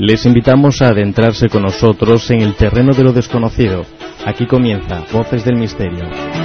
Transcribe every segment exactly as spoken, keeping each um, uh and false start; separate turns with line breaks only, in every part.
Les invitamos a adentrarse con nosotros en el terreno de lo desconocido. Aquí comienza Voces del Misterio.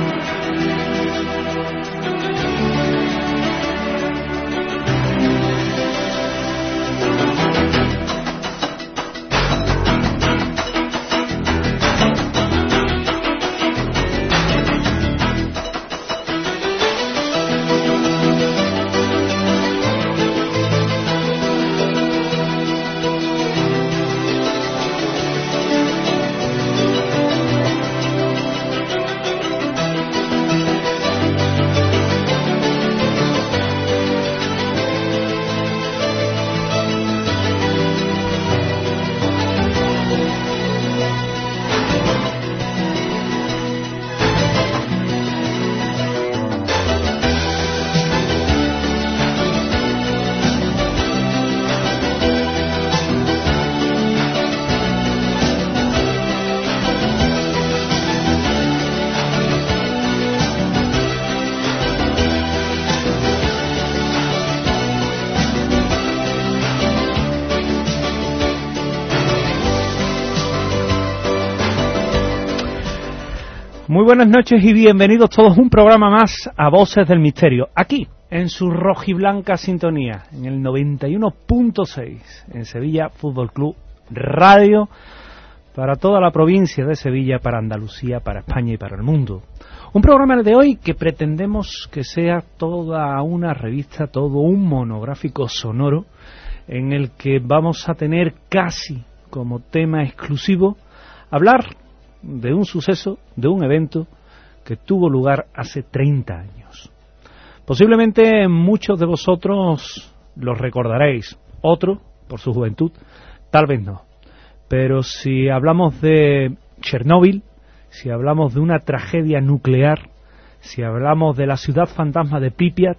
Muy buenas noches y bienvenidos todos a un programa más a Voces del Misterio, aquí en su rojiblanca sintonía, en el noventa y uno punto seis, en Sevilla Fútbol Club Radio, para toda la provincia de Sevilla, para Andalucía, para España y para el mundo. Un programa de hoy que pretendemos que sea toda una revista, todo un monográfico sonoro, en el que vamos a tener casi como tema exclusivo hablar de un suceso, de un evento que tuvo lugar hace treinta años. Posiblemente muchos de vosotros los recordaréis, otros por su juventud, tal vez no. Pero si hablamos de Chernóbil, si hablamos de una tragedia nuclear, si hablamos de la ciudad fantasma de Pripyat,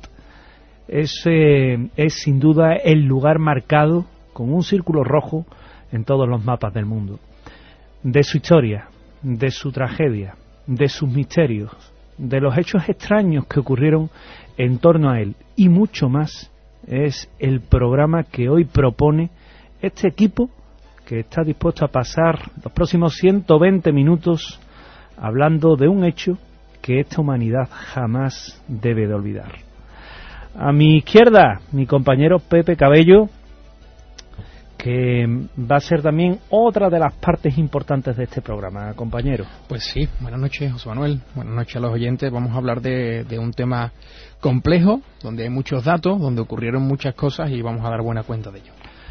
ese es sin duda el lugar marcado con un círculo rojo en todos los mapas del mundo. De su historia, de su tragedia, de sus misterios, de los hechos extraños que ocurrieron en torno a él y mucho más, es el programa que hoy propone este equipo que está dispuesto a pasar los próximos ciento veinte minutos hablando de un hecho que esta humanidad jamás debe de olvidar. A mi izquierda, mi compañero Pepe Cabello, que va a ser también otra de las partes importantes de este programa, compañero.
Pues sí, buenas noches, José Manuel, buenas noches a los oyentes. Vamos a hablar de, de un tema complejo, donde hay muchos datos, donde ocurrieron muchas cosas y vamos a dar buena cuenta de ello.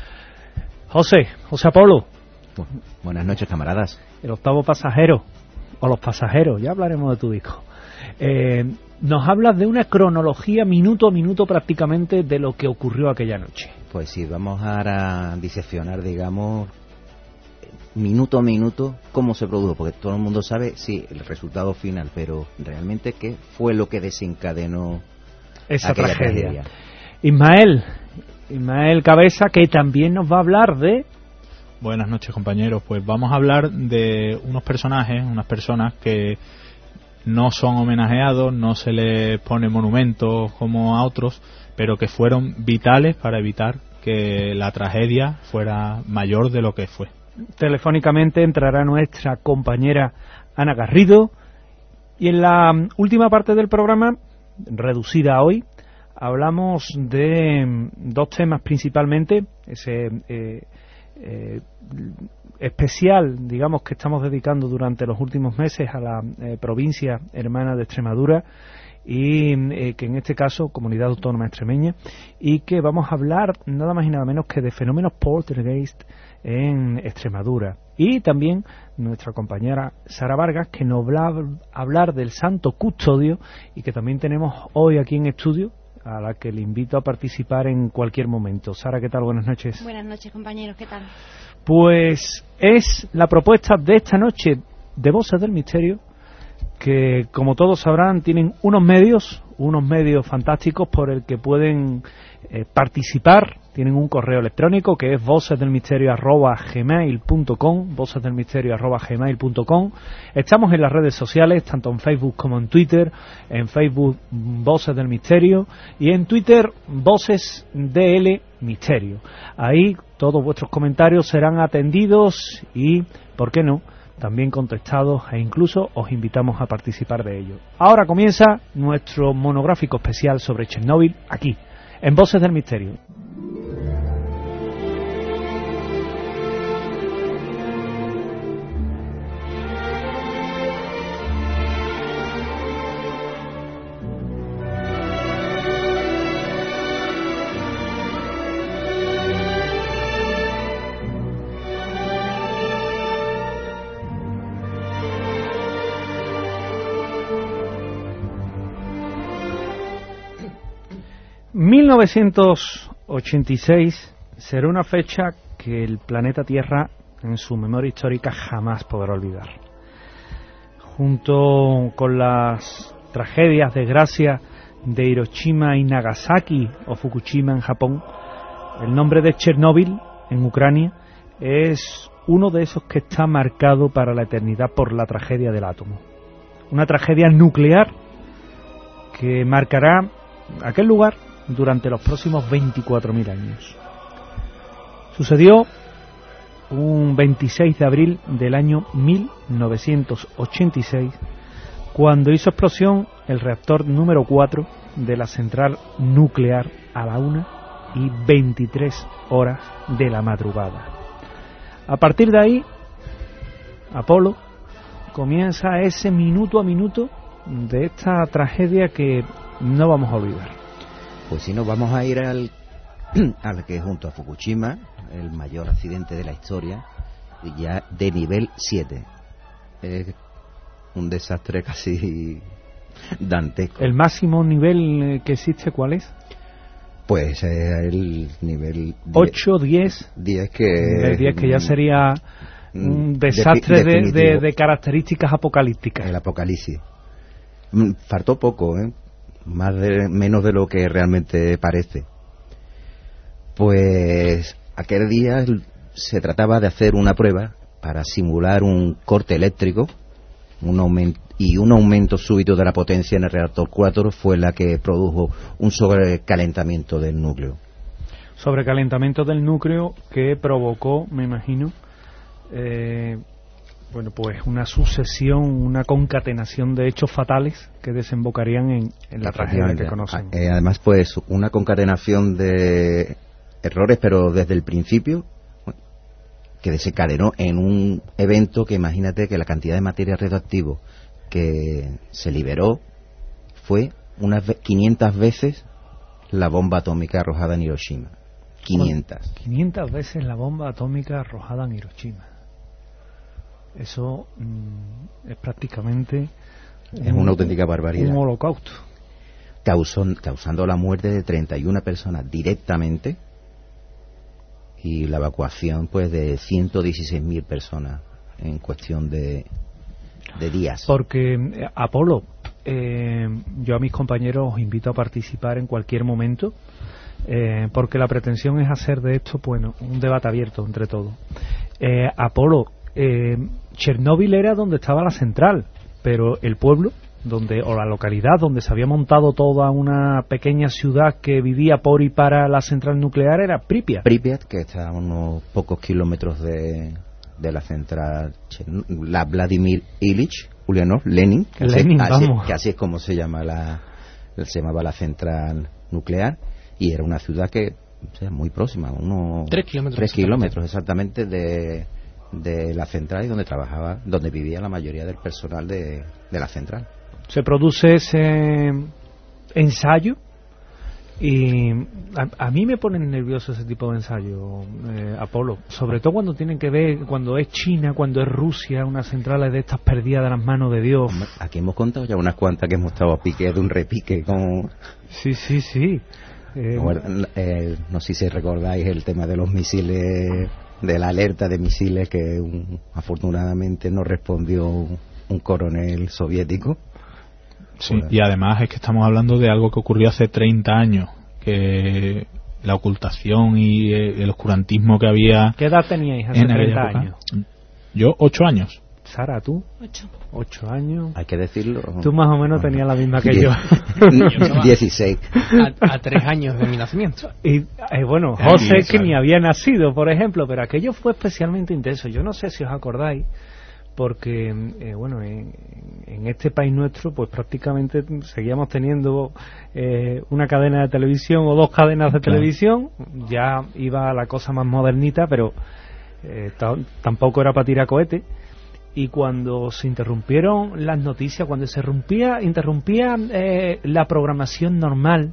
José, José Apolo.
Buenas noches, camaradas.
El octavo pasajero, o los pasajeros, ya hablaremos de tu disco. Eh, nos hablas de una cronología minuto a minuto prácticamente de lo que ocurrió aquella noche.
Pues sí, vamos ahora a diseccionar, digamos, minuto a minuto cómo se produjo, porque todo el mundo sabe, sí, el resultado final, pero realmente qué fue lo que desencadenó
esa
aquella
tragedia.
tragedia.
Ismael, Ismael Cabeza, que también nos va a hablar de...
Buenas noches, compañeros. Pues vamos a hablar de unos personajes, unas personas que no son homenajeados, no se les pone monumentos como a otros, pero que fueron vitales para evitar que la tragedia fuera mayor de lo que fue. Telefónicamente entrará nuestra compañera Ana Garrido y en la última parte del programa, reducida hoy, hablamos de dos temas principalmente, ese eh, eh, especial, digamos, que estamos dedicando durante los últimos meses a la eh, provincia hermana de Extremadura, y eh, que en este caso Comunidad Autónoma Extremeña, y que vamos a hablar nada más y nada menos que de fenómenos poltergeist en Extremadura. Y también nuestra compañera Sara Vargas, que nos va a hablar del Santo Custodio, y que también tenemos hoy aquí en estudio, a la que le invito a participar en cualquier momento. Sara, ¿qué tal? Buenas noches.
Buenas noches, compañeros, ¿qué tal?
Pues es la propuesta de esta noche de Voces del Misterio, que como todos sabrán tienen unos medios, unos medios fantásticos por el que pueden eh, participar. Tienen un correo electrónico que es vocesdelmisterio arroba gmail punto com, vocesdelmisterio arroba gmail punto com. Estamos en las redes sociales, tanto en Facebook como en Twitter. En Facebook, Voces del Misterio, y en Twitter, Voces D L Misterio. Ahí todos vuestros comentarios serán atendidos y, ¿por qué no?, también contestados, e incluso os invitamos a participar de ello. Ahora comienza nuestro monográfico especial sobre Chernóbil, aquí, en Voces del Misterio. mil novecientos ochenta y seis será una fecha que el planeta Tierra en su memoria histórica jamás podrá olvidar. Junto con las tragedias, desgracias de Hiroshima y Nagasaki o Fukushima en Japón, el nombre de Chernóbil en Ucrania es uno de esos que está marcado para la eternidad por la tragedia del átomo. Una tragedia nuclear que marcará aquel lugar durante los próximos veinticuatro mil años. Sucedió un veintiséis de abril del año mil novecientos ochenta y seis, cuando hizo explosión el reactor número cuatro de la central nuclear a la una y veintitrés horas de la madrugada. A partir de ahí, Apolo comienza ese minuto a minuto de esta tragedia que no vamos a olvidar.
Pues si nos vamos a ir al, al que junto a Fukushima, el mayor accidente de la historia, ya de nivel siete. Es un desastre casi dantesco.
¿El máximo nivel que existe cuál es?
Pues eh, el nivel
ocho, diez.
diez que...
diez que ya sería un desastre de, de, de características apocalípticas.
El apocalipsis. Faltó poco, ¿eh? Más de, menos de lo que realmente parece. Pues aquel día se trataba de hacer una prueba para simular un corte eléctrico, un aumento, y un aumento súbito de la potencia en el reactor cuatro fue la que produjo un sobrecalentamiento del núcleo.
Sobrecalentamiento del núcleo que provocó, me imagino, eh, bueno, pues una sucesión, una concatenación de hechos fatales que desembocarían en, en la tragedia que conocen.
Eh, además, pues una concatenación de errores, pero desde el principio, que desencadenó en un evento que, imagínate, que la cantidad de materia radioactivo que se liberó fue unas quinientas veces la bomba atómica arrojada en Hiroshima. quinientas.
quinientas veces la bomba atómica arrojada en Hiroshima. Eso mmm, es prácticamente
es un, una auténtica barbaridad.
Un holocausto.
Causó, causando la muerte de treinta y una personas directamente y la evacuación pues de ciento dieciséis mil personas en cuestión de, de días.
Porque eh, Apolo, eh, yo a mis compañeros os invito a participar en cualquier momento, eh, porque la pretensión es hacer de esto, bueno, un debate abierto entre todos. Eh, Apolo, eh, Chernóbil era donde estaba la central, pero el pueblo donde o la localidad donde se había montado toda una pequeña ciudad que vivía por y para la central nuclear era Pripyat.
Pripyat, que está a unos pocos kilómetros de, de la central, la Vladimir Ilich Ulyanov, Lenin, que,
Lenin
así,
vamos.
que así es como se llama la, se llamaba la central nuclear, y era una ciudad que, o sea, muy próxima, unos
tres kilómetros,
tres kilómetros exactamente de, de la central y donde trabajaba, donde vivía la mayoría del personal de, de la central.
Se produce ese ensayo y a, a mí me ponen nervioso ese tipo de ensayo, eh, Apolo, sobre todo cuando tienen que ver, cuando es China, cuando es Rusia, unas centrales de estas perdidas de las manos de Dios.
Aquí hemos contado ya unas cuantas que hemos estado a pique de un repique con...
Sí, sí, sí. Eh...
Bueno, eh, no sé si recordáis el tema de los misiles, de la alerta de misiles que un, afortunadamente no respondió un, un coronel soviético.
Sí, y además es que estamos hablando de algo que ocurrió hace treinta años, que la ocultación y el oscurantismo que había.
¿Qué edad teníais hace treinta años?
Yo, ocho años.
Sara, ¿tú?
Ocho.
Ocho años.
Hay que decirlo.
Tú más o menos tenías la misma que yo.
dieciséis.
A, a tres años de mi nacimiento.
Y eh, bueno, José que ni había nacido, por ejemplo, pero aquello fue especialmente intenso. Yo no sé si os acordáis, porque eh, bueno, en, en este país nuestro pues prácticamente seguíamos teniendo eh, una cadena de televisión o dos cadenas de
Claro.
televisión. Ya iba la cosa más modernita, pero eh, t- tampoco era para tirar cohete. Y cuando se interrumpieron las noticias, cuando se rompía, interrumpía eh, la programación normal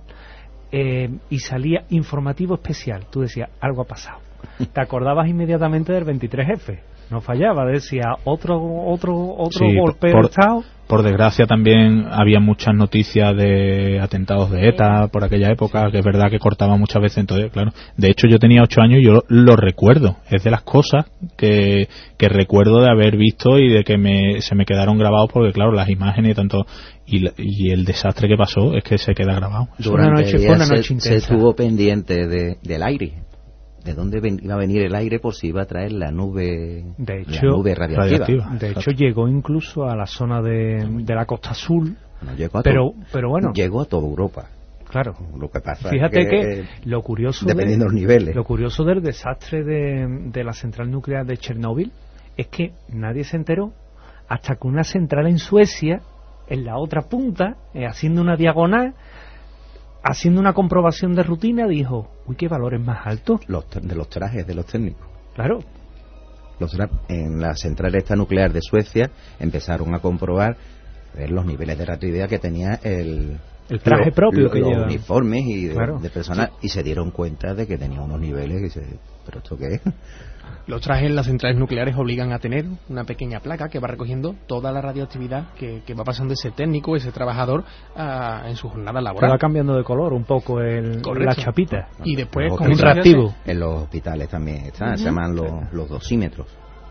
eh, y salía informativo especial, tú decías, algo ha pasado. Te acordabas inmediatamente del veintitrés efe, no fallaba, decía, otro otro otro
Sí,
golpe
por-
de Estado.
Por desgracia también había muchas noticias de atentados de ETA por aquella época, que es verdad que cortaban muchas veces, entonces, claro. De hecho, yo tenía ocho años y yo lo recuerdo. Es de las cosas que, que recuerdo de haber visto y de que me, se me quedaron grabados porque, claro, las imágenes y tanto... Y, la- y el desastre que pasó es que se queda grabado.
Fue una
Durante
noche-
el
fue
día
una
se,
noche
se
intensa.
estuvo pendiente de, del aire. ¿De dónde ven- iba a venir el aire por si iba a traer la nube,
De
la
hecho-
nube radioactiva?
Radioactiva.
De
Exacto.
hecho, llegó incluso a la zona de, de la Costa Azul,
No llegó a
pero,
todo-
pero bueno,
llegó a toda Europa.
claro.
Lo que pasa
Fíjate
es
que,
que,
lo curioso
dependiendo
de,
de los niveles.
lo curioso del desastre de, de la central nuclear de Chernóbil es que nadie se enteró hasta que una central en Suecia, en la otra punta, eh, haciendo una diagonal, haciendo una comprobación de rutina, dijo, uy, qué valores más altos.
Los, tra- de los trajes de los técnicos.
Claro,
Los tra- en la central esta nuclear de Suecia empezaron a comprobar ver los niveles de radioactividad que tenía el,
el traje
los-
propio
los,
que
los
lleva.
uniformes y de,
Claro.
de personal, y se dieron cuenta de que tenía unos niveles que se, pero esto qué es.
Los trajes en las centrales nucleares obligan a tener una pequeña placa que va recogiendo toda la radioactividad que, que va pasando ese técnico, ese trabajador, ah, en su jornada
Que
laboral.
va cambiando de color un poco el,
Correcto.
la chapita.
Y después,
Los
como
Un
se hace-
reactivo.
En los hospitales también están, se llaman los, los dosímetros.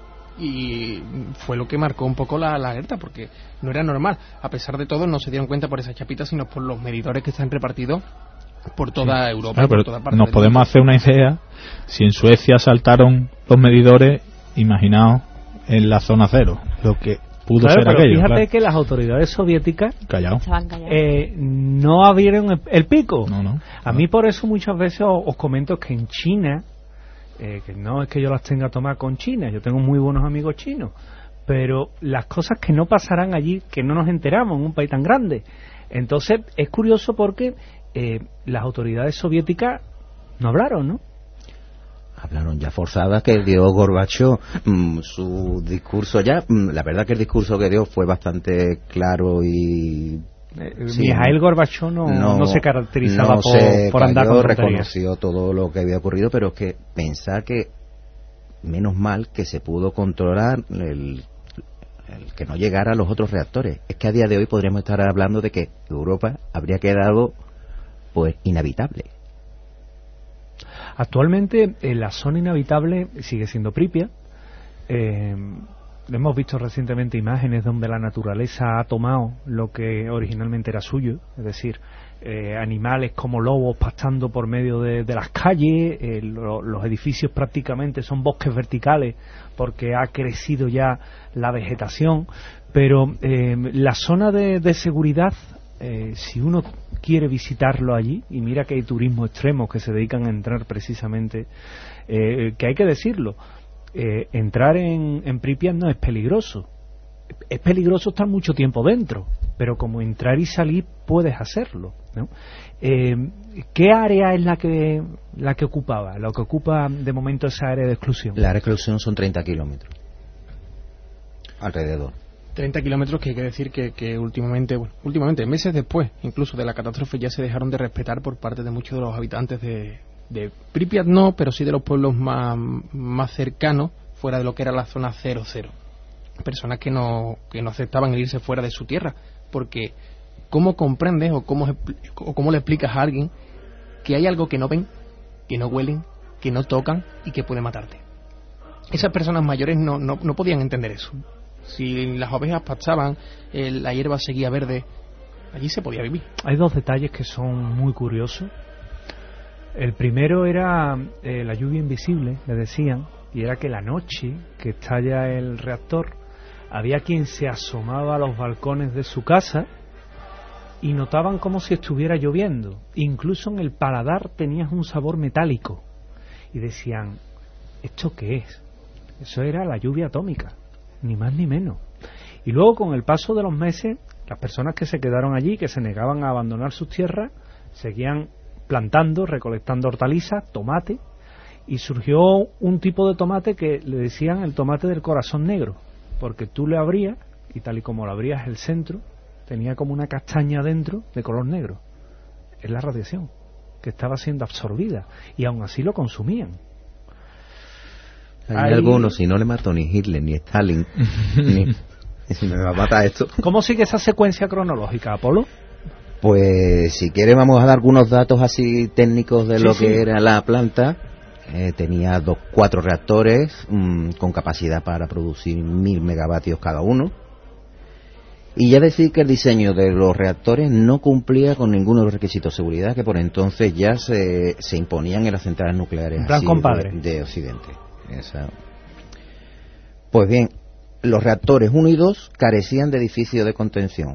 Y fue lo que marcó un poco la, la alerta, porque no era normal. A pesar de todo, no se dieron cuenta por esa chapita, sino por los medidores que están repartidos por toda Europa.
Claro,
y por
pero
toda parte
nos
del
podemos
mundo.
hacer una idea. Si en Suecia saltaron los medidores, imaginaos en la zona cero, lo que pudo
Claro,
ser
pero
aquello.
fíjate
claro.
que las autoridades soviéticas
Callao.
Estaban callados.
eh, no abrieron el, el pico.
No, no.
A mí por eso muchas veces os, os comento que en China, eh, que no es que yo las tenga a tomar con China, yo tengo muy buenos amigos chinos, pero las cosas que no pasarán allí, que no nos enteramos en un país tan grande. Entonces es curioso porque eh, las autoridades soviéticas no hablaron, ¿no?
Hablaron ya forzadas que dio Gorbachev mm, su discurso ya. mm, La verdad que el discurso que dio fue bastante claro y
Eh,
Sí,
Mijail Gorbachev no, no, se caracterizaba
no
por,
se
por andar
cayó,
con tonterías.
reconoció todo lo que había ocurrido, pero es que pensar que menos mal que se pudo controlar el, el que no llegara a los otros reactores. Es que a día de hoy podríamos estar hablando de que Europa habría quedado pues inhabitable.
Actualmente eh, la zona inhabitable sigue siendo Pripyat. Eh, hemos visto recientemente imágenes donde la naturaleza ha tomado lo que originalmente era suyo, es decir, eh, animales como lobos pastando por medio de, de las calles, eh, lo- los edificios prácticamente son bosques verticales porque ha crecido ya la vegetación, pero eh, la zona de, de seguridad, eh, si uno quiere visitarlo allí, y mira que hay turismo extremo que se dedican a entrar precisamente, eh, que hay que decirlo, eh, entrar en, en Pripyat no es peligroso. Es peligroso estar mucho tiempo dentro, pero como entrar y salir puedes hacerlo, ¿no? Eh, ¿Qué área es la que la que ocupaba? Lo que ocupa de momento esa área de exclusión.
La reclusión son treinta kilómetros alrededor.
treinta kilómetros que hay que decir que, que últimamente, bueno, últimamente, meses después, incluso de la catástrofe, ya se dejaron de respetar por parte de muchos de los habitantes de, de Pripyat, no, pero sí de los pueblos más, más cercanos, fuera de lo que era la zona cero cero. Personas que no, que no aceptaban el irse fuera de su tierra, porque ¿cómo comprendes o cómo, o cómo le explicas a alguien que hay algo que no ven, que no huelen, que no tocan y que puede matarte? Esas personas mayores no, no, no podían entender eso. Si las ovejas pastaban, eh, la hierba seguía verde, allí se podía vivir.
Hay dos detalles que son muy curiosos. El primero era eh, la lluvia invisible, le decían, y era que la noche que estalla el reactor había quien se asomaba a los balcones de su casa y notaban como si estuviera lloviendo. Incluso en el paladar tenías un sabor metálico. Y decían, ¿esto qué es? Eso era la lluvia atómica, ni más ni menos. Y luego, con el paso de los meses, las personas que se quedaron allí, que se negaban a abandonar sus tierras, seguían plantando, recolectando hortalizas, tomate, y surgió un tipo de tomate que le decían el tomate del corazón negro, porque tú le abrías, y tal y como lo abrías el centro, tenía como una castaña dentro de color negro. Es la radiación que estaba siendo absorbida, y aún así lo consumían.
Hay,
Hay...
algunos, si no le mató ni Hitler, ni Stalin, ni... si me va a matar esto.
¿Cómo sigue esa secuencia cronológica, Apolo?
Pues si quiere vamos a dar algunos datos así técnicos de
Sí,
lo
sí.
que era la planta. Eh, tenía dos, cuatro reactores mmm, con capacidad para producir mil megavatios cada uno. Y ya decir que el diseño de los reactores no cumplía con ninguno de los requisitos de seguridad que por entonces ya se, se imponían en las centrales nucleares
En plan
así
compadre.
de, de Occidente. Esa. Pues bien, los reactores uno y dos carecían de edificio de contención.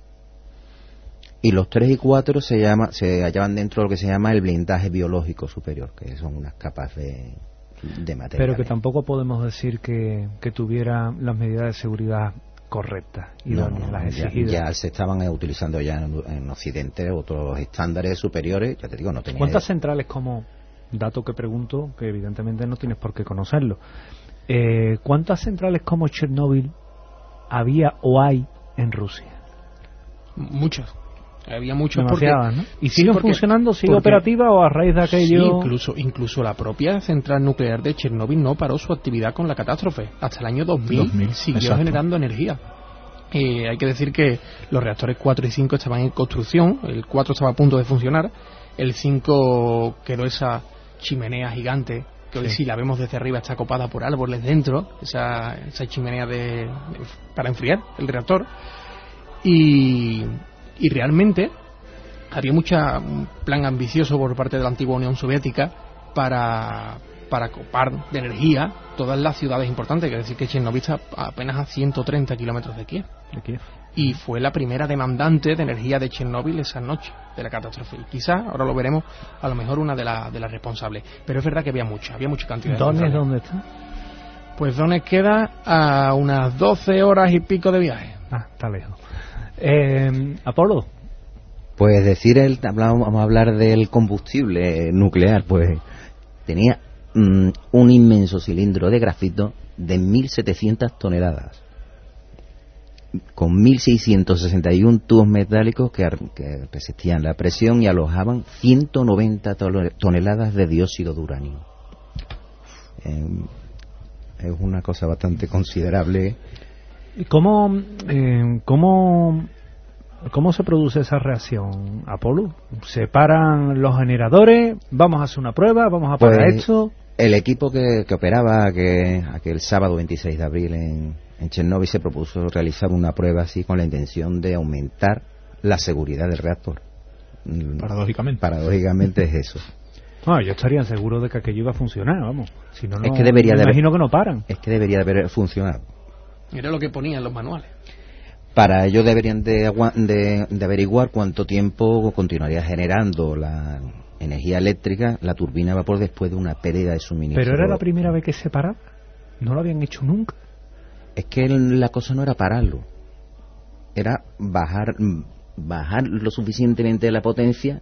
Y los tres y cuatro se llama, se hallaban dentro de lo que se llama el blindaje biológico superior, que son unas capas de, de materia.
Pero que tampoco podemos decir que, que tuviera las medidas de seguridad correctas y
No,
idóneas,
no,
las
ya,
exigidas.
ya se estaban eh, utilizando ya en, en Occidente otros estándares superiores, ya te digo, no tenía...
¿Cuántas centrales, como dato que pregunto, que evidentemente no tienes por qué conocerlo, eh, cuántas centrales como Chernóbil había o hay en Rusia?
Muchos. Había muchos
Demasiadas,
porque...
¿no? ¿Y
sí,
siguen
porque-
funcionando? ¿Sigue
porque-
operativa o a raíz de aquello?
Sí, incluso, incluso la propia central nuclear de Chernóbil no paró su actividad con la catástrofe. Hasta el año dos mil,
dos mil,
siguió
exacto.
generando energía. Eh, hay que decir que los reactores cuatro y cinco estaban en construcción, el cuatro estaba a punto de funcionar, el cinco quedó esa chimenea gigante que hoy
Sí.
si la vemos desde arriba está copada por árboles dentro, esa, esa chimenea de, de- para enfriar el reactor. Y, y realmente había mucha un plan ambicioso por parte de la antigua Unión Soviética para, para copar de energía todas las ciudades importantes, que decir que Chernobyl está apenas a ciento treinta kilómetros de Kiev.
De Kiev.
Y fue la primera demandante de energía de Chernóbil esa noche de la catástrofe. Y quizá, ahora lo veremos, a lo mejor una de, la, de las responsables. Pero es verdad que había mucha, había mucha cantidad de
¿Donetsk
centrales.
dónde está?
Pues Donetsk queda a unas doce horas y pico de viaje.
Ah, está lejos. Eh, Apolo,
Pues decir, el, hablamos- vamos a hablar del combustible nuclear, pues tenía mm, un inmenso cilindro de grafito de mil setecientas toneladas, con mil seiscientos sesenta y uno tubos metálicos que, ar- que resistían la presión y alojaban ciento noventa tole- toneladas de dióxido de uranio. Eh, es una cosa bastante considerable.
¿y ¿cómo, eh, cómo, cómo se produce esa reacción, Apolo? ¿Se paran los generadores? ¿Vamos a hacer una prueba? ¿Vamos a parar
Pues,
esto?
El equipo que, que operaba que, aquel sábado veintiséis de abril en, en Chernóbil se propuso realizar una prueba así con la intención de aumentar la seguridad del reactor. Mm,
Paradójicamente.
Paradójicamente es eso.
Ah, yo estaría seguro de que aquello iba a funcionar, vamos. Si no, no
Es que debería
me
de haber-
imagino que no paran.
Es que debería de haber funcionado.
Era lo que ponían los manuales.
Para ello deberían de, agua- de, de averiguar cuánto tiempo continuaría generando la energía eléctrica la turbina a vapor después de una pérdida de suministro.
Pero era la primera vez que se paraba. No lo habían hecho nunca.
Es que el- la cosa no era pararlo, era bajar mm, bajar lo suficientemente la potencia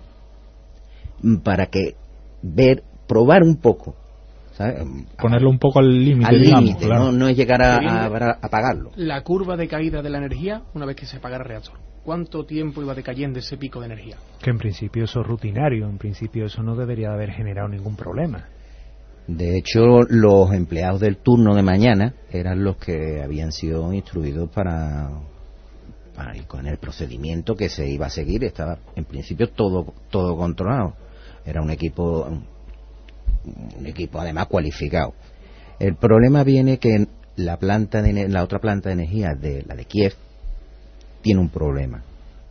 mm, para que ver, probar un poco, ¿sabes?
Ponerlo un poco al límite,
Al
digamos.
límite,
claro.
no, no es llegar a,
Que viene-
a- a apagarlo.
La curva de caída de la energía una vez que se apagara el reactor. ¿Cuánto tiempo iba decayendo ese pico de energía?
Que en principio eso es rutinario. En principio eso no debería de haber generado ningún problema.
De hecho, los empleados del turno de mañana eran los que habían sido instruidos para, para ir con el procedimiento que se iba a seguir. Estaba en principio todo todo controlado. Era un equipo un equipo además cualificado. El problema viene que la planta de, la otra planta de energía, de la de Kiev, tiene un problema.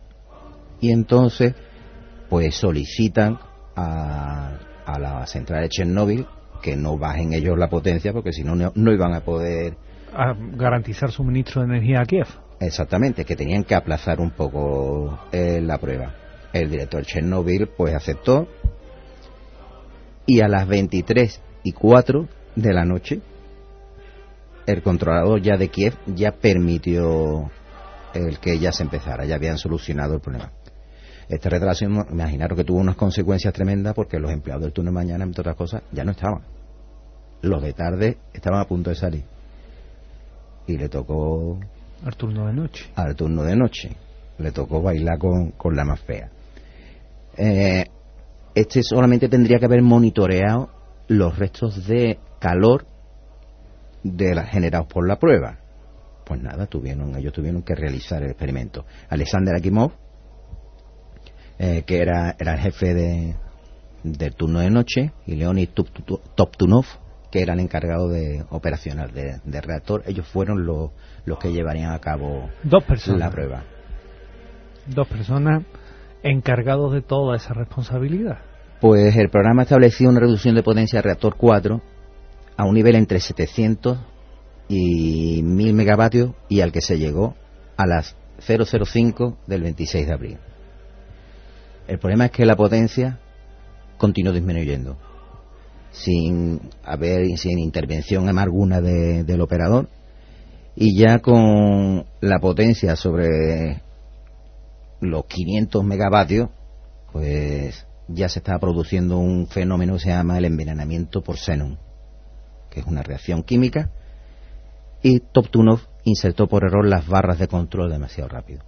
Y entonces, pues solicitan a, a la central de Chernóbil que no bajen ellos la potencia, porque si no, no, no iban a poder
a garantizar suministro de energía a Kiev.
Exactamente, que tenían que aplazar un poco eh, la prueba. El director Chernobyl pues aceptó, y a las veintitrés y cuatro de la noche el controlador ya de Kiev ya permitió el que ya se empezara, ya habían solucionado el problema. Este retraso, imaginaros que tuvo unas consecuencias tremendas, porque los empleados del turno de mañana, entre otras cosas, ya no estaban. Los de tarde estaban a punto de salir. Y le tocó...
Al turno de noche.
Al turno de noche. Le tocó bailar con, con la más fea. Eh, este solamente tendría que haber monitoreado los restos de calor de la, generados por la prueba. Pues nada, tuvieron, ellos tuvieron que realizar el experimento. Alexander Akimov, eh, que era, era el jefe de, del turno de noche, y Leonid Toptunov, que era el encargado de operacional de, de reactor, ellos fueron los, los que llevarían a cabo
Dos personas.
la prueba.
Dos personas encargados de toda esa responsabilidad.
Pues el programa establecía una reducción de potencia del reactor cuatro a un nivel entre setecientos y mil megavatios, y al que se llegó a las cero cero cinco del veintiséis de abril. El problema es que la potencia continuó disminuyendo sin haber sin intervención alguna de, del operador, y ya con la potencia sobre los quinientos megavatios, pues ya se estaba produciendo un fenómeno que se llama el envenenamiento por xenón, que es una reacción química, y Toptunov insertó por error las barras de control demasiado rápido.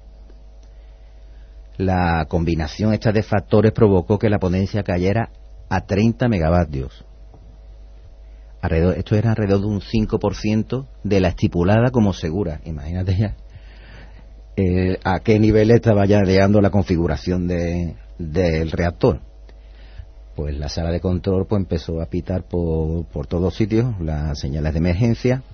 La combinación esta de factores provocó que la potencia cayera a treinta megavatios. Alrededor, esto era alrededor de un cinco por ciento de la estipulada como segura. Imagínate ya eh, a qué nivel estaba ya llegando la configuración de, del reactor. Pues la sala de control pues empezó a pitar por, por todos sitios las señales de emergencia.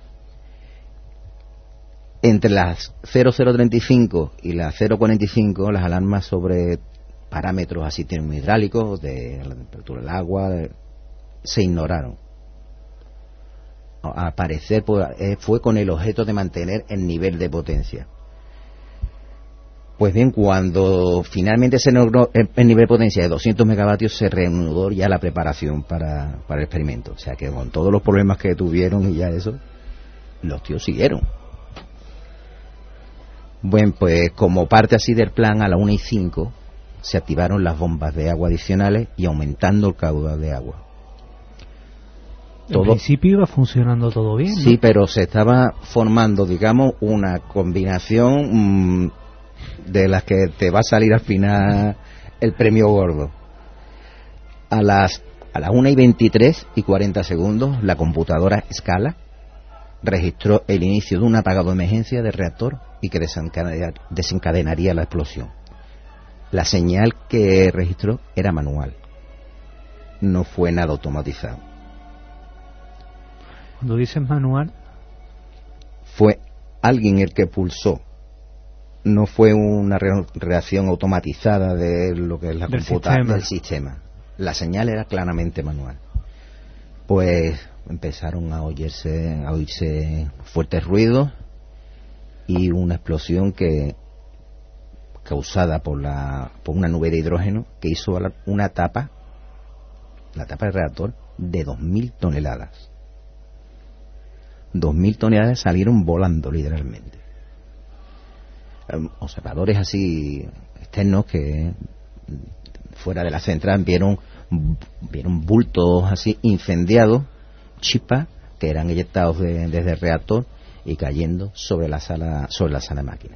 Entre las cero cero treinta y cinco y las cero cuarenta y cinco, las alarmas sobre parámetros así termohidráulicos, de la temperatura del agua, de, se ignoraron. Al parecer pues, eh, fue con el objeto de mantener el nivel de potencia. Pues bien, cuando finalmente se logró el, el nivel de potencia de doscientos megavatios, se reanudó ya la preparación para, para el experimento. O sea que con todos los problemas que tuvieron y ya eso, los tíos siguieron. Bueno, pues como parte así del plan, a la una y cinco se activaron las bombas de agua adicionales y aumentando el caudal de agua.
Todo, en principio iba funcionando todo bien, ¿no?
Sí, pero se estaba formando, digamos, una combinación mmm, de las que te va a salir al final el premio gordo. A las a las una y veintitrés y cuarenta segundos, la computadora Scala registró el inicio de un apagado de emergencia del reactor y que desencadenaría, desencadenaría la explosión. La señal que registró era manual, no fue nada automatizado.
Cuando dices manual,
fue alguien el que pulsó, no fue una re- reacción automatizada de lo que es la
del
computadora
sistema.
del sistema. La señal era claramente manual. Pues empezaron a oírse, a oírse fuertes ruidos y una explosión que causada por la por una nube de hidrógeno que hizo una tapa, la tapa del reactor, de dos mil toneladas. Dos mil toneladas salieron volando literalmente. Observadores así externos que fuera de la central vieron vieron bultos así incendiados, chispas que eran eyectados de, desde el reactor y cayendo sobre la sala sobre la sala de máquinas.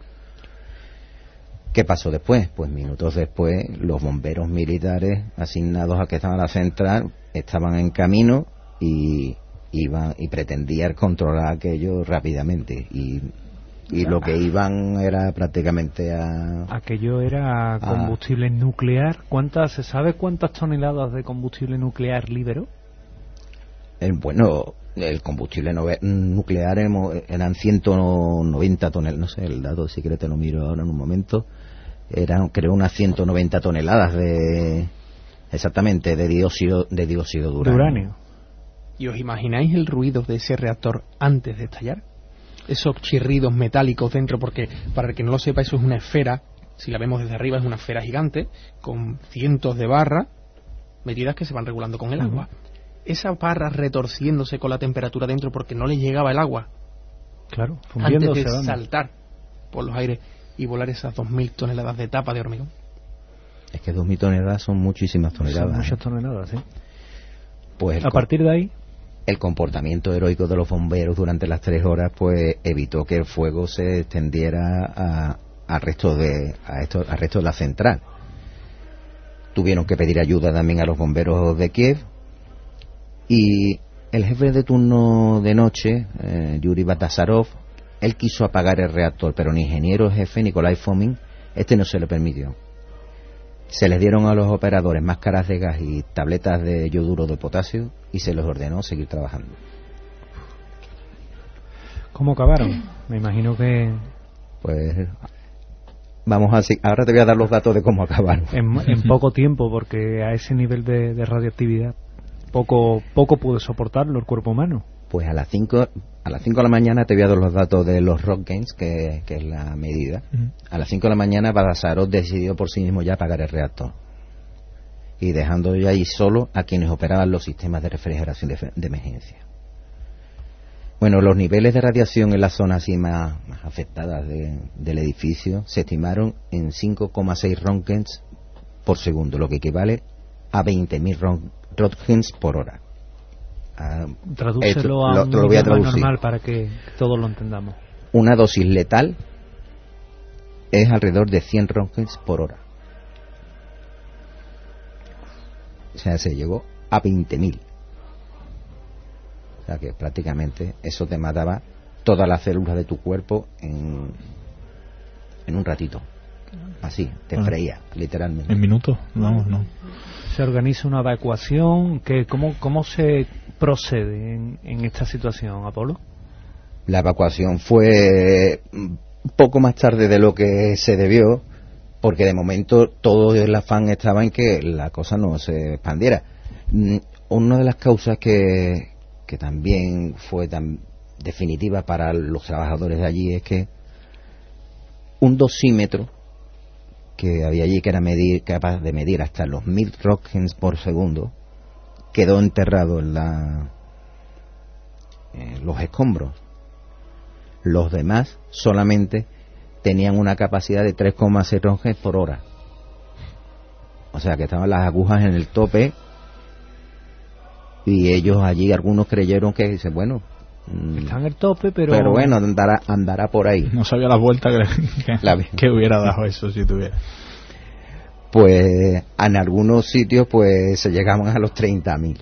¿Qué pasó después? Pues minutos después los bomberos militares asignados a que estaban en la central estaban en camino y iban y pretendían controlar aquello rápidamente y y lo que iban era prácticamente a...
Aquello era combustible a... nuclear. ¿Cuántas, se sabe cuántas toneladas de combustible nuclear liberó?
El, bueno, el combustible no, nuclear eran ciento noventa toneladas, no sé el dato, si quieres te lo miro ahora en un momento. Eran, creo, unas ciento noventa toneladas de Exactamente, de dióxido de dióxido de uranio.
De uranio.
¿Y os imagináis el ruido de ese reactor antes de estallar? Esos chirridos metálicos dentro, porque para el que no lo sepa, eso es una esfera, si la vemos desde arriba es una esfera gigante, con cientos de barras metidas que se van regulando con el
Uh-huh.
agua. Esas barras retorciéndose con la temperatura dentro porque no les llegaba el agua
Claro,
antes
fundiéndose.
de
vamos.
saltar por los aires y volar esas dos mil toneladas de tapa de hormigón.
Es que dos mil toneladas son muchísimas toneladas.
Son muchas
¿eh?
toneladas, sí.
Pues el
A partir de ahí,
el comportamiento heroico de los bomberos durante las tres horas pues evitó que el fuego se extendiera a, a resto de a esto, al resto de la central. Tuvieron que pedir ayuda también a los bomberos de Kiev, y el jefe de turno de noche, eh, Yuri Batasarov, él quiso apagar el reactor, pero el ingeniero jefe Nikolai Fomin, este no se le permitió. Se les dieron a los operadores máscaras de gas y tabletas de yoduro de potasio y se les ordenó seguir trabajando.
¿cómo acabaron? Me imagino que
Pues vamos a si- ahora te voy a dar los datos de cómo acabaron.
en, en poco tiempo, porque a ese nivel de, de radioactividad poco poco puede soportarlo el cuerpo humano.
Pues a las cinco a las cinco de la mañana te voy a dar los datos de los Roentgens, que, que es la medida.
Ujú.
A las cinco de la mañana Badasarov decidió por sí mismo ya apagar el reactor, y dejando ya ahí solo a quienes operaban los sistemas de refrigeración de, de emergencia. Bueno, los niveles de radiación en las zonas así más, más afectadas de, del edificio se estimaron en cinco coma seis Roentgens por segundo, lo que equivale a veinte mil Roentgens por hora. Ah,
Tradúcelo
esto
a
lo-
un
te lo voy a
idioma
traducir.
normal para que todos lo entendamos.
Una dosis letal es alrededor de cien Roentgens por hora. O sea, se llegó a veinte mil. O sea que prácticamente eso te mataba todas las células de tu cuerpo en, en un ratito. Así, te
Ah.
freía, literalmente.
¿En minutos? Vamos, no.
Se organiza una evacuación. Que, ¿cómo, ¿Cómo se procede en, en esta situación, Apolo?
La evacuación fue un poco más tarde de lo que se debió, porque de momento todo el afán estaba en que la cosa no se expandiera. Mm, Una de las causas que, que también fue tan definitiva para los trabajadores de allí es que un dosímetro que había allí, que era medir, capaz de medir hasta los mil Roentgens por segundo, quedó enterrado en la en los escombros. Los demás solamente tenían una capacidad de tres coma seis Roentgens por hora. O sea que estaban las agujas en el tope, y ellos allí, algunos creyeron que, dice, bueno, mm,
Está en el tope, pero...
pero bueno, andará, andará por ahí.
No sabía las vueltas que, que,
La-
que hubiera dado eso si tuviera.
Pues en algunos sitios pues se llegaban a los treinta mil.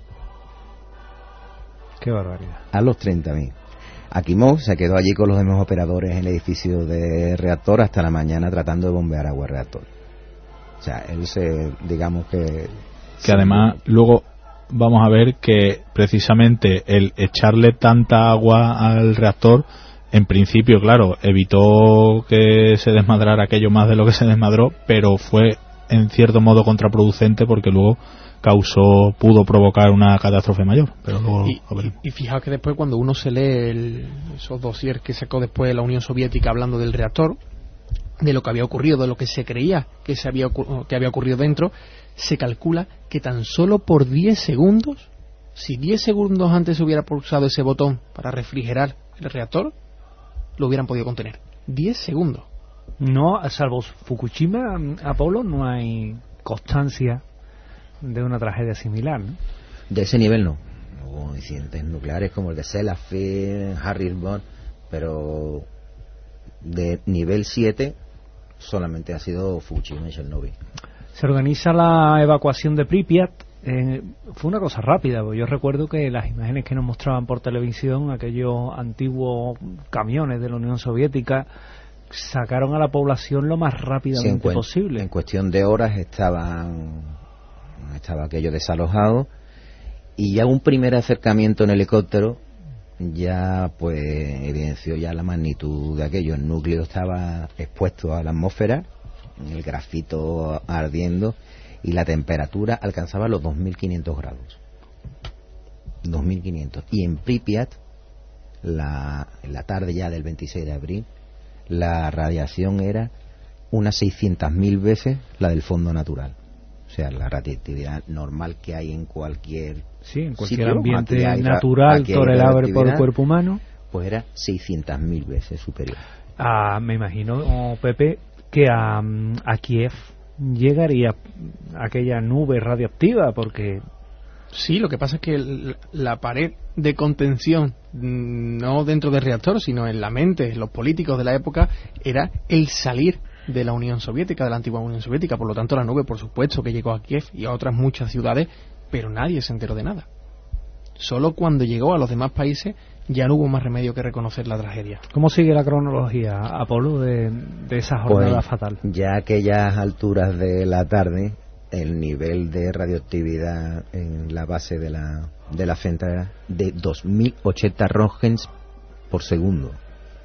Qué barbaridad.
A los treinta mil. Akimov se quedó allí con los demás operadores en el edificio de reactor hasta la mañana tratando de bombear agua al reactor. O sea, él se, digamos que...
Que además luego vamos a ver que precisamente el echarle tanta agua al reactor, en principio, claro, evitó que se desmadrara aquello más de lo que se desmadró, pero fue en cierto modo contraproducente porque luego causó, pudo provocar una catástrofe mayor. Pero luego
Y,
lo veremos.
y, y fijaos que después cuando uno se lee el, esos dossiers que sacó después la Unión Soviética hablando del reactor, de lo que había ocurrido, de lo que se creía que, se había, ocu- que había ocurrido dentro, se calcula que tan solo por diez segundos, si diez segundos antes se hubiera pulsado ese botón para refrigerar el reactor, lo hubieran podido contener. diez segundos.
No, salvo Fukushima, Apolo, no hay constancia de una tragedia similar, ¿no?
De ese nivel no. Hubo incidentes nucleares como el de Sellafield, Harrisburg, pero de nivel siete solamente ha sido Fukushima y Chernobyl.
Se organiza la evacuación de Pripyat. Eh, fue una cosa rápida, porque yo recuerdo que las imágenes que nos mostraban por televisión, aquellos antiguos camiones de la Unión Soviética, sacaron a la población lo más
Sí, en,
rápidamente
cuen-
posible.
en cuestión de horas estaban estaba aquello desalojado, y ya un primer acercamiento en helicóptero ya pues evidenció ya la magnitud de aquello. El núcleo estaba expuesto a la atmósfera, el grafito ardiendo, y la temperatura alcanzaba los dos mil quinientos grados. dos mil quinientos. Y en Pripyat, la, en la tarde ya del veintiséis de abril, la radiación era unas seiscientas mil veces la del fondo natural. O sea, la radiactividad normal que hay en cualquier
sí, en cualquier
sitio,
ambiente
hay,
natural tolerable por el cuerpo humano,
pues era seiscientas mil veces superior.
Ah, me imagino, Pepe, que a, a Kiev llegaría aquella nube radioactiva, porque...
Sí, lo que pasa es que el, la pared de contención, no dentro del reactor, sino en la mente de los políticos de la época, era el salir de la Unión Soviética, de la antigua Unión Soviética. Por lo tanto, la nube, por supuesto, que llegó a Kiev y a otras muchas ciudades, pero nadie se enteró de nada. Solo cuando llegó a los demás países ya no hubo más remedio que reconocer la tragedia.
¿Cómo sigue la cronología, Apolo, de, de esa jornada
pues,
fatal?
Ya a aquellas alturas de la tarde, el nivel de radioactividad en la base de la, de la central era de dos mil ochenta roentgens por segundo.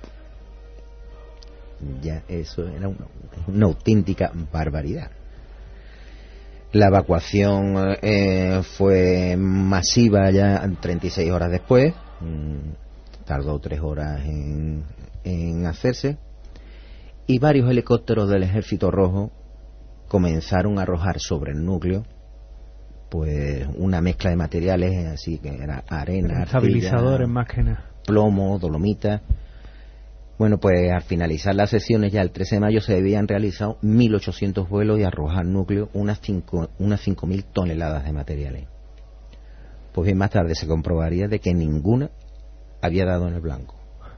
Ya eso era una, una auténtica barbaridad. La evacuación eh, fue masiva ya treinta y seis horas después. Mm, tardó tres horas en, en hacerse. Y varios helicópteros del Ejército Rojo comenzaron a arrojar sobre el núcleo pues una mezcla de materiales, así que era arena,
estabilizadores
arcilla,
más que nada,
plomo, dolomita. Bueno, pues al finalizar las sesiones ya el trece de mayo se habían realizado mil ochocientos vuelos y arrojar al núcleo unas cinco, unas cinco mil toneladas de materiales. Pues bien, más tarde se comprobaría de que ninguna había dado en el blanco.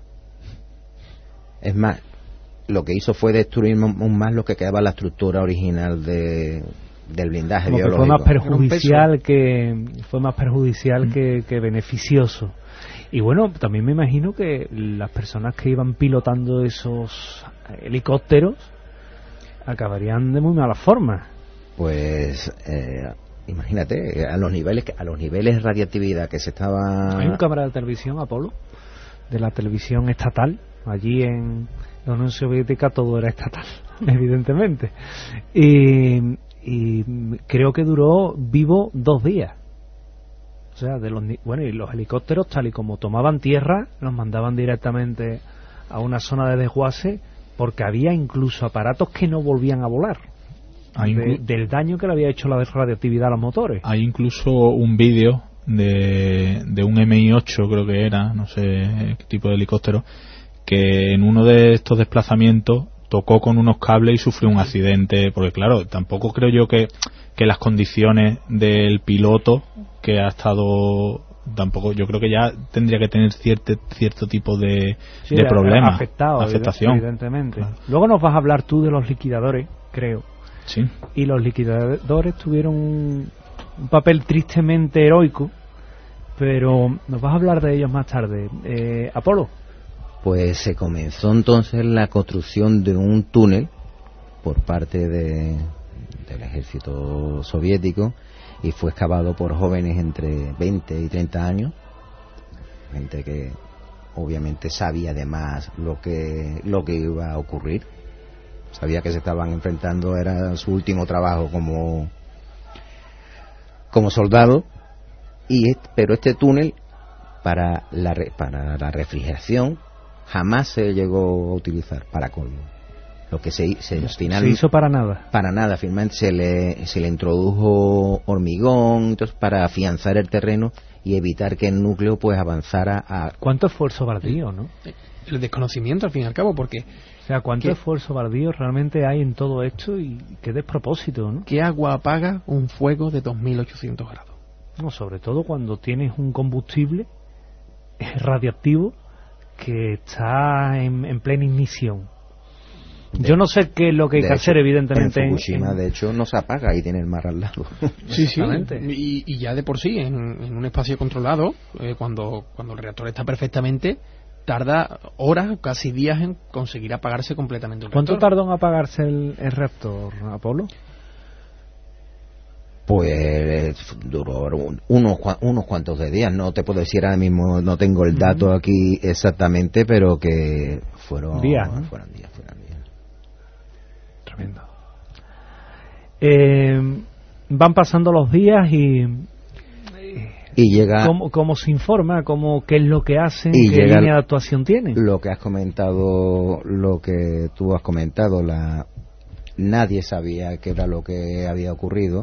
Es más, lo que hizo fue destruir aún más lo que quedaba la estructura original de, del blindaje
como
biológico.
Que fue más perjudicial que fue más perjudicial mm. que, que beneficioso. Y bueno, también me imagino que las personas que iban pilotando esos helicópteros acabarían de muy mala forma.
Pues eh, imagínate, a los niveles a los niveles de radiactividad que se estaba...
Hay un cámara de televisión, Apolo, de la televisión estatal, allí en la Unión Soviética todo era estatal, evidentemente. Y, y creo que duró vivo dos días. O sea, de los, bueno, y los helicópteros, tal y como tomaban tierra, los mandaban directamente a una zona de desguace, porque había incluso aparatos que no volvían a volar. De, del daño que le había hecho la radioactividad a los motores.
Hay incluso un vídeo de, de un eme i ocho, creo que era, no sé qué tipo de helicóptero, que en uno de estos desplazamientos tocó con unos cables y sufrió un accidente, porque claro, tampoco creo yo que, que las condiciones del piloto que ha estado, tampoco, yo creo que ya tendría que tener cierto cierto tipo de,
sí,
de problema,
afectado,
afectación,
evidentemente.
Claro.
Luego nos vas a hablar tú de los liquidadores, creo.
Sí.
Y los liquidadores tuvieron un, un papel tristemente heroico, pero nos vas a hablar de ellos más tarde. Eh, Apolo.
Pues se comenzó entonces la construcción de un túnel por parte de, del ejército soviético y fue excavado por jóvenes entre veinte y treinta años, gente que obviamente sabía además lo que lo que iba a ocurrir, sabía que se estaban enfrentando, era su último trabajo como como soldado, y pero este túnel para la para la refrigeración jamás se llegó a utilizar, para colmo. Lo que se, se, final,
se hizo para nada.
Para nada, finalmente se le, se le introdujo hormigón, entonces, para afianzar el terreno y evitar que el núcleo pues avanzara a...
¿Cuánto esfuerzo bardío, no?
El desconocimiento, al fin y al cabo, porque...
O sea, ¿cuánto ¿qué? esfuerzo bardío realmente hay en todo esto y qué despropósito, ¿no?
¿Qué agua apaga un fuego de dos mil ochocientos grados?
No, sobre todo cuando tienes un combustible radiactivo que está en, en plena ignición. De, Yo no sé qué es lo que hay que hacer, evidentemente.
En Fukushima, en, de hecho, no se apaga y tiene el mar al lado.
Sí, sí. Y, y ya de por sí, en, en un espacio controlado, eh, cuando, cuando el reactor está perfectamente, tarda horas, casi días en conseguir apagarse completamente el
¿Cuánto
reactor.
tardó en apagarse el, el reactor, Apolo?
Pues duró unos, unos cuantos de días, no te puedo decir ahora mismo, no tengo el dato uh-huh. aquí exactamente, pero que fueron
días, ¿no?
fueron días, fueron días.
Tremendo. Eh, van pasando los días y...
Y llega...
¿Cómo, cómo se informa? ¿Cómo, ¿Qué es lo que hacen?
Y
¿Qué
llega
línea de actuación tienen?
Lo que has comentado, lo que tú has comentado, la nadie sabía qué era lo que había ocurrido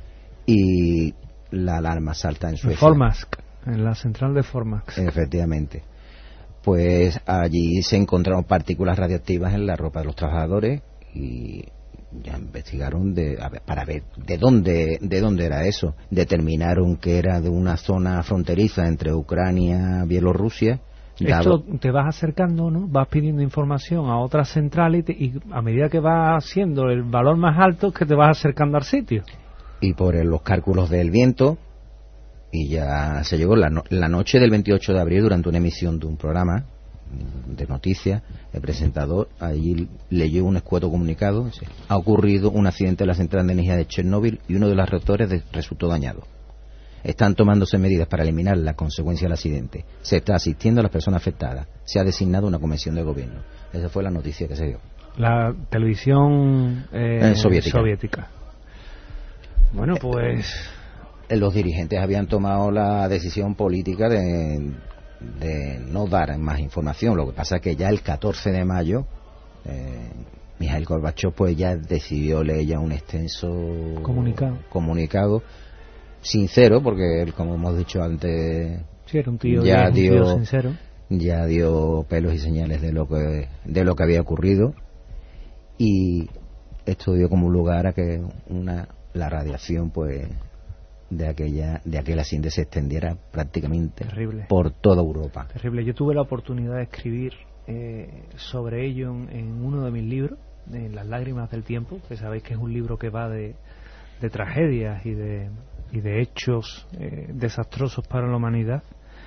y la alarma salta en Suecia.
Formax, en la central de Formax.
Efectivamente. Pues allí se encontraron partículas radioactivas en la ropa de los trabajadores y ya investigaron de, a ver, para ver de dónde de dónde era eso. Determinaron que era de una zona fronteriza entre Ucrania y Bielorrusia.
Esto te vas acercando, ¿no? Vas pidiendo información a otras centrales y, te, y a medida que va siendo el valor más alto es que te vas acercando al sitio.
Y por el, los cálculos del viento, y ya se llegó la, no, la noche del veintiocho de abril, durante una emisión de un programa de noticias, el presentador allí leyó un escueto comunicado: ha ocurrido un accidente en la central de energía de Chernóbil y uno de los reactores de, resultó dañado. Están tomándose medidas para eliminar la consecuencia del accidente. Se está asistiendo a las personas afectadas. Se ha designado una comisión de gobierno. Esa fue la noticia que se dio.
La televisión eh,
eh, soviética.
soviética. Bueno, pues...
Los dirigentes habían tomado la decisión política de, de no dar más información. Lo que pasa es que ya el catorce de mayo eh, Mikhail Gorbachev pues ya decidió leer ya un extenso
comunicado,
comunicado sincero, porque él, como hemos dicho antes,
sí, era un tío,
ya
un
dio
tío sincero.
Ya dio pelos y señales de lo que de lo que había ocurrido, y esto dio como lugar a que una la radiación pues de aquella de aquel accidente se extendiera prácticamente
terrible
por toda Europa.
Terrible. Yo tuve la oportunidad de escribir eh, sobre ello en, en uno de mis libros, en Las lágrimas del tiempo, que sabéis que es un libro que va de, de tragedias y de y de hechos eh, desastrosos para la humanidad,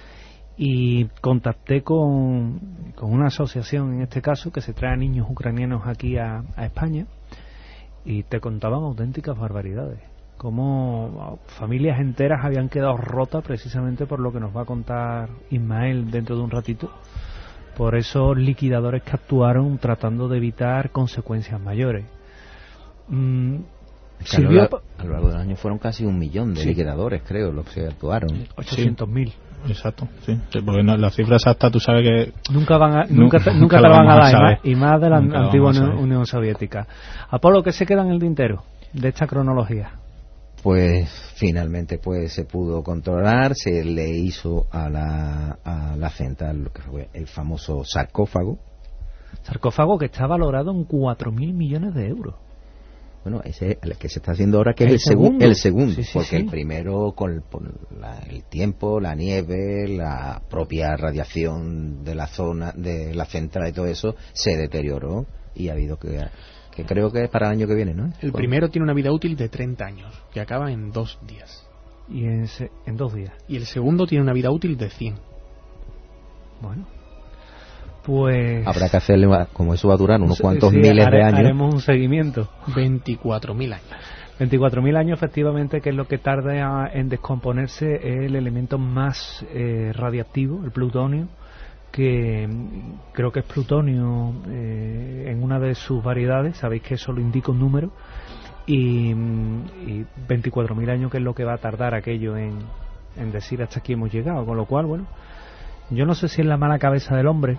y contacté con, con una asociación, en este caso, que se trae a niños ucranianos aquí a, a España, y te contaban auténticas barbaridades, como familias enteras habían quedado rotas precisamente por lo que nos va a contar Ismael dentro de un ratito, por esos liquidadores que actuaron tratando de evitar consecuencias mayores. mm,
A lo, largo, a lo largo del año fueron casi un millón de sí. liquidadores, creo, los que actuaron.
ochocientos mil.
Sí. Exacto, sí, sí, porque no, la cifra exacta tú sabes que
nunca van a, nunca, nunca, nunca te la van a dar, y más, y más de la nunca antigua Unión, Unión Soviética. Apolo, ¿qué se queda en el tintero de esta cronología?
Pues finalmente pues se pudo controlar, se le hizo a la, a la central lo que fue el famoso sarcófago.
Sarcófago que está valorado en cuatro mil millones de euros.
Bueno, ese es el que se está haciendo ahora, que es el,
segundo,
segu el segundo, sí, sí,
sí.
porque el primero, con por la, el tiempo, la nieve, la propia radiación de la zona, de la central y todo eso, se deterioró, y ha habido que, que creo que es para el año que viene, ¿no?
El primero tiene una vida útil de treinta años, que acaba en dos días.
Y en, se, en dos días.
Y el segundo tiene una vida útil de cien.
Bueno. Pues
habrá que hacerle, como eso va a durar unos cuantos
sí,
miles
haré,
de años.
Haremos un seguimiento.
veinticuatro mil años.
veinticuatro mil años, efectivamente, que es lo que tarda en descomponerse el elemento más eh, radiactivo, el plutonio, que creo que es plutonio eh, en una de sus variedades. Sabéis que eso lo indica un número, y, y veinticuatro mil años, que es lo que va a tardar aquello en, en decir hasta aquí hemos llegado. Con lo cual, bueno, yo no sé si es la mala cabeza del hombre.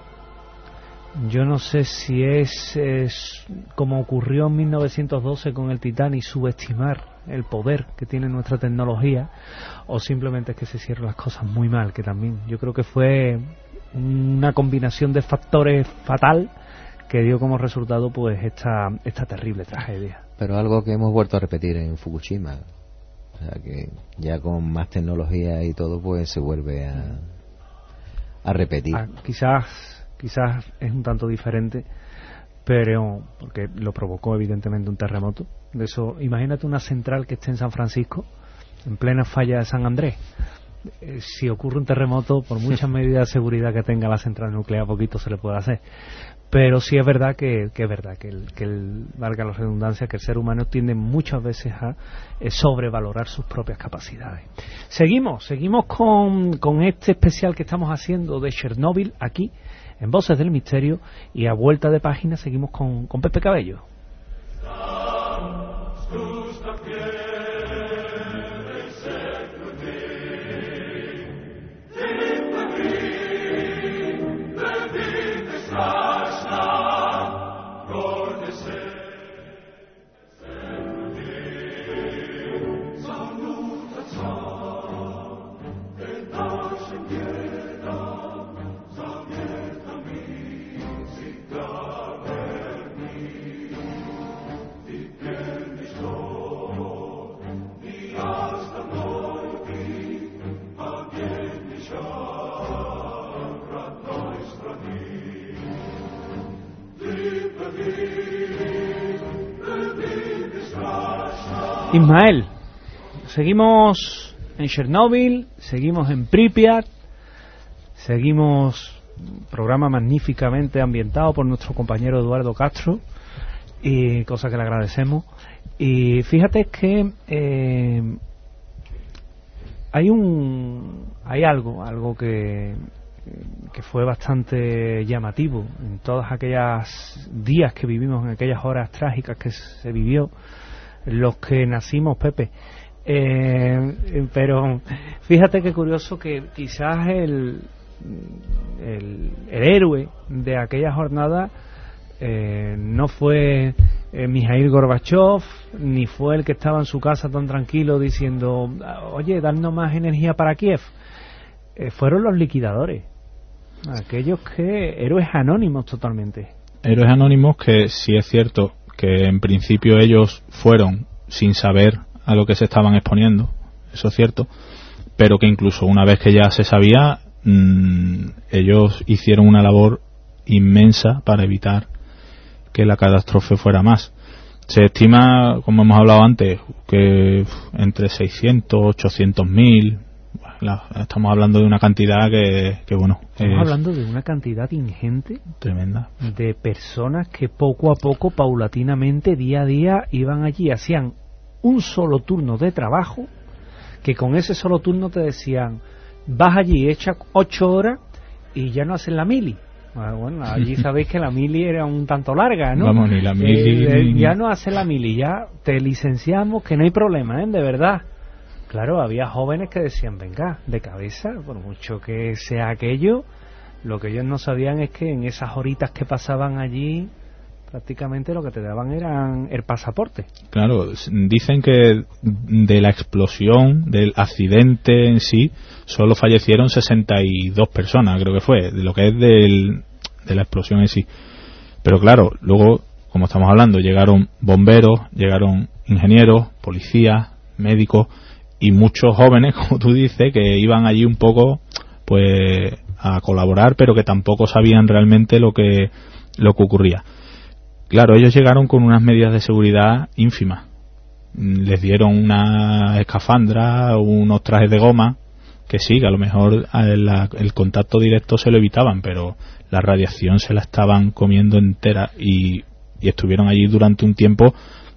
Yo no sé si es, es como ocurrió en mil novecientos doce con el Titanic, subestimar el poder que tiene nuestra tecnología, o simplemente es que se hicieron las cosas muy mal, que también yo creo que fue una combinación de factores fatal que dio como resultado pues esta, esta terrible tragedia.
Pero algo que hemos vuelto a repetir en Fukushima, o sea que ya con más tecnología y todo pues se vuelve a, a repetir.
Ah, quizás quizás es un tanto diferente, pero porque lo provocó evidentemente un terremoto. De eso, imagínate una central que esté en San Francisco, en plena falla de San Andrés. Eh, si ocurre un terremoto, por muchas medidas de seguridad que tenga la central nuclear, poquito se le puede hacer. Pero sí es verdad que, que es verdad que, el, que el, valga la redundancia, que el ser humano tiende muchas veces a eh, sobrevalorar sus propias capacidades. Seguimos, seguimos con, con este especial que estamos haciendo de Chernóbil aquí en Voces del Misterio, y a vuelta de página seguimos con, con Pepe Cabello. Ismael, seguimos en Chernóbil, seguimos en Pripyat, seguimos programa magníficamente ambientado por nuestro compañero Eduardo Castro, y cosa que le agradecemos. Y fíjate que eh, hay un hay algo algo que que fue bastante llamativo en todas aquellas días que vivimos, en aquellas horas trágicas que se vivió, los que nacimos, Pepe. Eh, pero fíjate qué curioso que quizás el el, el héroe de aquella jornada eh, no fue eh, Mikhail Gorbachev, ni fue el que estaba en su casa tan tranquilo diciendo, oye, darnos más energía para Kiev. Eh, fueron los liquidadores, aquellos que héroes anónimos totalmente.
Héroes anónimos que sí es cierto que en principio ellos fueron sin saber a lo que se estaban exponiendo, eso es cierto, pero que incluso una vez que ya se sabía, mmm, ellos hicieron una labor inmensa para evitar que la catástrofe fuera más. Se estima, como hemos hablado antes, que entre seiscientos, ochocientos mil, la, estamos hablando de una cantidad que, que bueno,
estamos
es
hablando de una cantidad ingente,
tremenda,
de personas que poco a poco, paulatinamente, día a día, iban allí, hacían un solo turno de trabajo, que con ese solo turno te decían, vas allí, echa ocho horas y ya no haces la mili. Bueno, allí sabéis que la mili era un tanto larga, ¿no?
Vamos, ni la mili.
Eh,
ni...
Ya no haces la mili, ya te licenciamos, que no hay problema, ¿eh? De verdad. Claro, había jóvenes que decían, venga, de cabeza, por mucho que sea aquello, lo que ellos no sabían es que en esas horitas que pasaban allí, prácticamente lo que te daban eran el pasaporte. Claro,
dicen que de la explosión, del accidente en sí, solo fallecieron sesenta y dos personas, creo que fue, de lo que es del, de la explosión en sí. Pero claro, luego, como estamos hablando, llegaron bomberos, llegaron ingenieros, policías, médicos y muchos jóvenes, como tú dices, que iban allí un poco pues a colaborar, pero que tampoco sabían realmente lo que lo que ocurría. Claro, ellos llegaron con unas medidas de seguridad ínfimas. Les dieron una escafandra, unos trajes de goma, que sí, que a lo mejor el, el contacto directo se lo evitaban, pero la radiación se la estaban comiendo entera y, y estuvieron allí durante un tiempo,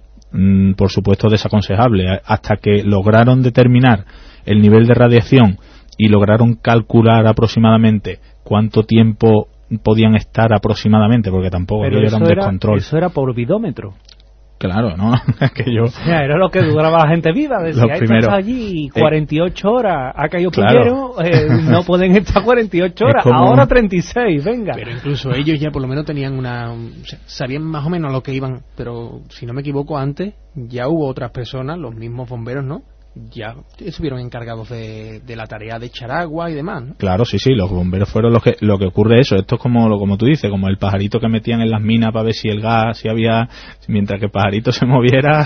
mmm, por supuesto, desaconsejable, hasta que lograron determinar el nivel de radiación y lograron calcular aproximadamente cuánto tiempo podían estar aproximadamente, porque tampoco
pero
era un
era,
descontrol.
Eso era por vidómetro.
Claro, ¿no? que yo...
O sea, era lo que duraba la gente viva. Decía,
Los primeros,
estás allí cuarenta y ocho eh, horas, ha caído
claro.
primero, eh, no pueden estar cuarenta y ocho horas, ahora treinta y seis, venga.
Pero incluso ellos ya por lo menos tenían una... O sea, sabían más o menos a lo que iban, pero si no me equivoco, antes ya hubo otras personas, los mismos bomberos, ¿no?, ya estuvieron encargados de, de la tarea de echar agua y demás, ¿no?
Claro, sí, sí, los bomberos fueron los que lo que ocurre eso. Esto es como como tú dices, como el pajarito que metían en las minas para ver si el gas, si había, mientras que el pajarito se moviera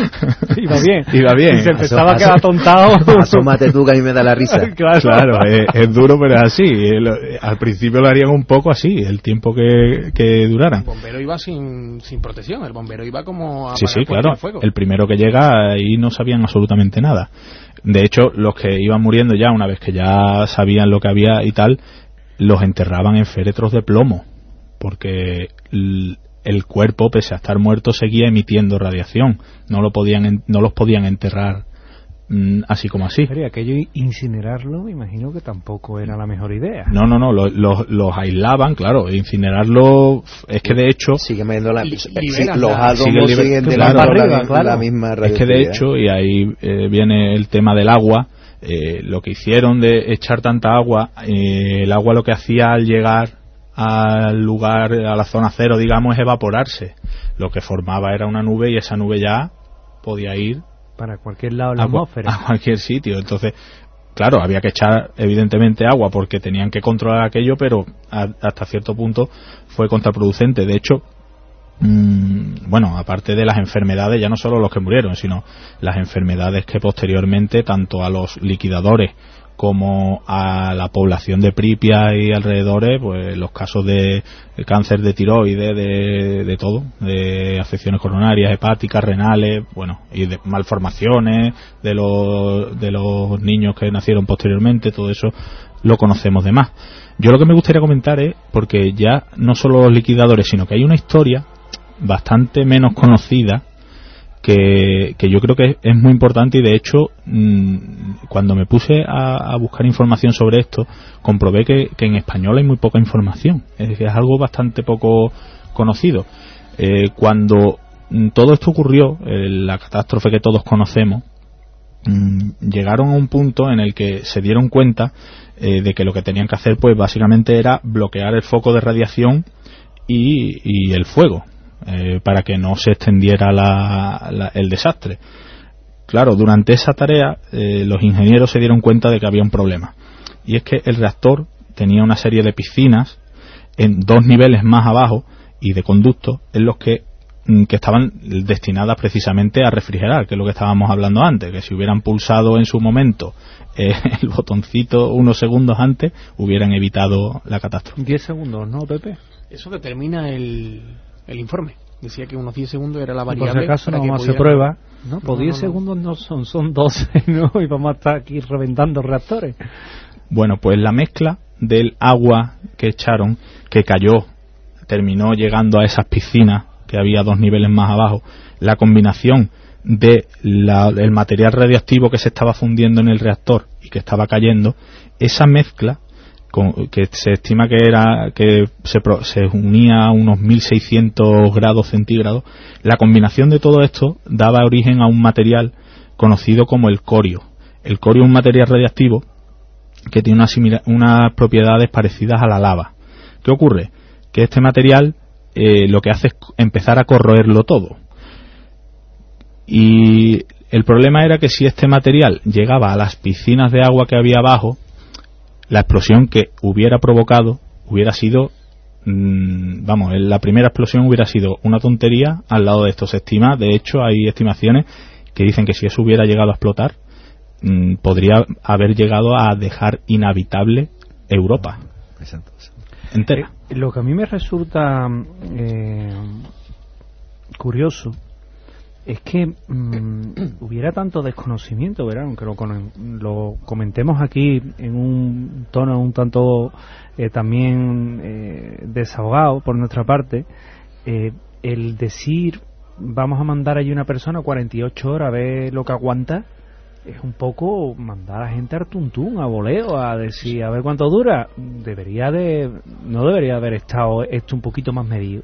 iba bien,
iba bien.
Y se empezaba a quedar atontado.
Asómate tú, que a mí me da la risa.
claro,
claro es, es duro, pero es así. El, al principio lo harían un poco así, el tiempo que, que duraran.
El bombero iba sin, sin protección, el bombero iba como a
sí, sí, claro.
El fuego.
El primero que llega ahí no sabían absolutamente nada. Nada. De hecho, los que iban muriendo ya, una vez que ya sabían lo que había y tal, los enterraban en féretros de plomo, porque el, el cuerpo, pese a estar muerto, seguía emitiendo radiación. No lo podían, no los podían enterrar mmm, así como así.
Pero aquello incinerarlo, me imagino que tampoco era la mejor idea.
No, no, no, los, los, los aislaban, claro, incinerarlo es que de hecho
sigue metiendo la,
li,
sí,
liberan,
los
la,
átomos
sigue
siguen
claro,
teniendo
arriba,
la,
claro.
la misma
es
radioactividad.
que de hecho, y ahí eh, viene el tema del agua, eh, lo que hicieron de echar tanta agua, eh, el agua lo que hacía al llegar al lugar, a la zona cero, digamos, es evaporarse. Lo que formaba era una nube y esa nube ya podía ir
para cualquier lado de la
a,
atmósfera,
a cualquier sitio. Entonces, claro, había que echar evidentemente agua porque tenían que controlar aquello, pero a, hasta cierto punto fue contraproducente. De hecho, mmm, bueno, aparte de las enfermedades, ya no solo los que murieron, sino las enfermedades que posteriormente tanto a los liquidadores como a la población de Pripyat y alrededores, pues los casos de cáncer de tiroides, de, de todo, de afecciones coronarias, hepáticas, renales, bueno, y de malformaciones de los, de los niños que nacieron posteriormente, todo eso lo conocemos de más. Yo lo que me gustaría comentar es, porque ya no solo los liquidadores, sino que hay una historia bastante menos conocida que, que yo creo que es muy importante, y de hecho mmm, cuando me puse a, a buscar información sobre esto comprobé que, que en español hay muy poca información, es decir, es algo bastante poco conocido. Eh, cuando mmm, todo esto ocurrió, eh, la catástrofe que todos conocemos, mmm, llegaron a un punto en el que se dieron cuenta eh, de que lo que tenían que hacer pues básicamente era bloquear el foco de radiación y, y el fuego, Eh, para que no se extendiera la, la, el desastre. Claro, durante esa tarea eh, los ingenieros se dieron cuenta de que había un problema, y es que el reactor tenía una serie de piscinas en dos niveles más abajo y de conductos en los que, que estaban destinadas precisamente a refrigerar, que es lo que estábamos hablando antes, que si hubieran pulsado en su momento eh, el botoncito unos segundos antes hubieran evitado la catástrofe.
diez segundos, ¿no, Pepe?
Eso determina el el informe. Decía que unos diez segundos era la variable.
Por si acaso no vamos a hacer prueba. No, pues diez segundos no son, son doce, ¿no? Y vamos a estar aquí reventando reactores.
Bueno, pues la mezcla del agua que echaron, que cayó, terminó llegando a esas piscinas, que había dos niveles más abajo, la combinación de la, el material radiactivo que se estaba fundiendo en el reactor y que estaba cayendo, esa mezcla, que se estima que era que se, se unía a unos mil seiscientos grados centígrados, la combinación de todo esto daba origen a un material conocido como el corio. El corio es un material radiactivo que tiene unas, unas propiedades parecidas a la lava. ¿Qué ocurre? Que este material eh, lo que hace es empezar a corroerlo todo. Y el problema era que si este material llegaba a las piscinas de agua que había abajo, la explosión que hubiera provocado hubiera sido, mmm, vamos, la primera explosión hubiera sido una tontería al lado de esto. Se estima, de hecho hay estimaciones que dicen que si eso hubiera llegado a explotar, mmm, podría haber llegado a dejar inhabitable Europa entera.
Eh, lo que a mí me resulta eh, curioso es que mmm, hubiera tanto desconocimiento, ¿verdad? Aunque lo, lo comentemos aquí en un tono un tanto eh, también eh, desahogado por nuestra parte, eh, el decir vamos a mandar allí una persona cuarenta y ocho horas a ver lo que aguanta, es un poco mandar a la gente al tuntún, a voleo, a decir a ver cuánto dura. Debería de no debería haber estado esto un poquito más medido.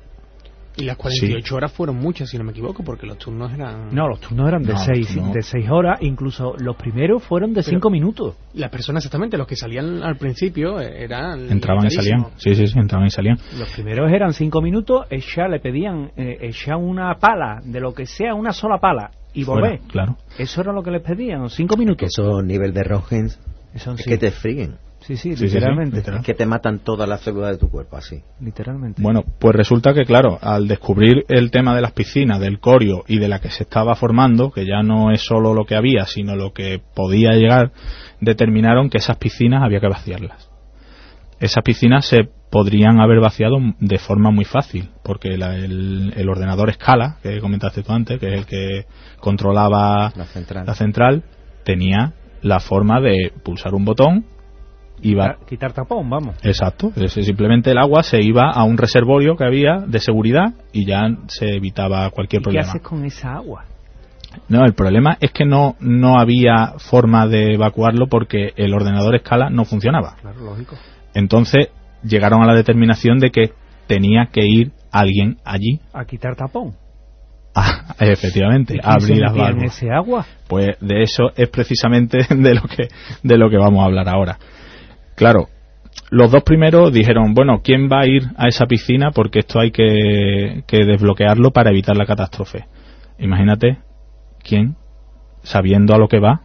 Y las cuarenta y ocho sí. horas fueron muchas, si no me equivoco, porque los turnos eran...
No, los turnos eran de, no, seis, no. de seis horas, incluso los primeros fueron de cinco minutos.
Las personas, exactamente, los que salían al principio eran...
Entraban y salían, sí, sí, sí, entraban y salían.
Los primeros eran cinco minutos, ella le pedían eh, echar una pala, de lo que sea, una sola pala, y volver.
Fuera, claro.
Eso era lo que les pedían, cinco minutos.
Que esos niveles de Röntgen es
sí.
que te fríen.
Sí, sí,
sí,
literalmente.
Sí, sí, literal.
Es que te matan todas las células de tu cuerpo, así.
Literalmente.
Bueno, pues resulta que, claro, al descubrir el tema de las piscinas, del corio y de la que se estaba formando, que ya no es solo lo que había, sino lo que podía llegar, determinaron que esas piscinas había que vaciarlas. Esas piscinas se podrían haber vaciado de forma muy fácil, porque la, el, el ordenador Scala, que comentaste tú antes, que es el que controlaba
la central,
la central tenía la forma de pulsar un botón, iba
quitar, quitar tapón, vamos.
Exacto, es, simplemente el agua se iba a un reservorio que había de seguridad y ya se evitaba cualquier
¿Y
problema.
qué haces con esa agua?
No, el problema es que no no había forma de evacuarlo porque el ordenador Scala no funcionaba.
Claro, lógico.
Entonces llegaron a la determinación de que tenía que ir alguien allí
a quitar tapón.
Ah, efectivamente, a abrir las válvulas.
¿Ese agua?
Pues de eso es precisamente de lo que de lo que vamos a hablar ahora. Claro, los dos primeros dijeron, bueno, ¿quién va a ir a esa piscina? Porque esto hay que, que desbloquearlo para evitar la catástrofe. Imagínate, ¿quién? Sabiendo a lo que va.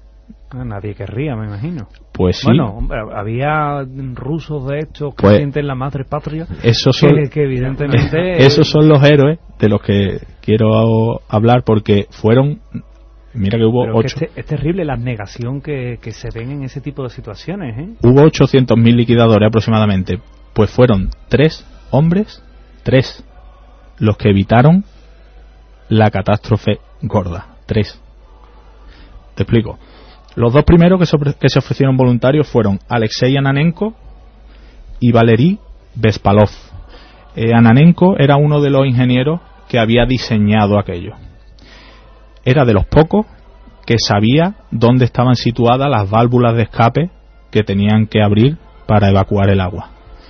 Nadie querría, me imagino.
Pues sí.
Bueno, había rusos de estos que
pues,
sienten la madre patria.
Esos son,
que, que evidentemente...
Esos son los héroes de los que quiero hablar porque fueron Mira que hubo
Pero
ocho.
que es, es terrible la abnegación que, que se ven en ese tipo de situaciones, ¿eh?
Hubo ochocientos mil liquidadores aproximadamente. Pues fueron tres hombres, tres, los que evitaron la catástrofe gorda. Tres. Te explico. Los dos primeros que se, que se ofrecieron voluntarios fueron Alexei Ananenko y Valery Bespalov. Eh, Ananenko era uno de los ingenieros que había diseñado aquello. Era de los pocos que sabía dónde estaban situadas las válvulas de escape que tenían que abrir para evacuar el agua.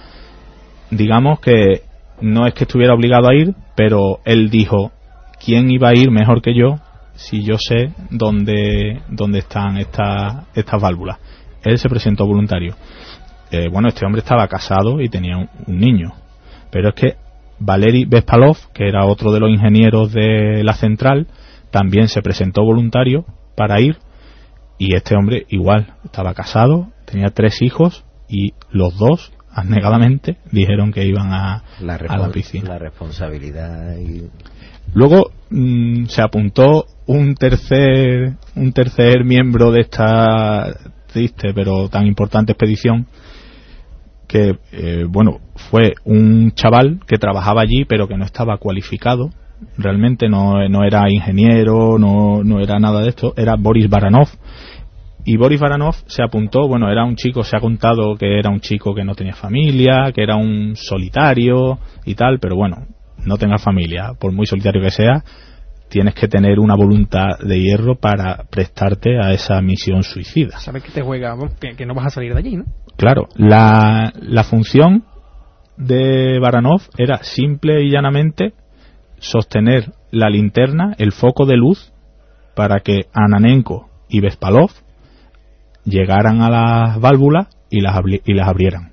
Digamos que no es que estuviera obligado a ir, pero él dijo, ¿quién iba a ir mejor que yo si yo sé dónde, dónde están estas, estas válvulas? Él se presentó voluntario. Eh, bueno, este hombre estaba casado y tenía un, un niño, pero es que Valery Bespalov, que era otro de los ingenieros de la central, también se presentó voluntario para ir, y este hombre igual, estaba casado, tenía tres hijos y los dos, abnegadamente, dijeron que iban a
la,
a la piscina.
La responsabilidad y...
Luego mmm, se apuntó un tercer un tercer miembro de esta triste pero tan importante expedición, que eh, bueno, fue un chaval que trabajaba allí pero que no estaba cualificado, realmente no, no era ingeniero, no, no era nada de esto, era Boris Baranov. Y Boris Baranov se apuntó, bueno, era un chico, se ha contado que era un chico que no tenía familia, que era un solitario y tal, pero bueno, no tengas familia, por muy solitario que sea, tienes que tener una voluntad de hierro para prestarte a esa misión suicida.
Sabes que te juega, que, que no vas a salir de allí, ¿no?
Claro, la, la función de Baranov era simple y llanamente sostener la linterna, el foco de luz, para que Ananenko y Bespalov llegaran a las válvulas y las, abri- y las abrieran.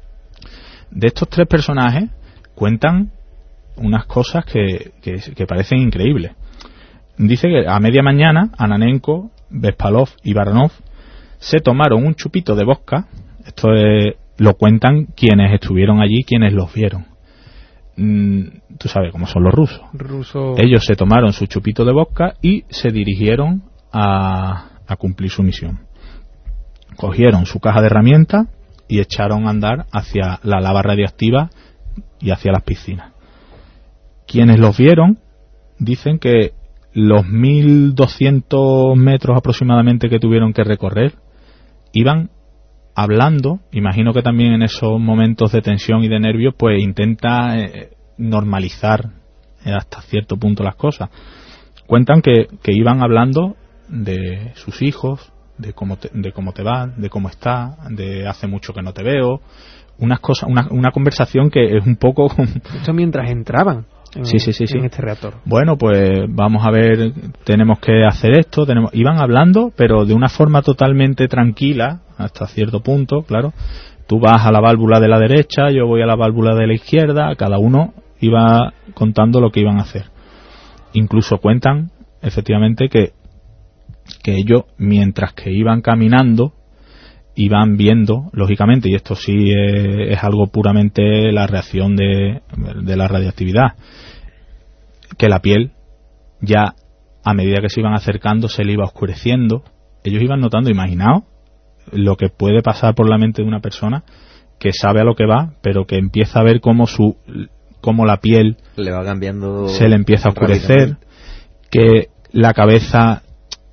De estos tres personajes cuentan unas cosas que, que, que parecen increíbles. Dice que a media mañana Ananenko, Bespalov y Baranov se tomaron un chupito de vodka. Esto es, lo cuentan quienes estuvieron allí, quienes los vieron. Mm, tú sabes cómo son los rusos.
Ruso...
Ellos se tomaron su chupito de vodka y se dirigieron a, a cumplir su misión. Cogieron su caja de herramientas y echaron a andar hacia la lava radiactiva y hacia las piscinas. Quienes los vieron dicen que los mil doscientos metros aproximadamente que tuvieron que recorrer iban hablando. Imagino que también en esos momentos de tensión y de nervios pues intenta eh, normalizar eh, hasta cierto punto las cosas. Cuentan que, que iban hablando de sus hijos, de cómo te, de cómo te va, de cómo está, de hace mucho que no te veo, unas cosas, una, una conversación que es un poco...
Esto mientras entraban en,
sí, sí, sí, sí.
en este reactor.
Bueno, pues vamos a ver, tenemos que hacer esto, tenemos... Iban hablando, pero de una forma totalmente tranquila, hasta cierto punto, claro. Tú vas a la válvula de la derecha, yo voy a la válvula de la izquierda, cada uno iba contando lo que iban a hacer. Incluso cuentan, efectivamente, que que ellos, mientras que iban caminando, iban viendo, lógicamente, y esto sí es, es algo puramente la reacción de, de la radiactividad, que la piel ya, a medida que se iban acercando, se le iba oscureciendo. Ellos iban notando, imaginaos, lo que puede pasar por la mente de una persona que sabe a lo que va, pero que empieza a ver cómo su cómo la piel
le va cambiando,
se le empieza a oscurecer, que la cabeza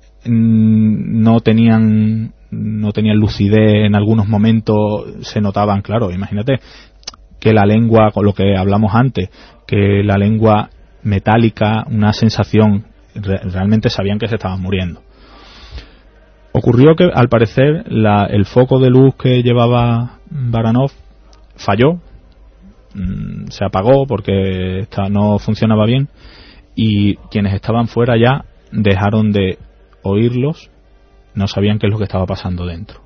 no tenían no tenían lucidez en algunos momentos, se notaban, claro, imagínate que la lengua, con lo que hablamos antes, que la lengua metálica, una sensación, re, realmente sabían que se estaban muriendo. Ocurrió que al parecer la, el foco de luz que llevaba Baranov falló, mmm, se apagó porque esta no funcionaba bien, y quienes estaban fuera ya dejaron de oírlos, no sabían qué es lo que estaba pasando dentro.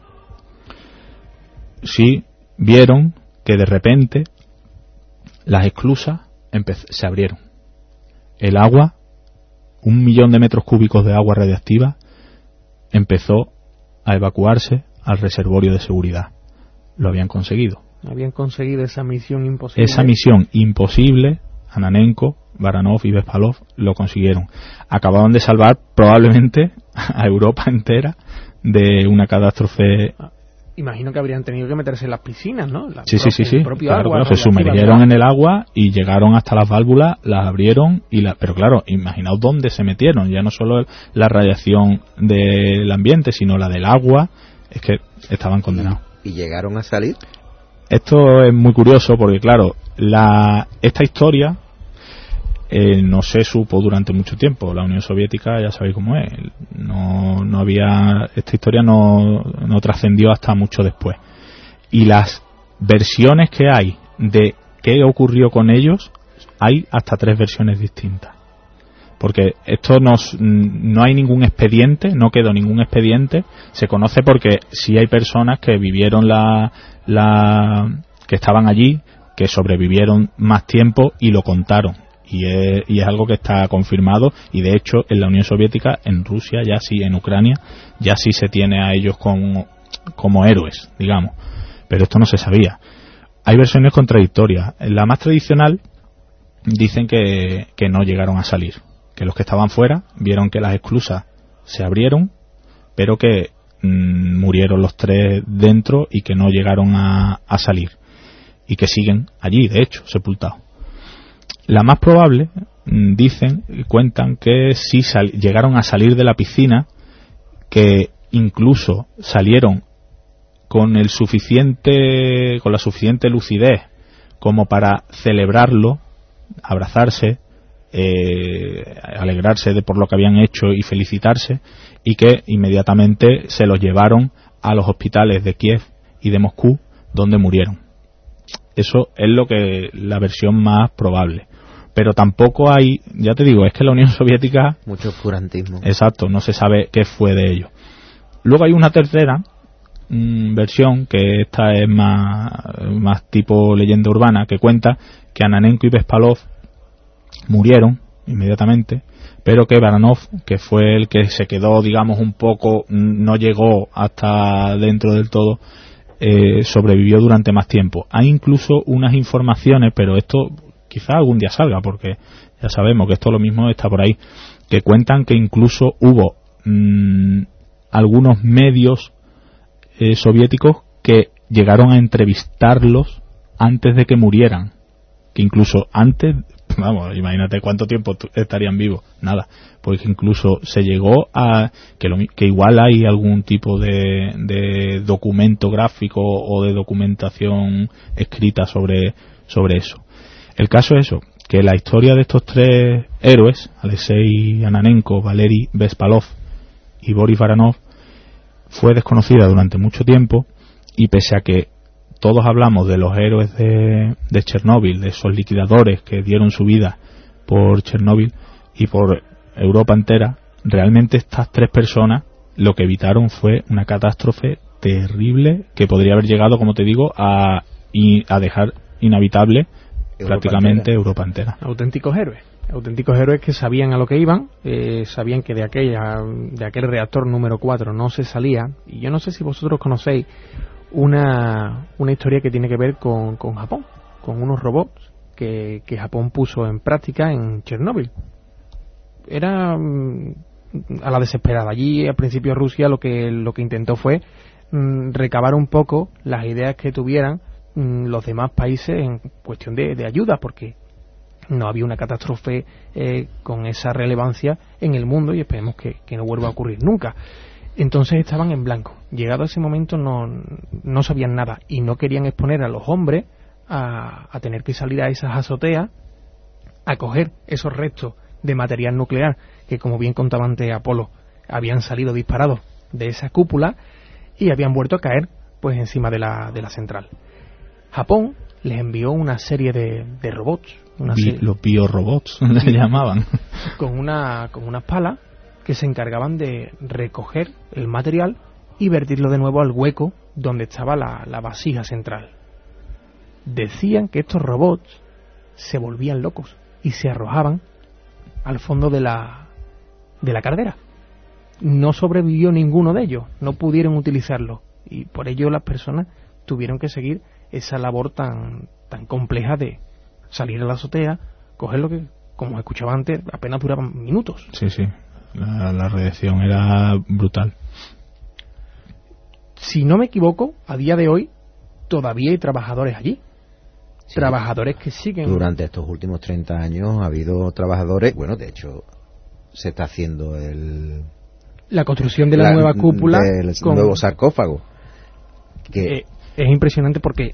Sí vieron que de repente las esclusas empez- se abrieron. El agua, un millón de metros cúbicos de agua radiactiva, empezó a evacuarse al reservorio de seguridad. Lo habían conseguido.
Habían conseguido esa misión imposible.
Esa misión imposible Ananenko, Baranov y Bespalov lo consiguieron. Acababan de salvar probablemente a Europa entera de una catástrofe.
Imagino que habrían tenido que meterse en las piscinas, ¿no? La
sí,
pro-
sí, sí, sí.
el propio
Claro,
agua,
claro,
¿no?
se
La
sumergieron
actividad.
en el agua y llegaron hasta las válvulas, las abrieron y la, pero claro, imaginaos dónde se metieron, ya no solo la radiación del ambiente, sino la del agua, es que estaban condenados.
¿Y llegaron a salir?
Esto es muy curioso porque claro, la esta historia Eh, no se supo durante mucho tiempo. La Unión Soviética ya sabéis cómo es, no, no había, esta historia no, no trascendió hasta mucho después, y las versiones que hay de qué ocurrió con ellos, hay hasta tres versiones distintas, porque esto nos, no hay ningún expediente, no quedó ningún expediente. Se conoce porque sí hay personas que vivieron la, la que estaban allí, que sobrevivieron más tiempo y lo contaron. Y es, y es algo que está confirmado, y de hecho en la Unión Soviética, en Rusia ya sí, en Ucrania ya sí se tiene a ellos como, como héroes, digamos, pero esto no se sabía. Hay versiones contradictorias. En la más tradicional dicen que, que no llegaron a salir, que los que estaban fuera vieron que las esclusas se abrieron, pero que mmm, murieron los tres dentro y que no llegaron a, a salir, y que siguen allí, de hecho, sepultados. La más probable, dicen, cuentan que sí sal- llegaron a salir de la piscina, que incluso salieron con el suficiente, con la suficiente lucidez como para celebrarlo, abrazarse, eh, alegrarse de por lo que habían hecho y felicitarse, y que inmediatamente se los llevaron a los hospitales de Kiev y de Moscú, donde murieron. Eso es lo que la versión más probable. Pero tampoco hay, ya te digo, es que la Unión Soviética,
mucho oscurantismo.
Exacto, no se sabe qué fue de ello. Luego hay una tercera mmm, versión, que esta es más, más tipo leyenda urbana, que cuenta que Ananenko y Bespalov murieron inmediatamente, pero que Baranov, que fue el que se quedó, digamos, un poco, no llegó hasta dentro del todo, eh, sobrevivió durante más tiempo. Hay incluso unas informaciones, pero esto quizá algún día salga, porque ya sabemos que esto lo mismo está por ahí, que cuentan que incluso hubo mmm, algunos medios eh, soviéticos que llegaron a entrevistarlos antes de que murieran, que incluso antes, vamos, imagínate cuánto tiempo estarían vivos, nada, porque incluso se llegó a que, lo, que igual hay algún tipo de, de documento gráfico o de documentación escrita sobre, sobre eso. El caso es eso, que la historia de estos tres héroes, Alexei Ananenko, Valery Bespalov y Boris Baranov, fue desconocida durante mucho tiempo, y pese a que todos hablamos de los héroes de, de Chernóbil, de esos liquidadores que dieron su vida por Chernóbil y por Europa entera, realmente estas tres personas lo que evitaron fue una catástrofe terrible que podría haber llegado, como te digo, a, a dejar inhabitable Europa prácticamente entera. Europa entera.
Auténticos héroes, auténticos héroes que sabían a lo que iban, eh, sabían que de aquella, de aquel reactor número cuatro no se salía. Y yo no sé si vosotros conocéis una, una historia que tiene que ver con, con Japón, con unos robots que, que Japón puso en práctica en Chernóbil. Era mm, a la desesperada. Allí al principio Rusia lo que, lo que intentó fue mm, recabar un poco las ideas que tuvieran los demás países en cuestión de, de ayuda, porque no había una catástrofe eh, con esa relevancia en el mundo, y esperemos que, que no vuelva a ocurrir nunca. Entonces estaban en blanco. Llegado ese momento no, no sabían nada y no querían exponer a los hombres a, a tener que salir a esas azoteas a coger esos restos de material nuclear que, como bien contaba antes Apolo, habían salido disparados de esa cúpula y habían vuelto a caer pues encima de la, de la central. Japón les envió una serie de, de robots, una
Bi,
serie,
los biorobots se llamaban,
con una con unas palas que se encargaban de recoger el material y vertirlo de nuevo al hueco donde estaba la, la vasija central. Decían que estos robots se volvían locos y se arrojaban al fondo de la de la caldera. No sobrevivió ninguno de ellos, no pudieron utilizarlo, y por ello las personas tuvieron que seguir esa labor tan tan compleja de salir a la azotea, cogerlo que, como escuchaba antes, apenas duraban minutos.
Sí, sí, la, la radiación era brutal.
Si no me equivoco, a día de hoy todavía hay trabajadores allí. Sí. Trabajadores que siguen...
Durante estos últimos treinta años ha habido trabajadores, bueno, de hecho se está haciendo el...
La construcción de la, la nueva cúpula...
Del con... nuevo sarcófago. Que...
Eh, es impresionante porque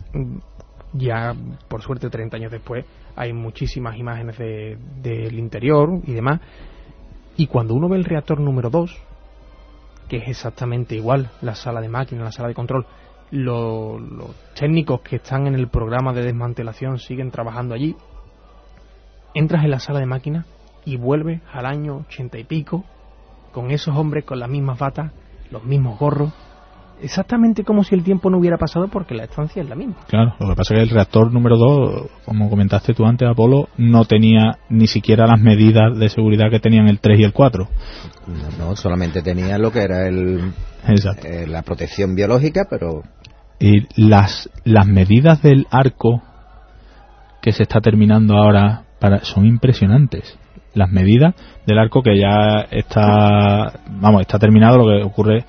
ya, por suerte, treinta años después, hay muchísimas imágenes de, del interior y demás. Y cuando uno ve el reactor número dos, que es exactamente igual, la sala de máquinas, la sala de control, los, los técnicos que están en el programa de desmantelación siguen trabajando allí. Entras en la sala de máquinas y vuelves al año ochenta y pico, con esos hombres con las mismas batas, los mismos gorros, exactamente como si el tiempo no hubiera pasado, porque la estancia es la misma.
Claro, lo que pasa es que el reactor número dos, como comentaste tú antes, Apolo, no tenía ni siquiera las medidas de seguridad que tenían el tres y el cuatro.
No, no solamente tenía lo que era el eh, la protección biológica, pero...
Y las, las medidas del arco que se está terminando ahora para, son impresionantes. Las medidas del arco que ya está, vamos, está terminado, lo que ocurre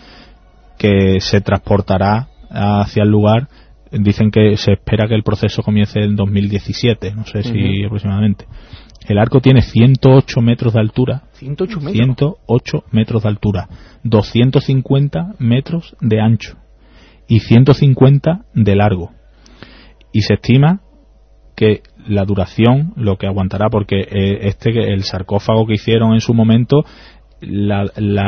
que se transportará hacia el lugar. Dicen que se espera que el proceso comience en dos mil diecisiete, no sé si uh-huh. aproximadamente. El arco tiene ciento ocho metros de altura.
ciento ocho metros.
ciento ocho metros de altura, doscientos cincuenta metros de ancho y ciento cincuenta de largo. Y se estima que la duración, lo que aguantará, porque eh, este el sarcófago que hicieron en su momento, La,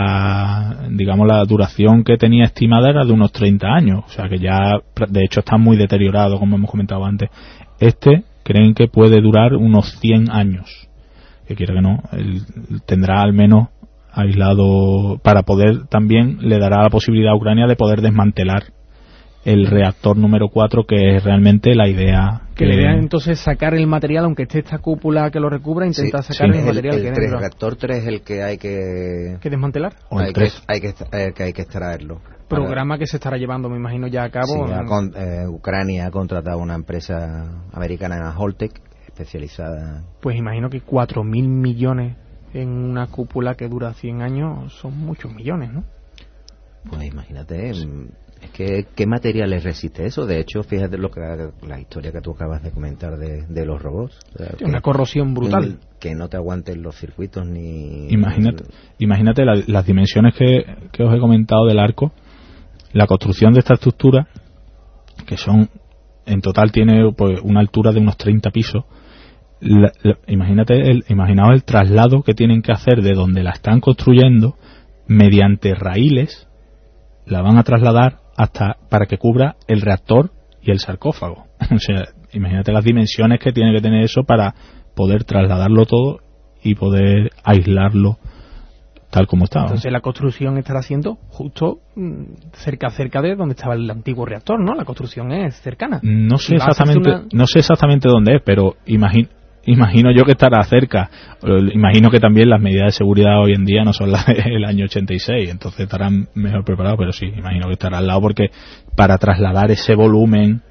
la digamos la duración que tenía estimada era de unos treinta años, o sea que ya de hecho está muy deteriorado, como hemos comentado antes. Este creen que puede durar unos cien años, que quiera que no, él tendrá al menos aislado, para poder, también le dará la posibilidad a Ucrania de poder desmantelar el reactor número cuatro, que es realmente la idea
que, que la idea entonces sacar el material, aunque esté esta cúpula que lo recubra, intentar sí, sacar sí, el, el material
el
que
tres, el reactor tres es el que hay que
que desmantelar
o el hay, que, hay que eh, que hay que extraerlo.
Programa que se estará llevando, me imagino, ya a cabo.
Sí, ya con, eh, Ucrania ha contratado una empresa americana, Holtec, especializada.
Pues imagino que cuatro mil millones en una cúpula que dura cien años son muchos millones, ¿no?
Pues imagínate. Sí. Es que, ¿qué materiales resiste eso? De hecho, fíjate lo que la historia que tú acabas de comentar de, de los robots. O sea,
una que, corrosión brutal.
Un, que no te aguanten los circuitos ni...
Imagínate, imagínate la, las dimensiones que, que os he comentado del arco. La construcción de esta estructura, que son, en total tiene pues una altura de unos treinta pisos. La, la, imagínate el, imaginaos el traslado que tienen que hacer de donde la están construyendo mediante raíles. La van a trasladar hasta para que cubra el reactor y el sarcófago. O sea, imagínate las dimensiones que tiene que tener eso para poder trasladarlo todo y poder aislarlo tal como estaba.
Entonces la construcción estará haciendo justo cerca cerca de donde estaba el antiguo reactor, ¿no? La construcción es cercana.
No sé exactamente, una... no sé exactamente dónde es, pero imagino Imagino yo que estará cerca. Imagino que también las medidas de seguridad hoy en día no son las del año ochenta y seis, entonces estarán mejor preparados, pero sí, imagino que estará al lado, porque para trasladar ese volumen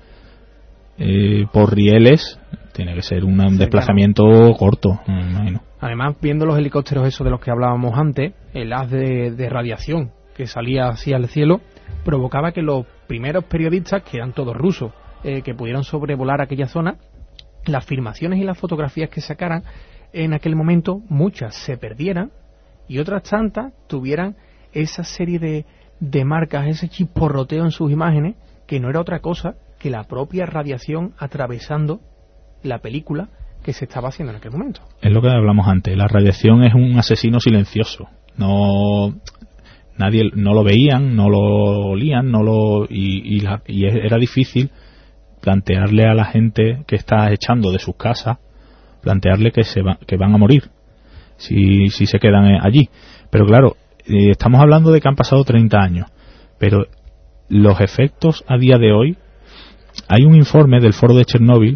eh, por rieles tiene que ser un, un desplazamiento corto, me imagino.
Además, viendo los helicópteros esos de los que hablábamos antes, el haz de, de radiación que salía hacia el cielo provocaba que los primeros periodistas, que eran todos rusos, eh, que pudieron sobrevolar aquella zona, las filmaciones y las fotografías que sacaran en aquel momento, muchas se perdieran y otras tantas tuvieran esa serie de, de marcas, ese chisporroteo en sus imágenes, que no era otra cosa que la propia radiación atravesando la película que se estaba haciendo en aquel momento.
Es lo que hablamos antes, la radiación es un asesino silencioso. No, nadie no lo veían, no lo olían, no lo y, y, la, y era difícil plantearle a la gente que está echando de sus casas, plantearle que se va, que van a morir si, si se quedan allí. Pero claro, eh, estamos hablando de que han pasado treinta años, pero los efectos a día de hoy, hay un informe del foro de Chernóbil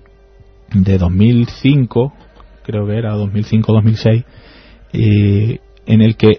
de dos mil cinco, creo que era dos mil cinco dos mil seis, eh, en el que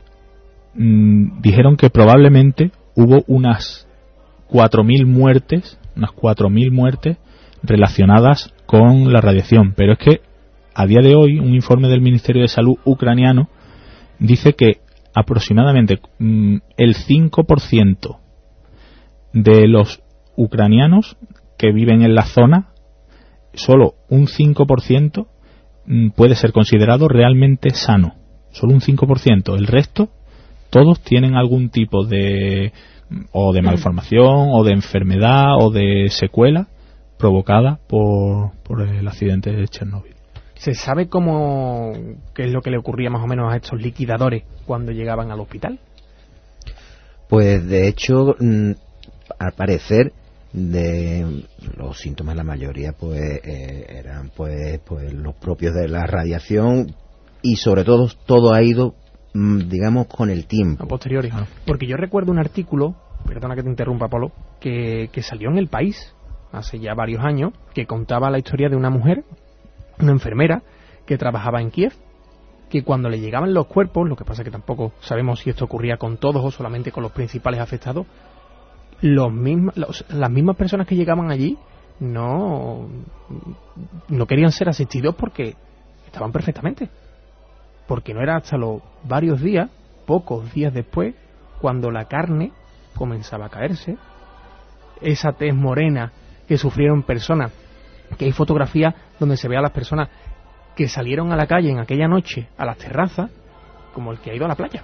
mmm, dijeron que probablemente hubo unas cuatro mil muertes unas cuatro mil muertes relacionadas con la radiación, pero es que a día de hoy, un informe del Ministerio de Salud ucraniano dice que aproximadamente mm, el cinco por ciento de los ucranianos que viven en la zona, solo un cinco por ciento mm, puede ser considerado realmente sano. Solo un cinco por ciento. El resto, todos tienen algún tipo de o de malformación o de enfermedad o de secuela provocada por, por el accidente de Chernóbil.
¿Se sabe cómo, qué es lo que le ocurría más o menos a estos liquidadores cuando llegaban al hospital?
Pues de hecho, mm, al parecer, de los síntomas, la mayoría pues eh, eran pues pues los propios de la radiación, y sobre todo todo ha ido, digamos, con el tiempo.
A posteriori. Ah. Porque yo recuerdo un artículo, perdona que te interrumpa, Pablo, que, que salió en El País hace ya varios años, que contaba la historia de una mujer, una enfermera, que trabajaba en Kiev, que cuando le llegaban los cuerpos, lo que pasa es que tampoco sabemos si esto ocurría con todos o solamente con los principales afectados, los mismos, los, las mismas personas que llegaban allí no, no querían ser asistidos porque estaban perfectamente. Porque no era hasta los varios días, pocos días después, cuando la carne comenzaba a caerse, esa tez morena que sufrieron personas, que hay fotografías donde se ve a las personas que salieron a la calle en aquella noche, a las terrazas, como el que ha ido a la playa.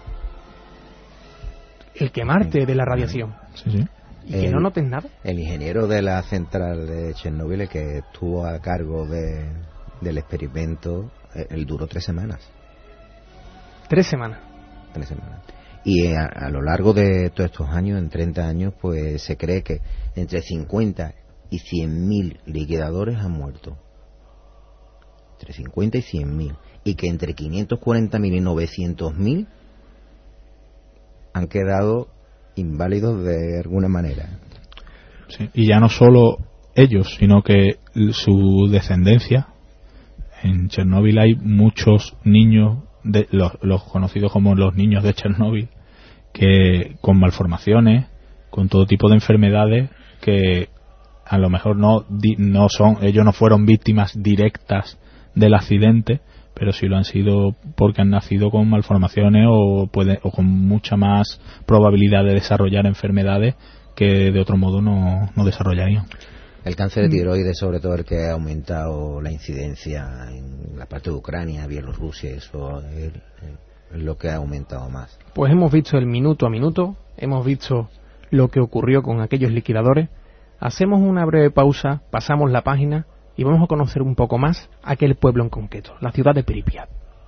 El quemarte de la radiación.
Sí, sí.
Y que
el,
no noten nada.
El ingeniero de la central de Chernóbil, que estuvo a cargo de, del experimento, él duró tres semanas.
Tres semanas.
Tres semanas. Y a, a lo largo de todos estos años, en treinta años, pues se cree que entre cincuenta y cien mil liquidadores han muerto. Entre cincuenta y cien mil. Y que entre quinientos cuarenta mil y novecientos mil han quedado inválidos de alguna manera.
Sí, y ya no solo ellos, sino que su descendencia. En Chernóbil hay muchos niños, de los, los conocidos como los niños de Chernóbil, que con malformaciones, con todo tipo de enfermedades, que a lo mejor no no son, ellos no fueron víctimas directas del accidente, pero sí lo han sido porque han nacido con malformaciones o puede, o con mucha más probabilidad de desarrollar enfermedades que de otro modo no, no desarrollarían.
El cáncer de tiroides, sobre todo, el que ha aumentado la incidencia en la parte de Ucrania, Bielorrusia, eso es, es lo que ha aumentado más.
Pues hemos visto el minuto a minuto, hemos visto lo que ocurrió con aquellos liquidadores. Hacemos una breve pausa, pasamos la página y vamos a conocer un poco más aquel pueblo en concreto, la ciudad de Pripyat.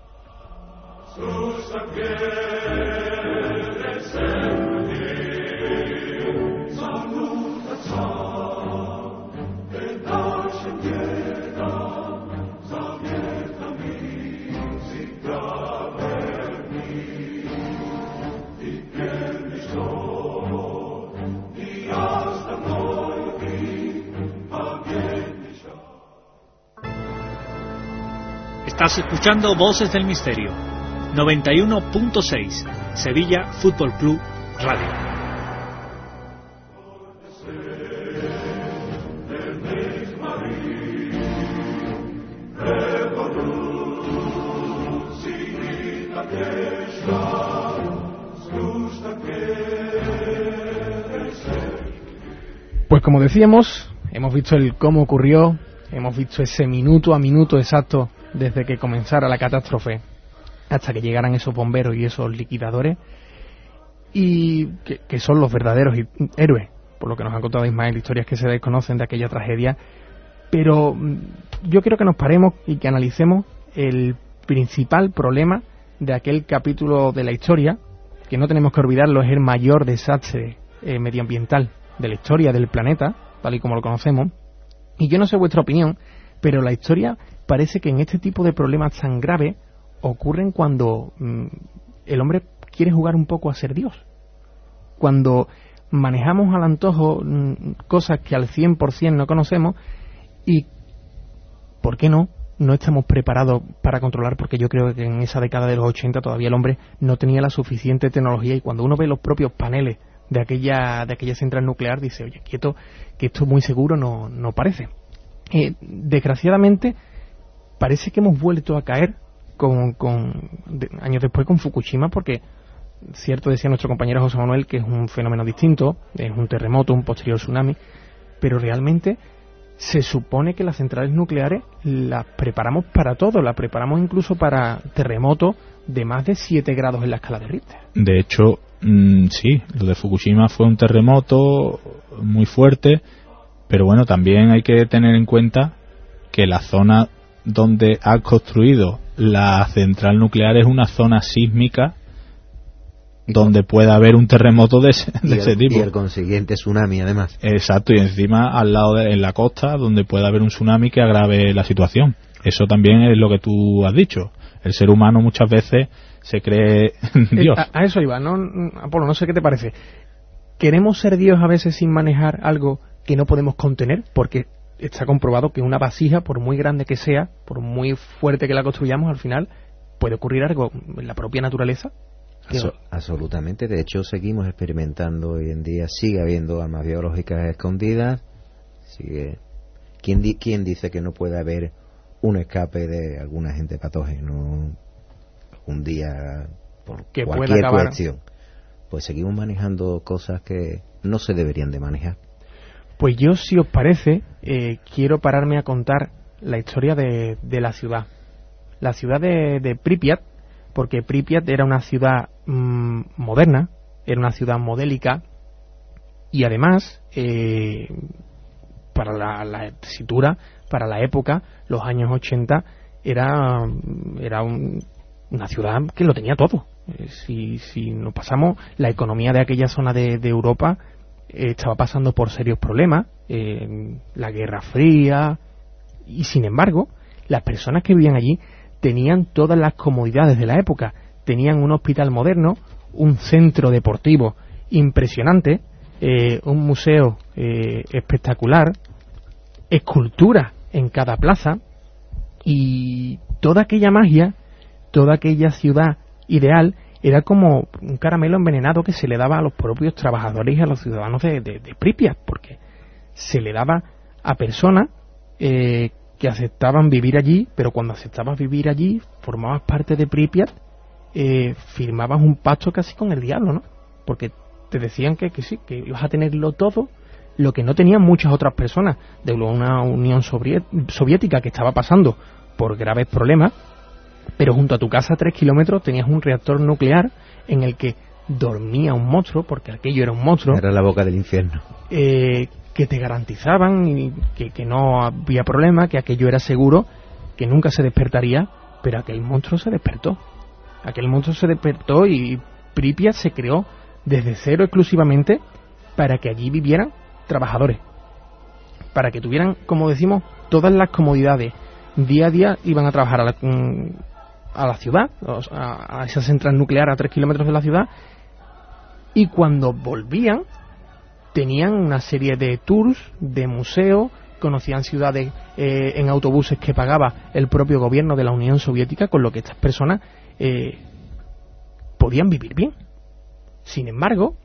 Estás escuchando Voces del Misterio, noventa y uno punto seis, Sevilla Fútbol Club Radio.
Pues como decíamos, hemos visto el cómo ocurrió, hemos visto ese minuto a minuto exacto desde que comenzara la catástrofe hasta que llegaran esos bomberos y esos liquidadores, y que, que son los verdaderos héroes, por lo que nos han contado Ismael, historias que se desconocen de aquella tragedia. Pero yo quiero que nos paremos y que analicemos el principal problema de aquel capítulo de la historia, que no tenemos que olvidarlo, es el mayor desastre eh, medioambiental de la historia del planeta, tal y como lo conocemos. Y yo no sé vuestra opinión, pero la historia parece que en este tipo de problemas tan graves ocurren cuando mmm, el hombre quiere jugar un poco a ser Dios. Cuando manejamos al antojo mmm, cosas que al cien por ciento no conocemos y, ¿por qué no?, no estamos preparados para controlar, porque yo creo que en esa década de los ochenta todavía el hombre no tenía la suficiente tecnología, y cuando uno ve los propios paneles de aquella de aquella central nuclear dice, oye, quieto, que esto muy seguro no, no parece. Eh, desgraciadamente, parece que hemos vuelto a caer con, con de, años después con Fukushima, porque cierto decía nuestro compañero José Manuel que es un fenómeno distinto, es un terremoto, un posterior tsunami, pero realmente se supone que las centrales nucleares las preparamos para todo, las preparamos incluso para terremotos de más de siete grados en la escala de Richter.
De hecho, mmm, sí, lo de Fukushima fue un terremoto muy fuerte, pero bueno, también hay que tener en cuenta que la zona donde ha construido la central nuclear es una zona sísmica donde puede haber un terremoto de ese, de
el,
ese tipo.
Y el consiguiente tsunami, además.
Exacto, y encima al lado de en la costa, donde puede haber un tsunami que agrave la situación. Eso también es lo que tú has dicho. El ser humano muchas veces se cree Dios.
A, a eso iba, ¿no? Apolo, no sé qué te parece. ¿Queremos ser Dios a veces sin manejar algo que no podemos contener? Porque está comprobado que una vasija, por muy grande que sea, por muy fuerte que la construyamos, al final puede ocurrir algo en la propia naturaleza.
Aso- absolutamente, de hecho seguimos experimentando hoy en día, sigue habiendo armas biológicas escondidas, sigue. ¿Quién, di- quién dice que no puede haber un escape de algún agente patógeno un día por
que
cualquier
pueda acabar?
cuestión? Pues seguimos manejando cosas que no se deberían de manejar.
Pues yo, si os parece, eh, quiero pararme a contar la historia de, de la ciudad. La ciudad de, de Pripyat, porque Pripyat era una ciudad mmm, moderna, era una ciudad modélica, y además, eh, para la, la tesitura, para la época, los años ochenta, era, era un, una ciudad que lo tenía todo. Eh, si, si nos pasamos, la economía de aquella zona de, de Europa eh, estaba pasando por serios problemas, eh, la Guerra Fría, y sin embargo, las personas que vivían allí tenían todas las comodidades de la época. Tenían un hospital moderno, un centro deportivo impresionante, eh, un museo eh, espectacular, esculturas en cada plaza, y toda aquella magia, toda aquella ciudad ideal era como un caramelo envenenado que se le daba a los propios trabajadores y a los ciudadanos de, de, de Pripyat, porque se le daba a personas eh, que aceptaban vivir allí, pero cuando aceptabas vivir allí, formabas parte de Pripyat, eh, firmabas un pacto casi con el diablo, ¿no? Porque te decían que, que sí, que ibas a tenerlo todo, lo que no tenían muchas otras personas, de una Unión Soviet- Soviética que estaba pasando por graves problemas, pero junto a tu casa a tres kilómetros tenías un reactor nuclear en el que dormía un monstruo, porque aquello era un monstruo.
Era la boca del infierno.
Eh, que te garantizaban y que, que no había problema, que aquello era seguro, que nunca se despertaría, pero aquel monstruo se despertó. Aquel monstruo se despertó y Pripyat se creó desde cero exclusivamente para que allí vivieran trabajadores, para que tuvieran, como decimos, todas las comodidades. Día a día iban a trabajar a la, a la ciudad, a, a esa central nuclear a tres kilómetros de la ciudad, y cuando volvían tenían una serie de tours, de museos, conocían ciudades eh, en autobuses que pagaba el propio gobierno de la Unión Soviética, con lo que estas personas eh, podían vivir bien. Sin embargo,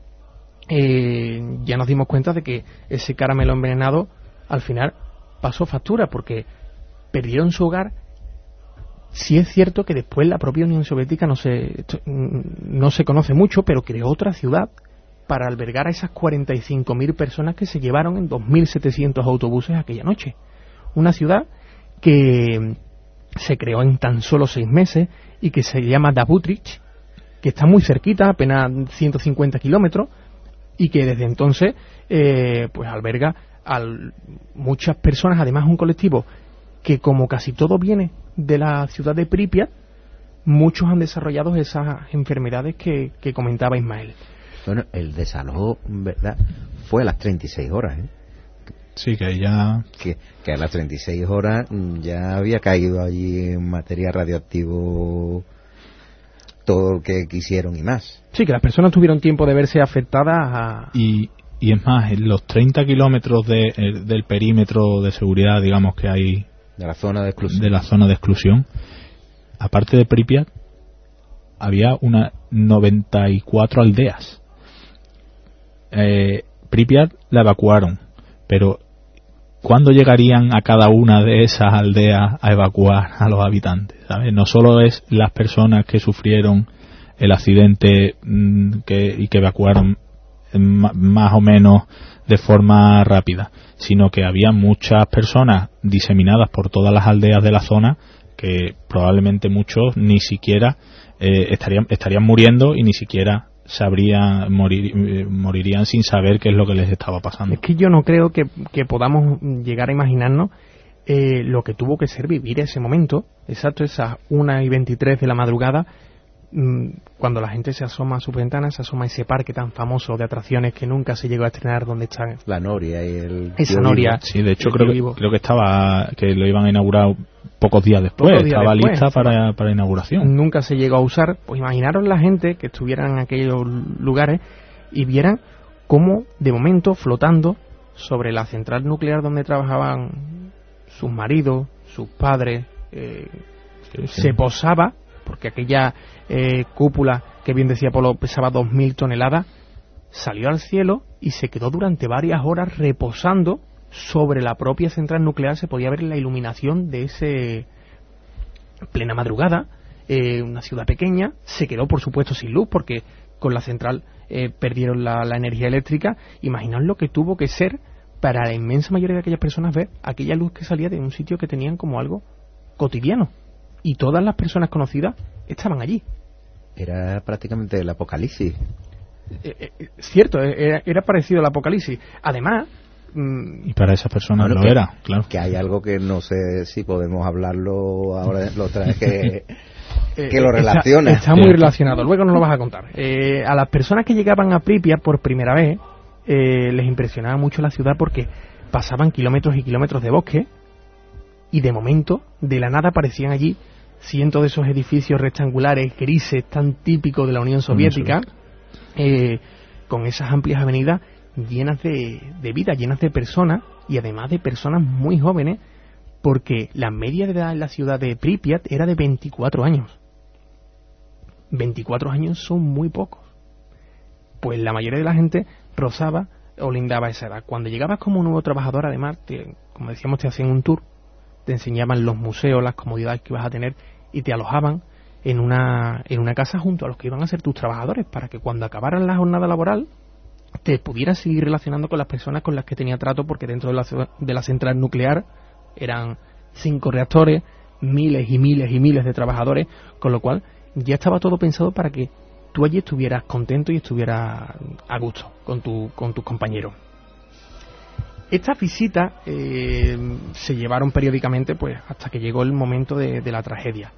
eh, ya nos dimos cuenta de que ese caramelo envenenado al final pasó factura, porque perdieron su hogar. Sí es cierto que después la propia Unión Soviética, no se, no se conoce mucho, pero creó otra ciudad para albergar a esas cuarenta y cinco mil personas que se llevaron en dos mil setecientos autobuses aquella noche. Una ciudad que se creó en tan solo seis meses y que se llama Dabutrich, que está muy cerquita, apenas ciento cincuenta kilómetros, y que desde entonces eh, pues alberga a muchas personas, además un colectivo que, como casi todo viene de la ciudad de Pripyat, muchos han desarrollado esas enfermedades que, que comentaba Ismael.
Bueno, el desalojo, ¿verdad?, fue a las treinta y seis horas, ¿eh?
Sí, que ya...
Que, que a las treinta y seis horas ya había caído allí en material radioactivo todo lo que quisieron y más.
Sí, que las personas tuvieron tiempo de verse afectadas a...
Y, y es más, en los treinta kilómetros de, el, del perímetro de seguridad, digamos, que hay...
De la zona de exclusión.
De la zona de exclusión, aparte de Pripyat, había unas noventa y cuatro aldeas. Eh, Pripyat la evacuaron, pero ¿cuándo llegarían a cada una de esas aldeas a evacuar a los habitantes? ¿Sabes? No solo es las personas que sufrieron el accidente mmm, que, y que evacuaron m- más o menos de forma rápida, sino que había muchas personas diseminadas por todas las aldeas de la zona que probablemente muchos ni siquiera eh, estarían, estarían muriendo y ni siquiera sabrían morir, eh, morirían sin saber qué es lo que les estaba pasando.
Es que yo no creo que, que podamos llegar a imaginarnos eh, lo que tuvo que ser vivir ese momento, exacto, esas una y veintitrés de la madrugada, mmm, cuando la gente se asoma a sus ventanas, se asoma a ese parque tan famoso de atracciones que nunca se llegó a estrenar, donde está
la Noria y el
esa Noria.
Sí, de hecho creo que, creo que estaba, que lo iban a inaugurar pocos días después,
pocos días
estaba
después,
lista para, para inauguración.
Nunca se llegó a usar. Pues imaginaros la gente que estuviera en aquellos lugares y vieran cómo de momento flotando sobre la central nuclear donde trabajaban sus maridos, sus padres, eh, sí, sí. se posaba, porque aquella eh, cúpula que bien decía Polo pesaba dos mil toneladas, salió al cielo y se quedó durante varias horas reposando sobre la propia central nuclear. Se podía ver la iluminación de ese plena madrugada, eh, una ciudad pequeña. Se quedó por supuesto sin luz porque con la central eh, perdieron la, la energía eléctrica. Imaginad lo que tuvo que ser para la inmensa mayoría de aquellas personas ver aquella luz que salía de un sitio que tenían como algo cotidiano, y todas las personas conocidas estaban allí.
Era prácticamente el apocalipsis.
Eh, eh, cierto, era, era parecido al apocalipsis. Además,
y para esas personas bueno, lo
que,
era, claro.
Que hay algo que no sé si podemos hablarlo ahora, lo trae que, que lo relaciona.
Está, está muy relacionado, luego nos lo vas a contar. Eh, a las personas que llegaban a Pripyat por primera vez, eh, les impresionaba mucho la ciudad porque pasaban kilómetros y kilómetros de bosque y de momento, de la nada, aparecían allí cientos de esos edificios rectangulares, grises, tan típicos de la Unión Soviética, eh, con esas amplias avenidas llenas de, de vida, llenas de personas, y además de personas muy jóvenes, porque la media de edad en la ciudad de Pripyat era de veinticuatro años. veinticuatro años son muy pocos. Pues la mayoría de la gente rozaba o lindaba esa edad. Cuando llegabas como un nuevo trabajador, además, te, como decíamos, te hacían un tour, te enseñaban los museos, las comodidades que ibas a tener, y te alojaban en una, en una casa junto a los que iban a ser tus trabajadores, para que cuando acabaran la jornada laboral te pudieras seguir relacionando con las personas con las que tenía trato, porque dentro de la, de la central nuclear eran cinco reactores, miles y miles y miles de trabajadores, con lo cual ya estaba todo pensado para que tú allí estuvieras contento y estuvieras a gusto con, tu, con tus compañeros. Estas visitas eh, se llevaron periódicamente pues hasta que llegó el momento de, de la tragedia.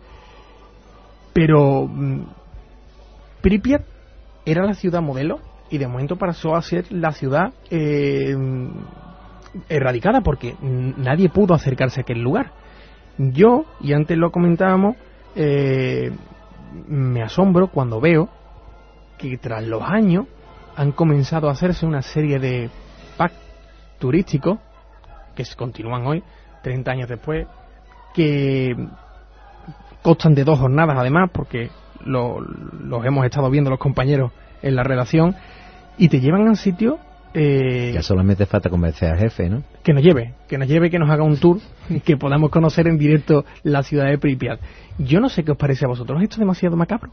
Pero mmm, Pripyat era la ciudad modelo, y de momento pasó a ser la ciudad eh, erradicada, porque nadie pudo acercarse a aquel lugar. Yo, y antes lo comentábamos, eh, me asombro cuando veo que tras los años han comenzado a hacerse una serie de packs turísticos que se continúan hoy, treinta años después, que constan de dos jornadas además, porque lo, los hemos estado viendo los compañeros en la redacción, y te llevan a un sitio eh,
ya solamente falta convencer al jefe, ¿no?
Que nos lleve, que nos lleve, que nos haga un tour y que podamos conocer en directo la ciudad de Pripyat. Yo no sé qué os parece a vosotros, ¿esto es demasiado macabro?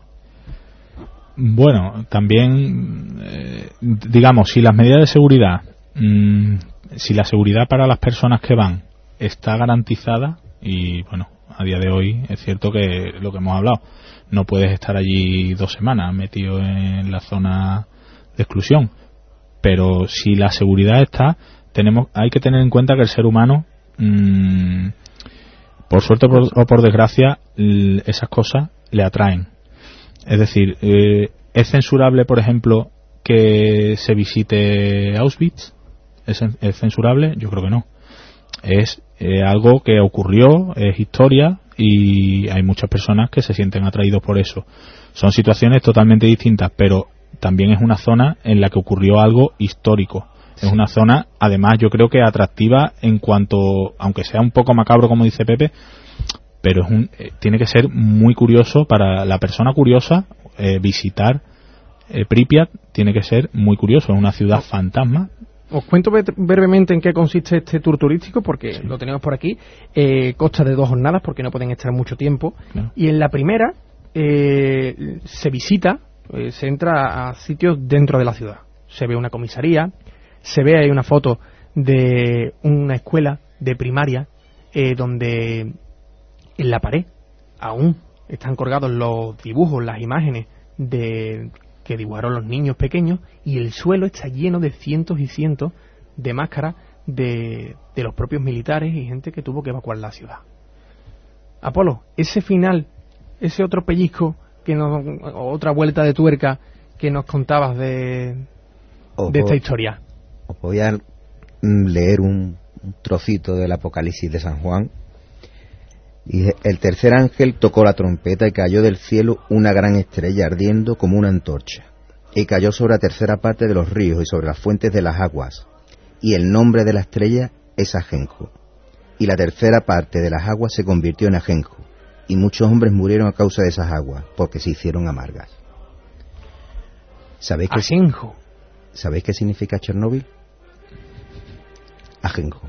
Bueno, también eh, digamos, si las medidas de seguridad mmm, si la seguridad para las personas que van está garantizada, y bueno, a día de hoy es cierto que lo que hemos hablado, no puedes estar allí dos semanas metido en la zona de exclusión, pero si la seguridad está, tenemos hay que tener en cuenta que el ser humano, mmm, por suerte o por, o por desgracia, l- esas cosas le atraen. Es decir, eh, ¿es censurable, por ejemplo, que se visite Auschwitz? ¿Es, es censurable? Yo creo que no. Es eh, algo que ocurrió, es historia, y hay muchas personas que se sienten atraídos por eso. Son situaciones totalmente distintas, pero también es una zona en la que ocurrió algo histórico. Es una zona, además, yo creo que atractiva en cuanto, aunque sea un poco macabro como dice Pepe, pero es un, eh, tiene que ser muy curioso para la persona curiosa. eh, visitar eh, Pripyat tiene que ser muy curioso. Es una ciudad fantasma.
os cuento brevemente en qué consiste este tour turístico, porque sí. lo tenemos por aquí. Eh, consta de dos jornadas, porque no pueden estar mucho tiempo. No. Y en la primera eh, se visita, eh, se entra a sitios dentro de la ciudad. Se ve una comisaría, se ve ahí una foto de una escuela de primaria, eh, donde en la pared aún están colgados los dibujos, las imágenes de que dibujaron los niños pequeños, y el suelo está lleno de cientos y cientos de máscaras de, de los propios militares y gente que tuvo que evacuar la ciudad. Apolo, ese final, ese otro pellizco, que nos, otra vuelta de tuerca que nos contabas de, de esta historia.
Os voy a leer un, un trocito del Apocalipsis de San Juan. Y el tercer ángel tocó la trompeta y cayó del cielo una gran estrella ardiendo como una antorcha, y cayó sobre la tercera parte de los ríos y sobre las fuentes de las aguas, y el nombre de la estrella es Ajenjo, y la tercera parte de las aguas se convirtió en ajenjo, y muchos hombres murieron a causa de esas aguas, porque se hicieron amargas. ¿Sabéis qué,
Ajenjo.
¿Sabéis qué significa Chernóbil? Ajenjo.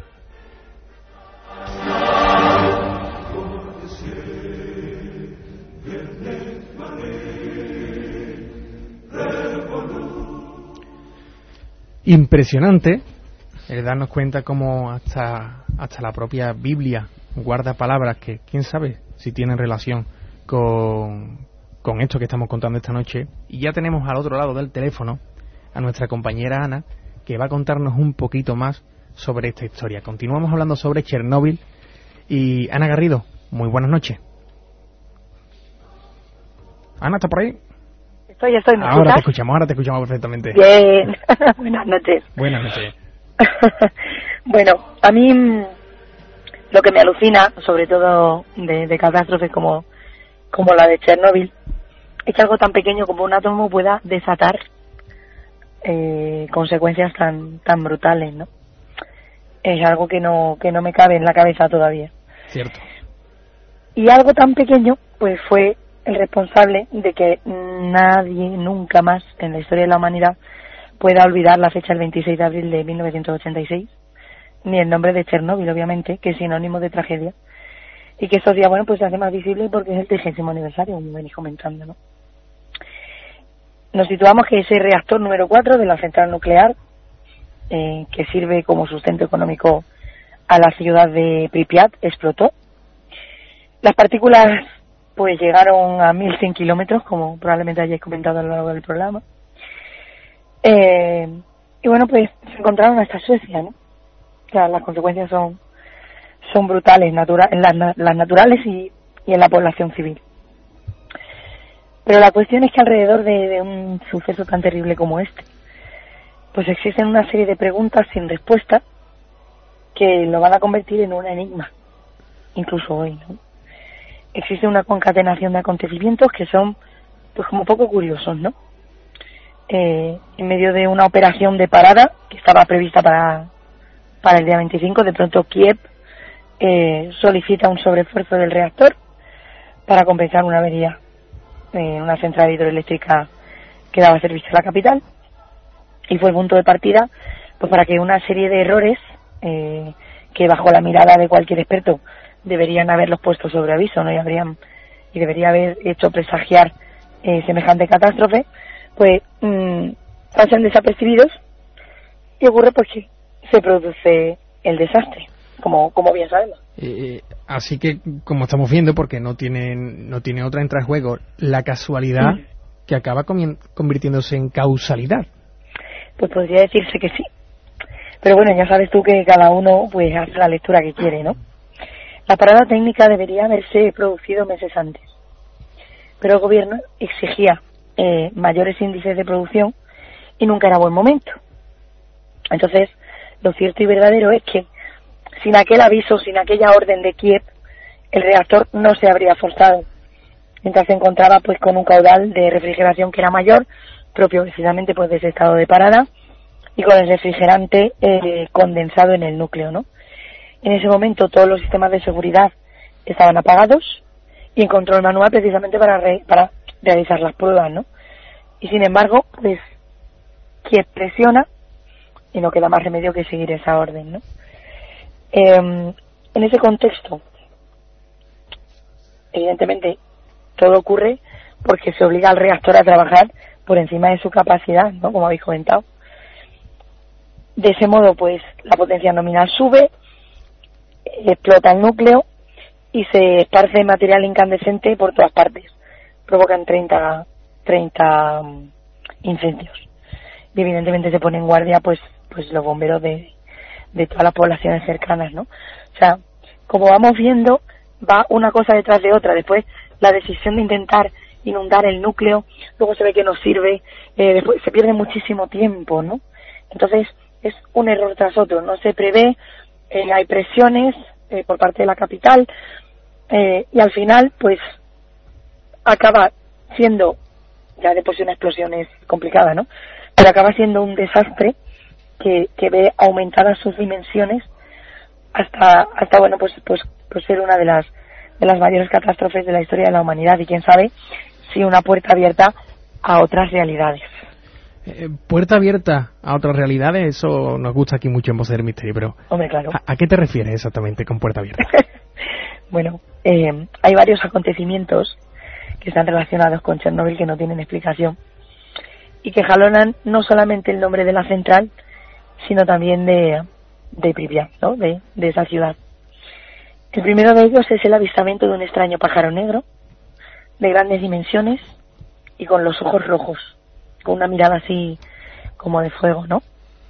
Impresionante el darnos cuenta cómo hasta hasta la propia Biblia guarda palabras que quién sabe si tienen relación con, con esto que estamos contando esta noche. Y ya tenemos al otro lado del teléfono a nuestra compañera Ana, que va a contarnos un poquito más sobre esta historia. Continuamos hablando sobre Chernóbil. Y Ana Garrido, muy buenas noches. Ana, ¿está por ahí?
Estoy, estoy, ¿me
Ahora
escuchas?
te escuchamos, ahora te escuchamos perfectamente.
Bien, buenas noches.
Buenas noches.
Bueno, a mí lo que me alucina, sobre todo de, de catástrofes como, como la de Chernóbil, es que algo tan pequeño como un átomo pueda desatar eh, consecuencias tan tan brutales, ¿no? Es algo que no que no me cabe en la cabeza todavía.
Cierto.
Y algo tan pequeño, pues fue el responsable de que nadie nunca más en la historia de la humanidad pueda olvidar la fecha del veintiséis de abril de mil novecientos ochenta y seis, ni el nombre de Chernóbil, obviamente, que es sinónimo de tragedia, y que estos días, bueno, pues se hace más visible porque es el trigésimo aniversario, como venís comentando, ¿no? Nos situamos que ese reactor número cuatro de la central nuclear, eh, que sirve como sustento económico a la ciudad de Pripyat, explotó. Las partículas pues llegaron a mil cien kilómetros, como probablemente hayáis comentado a lo largo del programa. Eh, y bueno, pues se encontraron hasta Suecia, ¿no? Claro, las consecuencias son son brutales, natura, en las, las naturales y, y en la población civil. Pero la cuestión es que alrededor de, de un suceso tan terrible como este, pues existen una serie de preguntas sin respuesta que lo van a convertir en un enigma, incluso hoy, ¿no? Existe una concatenación de acontecimientos que son pues como poco curiosos, ¿no? Eh, en medio de una operación de parada que estaba prevista para, para el día veinticinco, de pronto Kiev eh, solicita un sobreesfuerzo del reactor para compensar una avería en una central hidroeléctrica que daba servicio a la capital, y fue el punto de partida pues para que una serie de errores eh, que bajo la mirada de cualquier experto deberían haberlos puesto sobre aviso, ¿no? Y habrían y debería haber hecho presagiar eh, semejante catástrofe, pues mmm, pasan desapercibidos y ocurre pues que se produce el desastre, como como bien sabemos.
Eh, así que, como estamos viendo, porque no tiene no tiene otra, entra en juego la casualidad sí. que acaba comien- convirtiéndose en causalidad.
Pues podría decirse que sí, pero bueno, ya sabes tú que cada uno pues hace la lectura que quiere, ¿no? La parada técnica debería haberse producido meses antes, pero el gobierno exigía eh, mayores índices de producción y nunca era buen momento. Entonces, lo cierto y verdadero es que sin aquel aviso, sin aquella orden de Kiev, el reactor no se habría forzado, mientras se encontraba pues con un caudal de refrigeración que era mayor, propio precisamente pues de ese estado de parada, y con el refrigerante eh, condensado en el núcleo, ¿no? En ese momento todos los sistemas de seguridad estaban apagados y encontró el manual precisamente para re, para realizar las pruebas, ¿no? Y sin embargo, pues Kiev presiona y no queda más remedio que seguir esa orden, ¿no? Eh, en ese contexto, evidentemente, todo ocurre porque se obliga al reactor a trabajar por encima de su capacidad, ¿no? Como habéis comentado. De ese modo, pues, la potencia nominal sube, explota el núcleo y se esparce material incandescente por todas partes. Provocan treinta, treinta incendios. Y evidentemente se pone en guardia, pues, pues los bomberos de, de todas las poblaciones cercanas, ¿no? O sea, como vamos viendo, va una cosa detrás de otra. Después, la decisión de intentar inundar el núcleo, luego se ve que no sirve, eh, después se pierde muchísimo tiempo, ¿no? Entonces, es un error tras otro, no se prevé, eh, hay presiones eh, por parte de la capital, eh, y al final, pues, acaba siendo, ya de por sí una explosión es complicada, ¿no? Pero acaba siendo un desastre que, que ve aumentadas sus dimensiones hasta, hasta bueno, pues, pues, pues ser una de las, de las mayores catástrofes de la historia de la humanidad, y quién sabe si una puerta abierta a otras realidades.
Eh, puerta abierta a otras realidades, eso nos gusta aquí mucho en Voces del Misterio, pero
Hombre, claro.
¿a, ¿a qué te refieres exactamente con puerta abierta?
Bueno, eh, hay varios acontecimientos que están relacionados con Chernóbil que no tienen explicación y que jalonan no solamente el nombre de la central, sino también de, de Pripyat, ¿no? de, de esa ciudad. El primero de ellos es el avistamiento de un extraño pájaro negro de grandes dimensiones y con los ojos rojos, con una mirada así como de fuego, ¿no?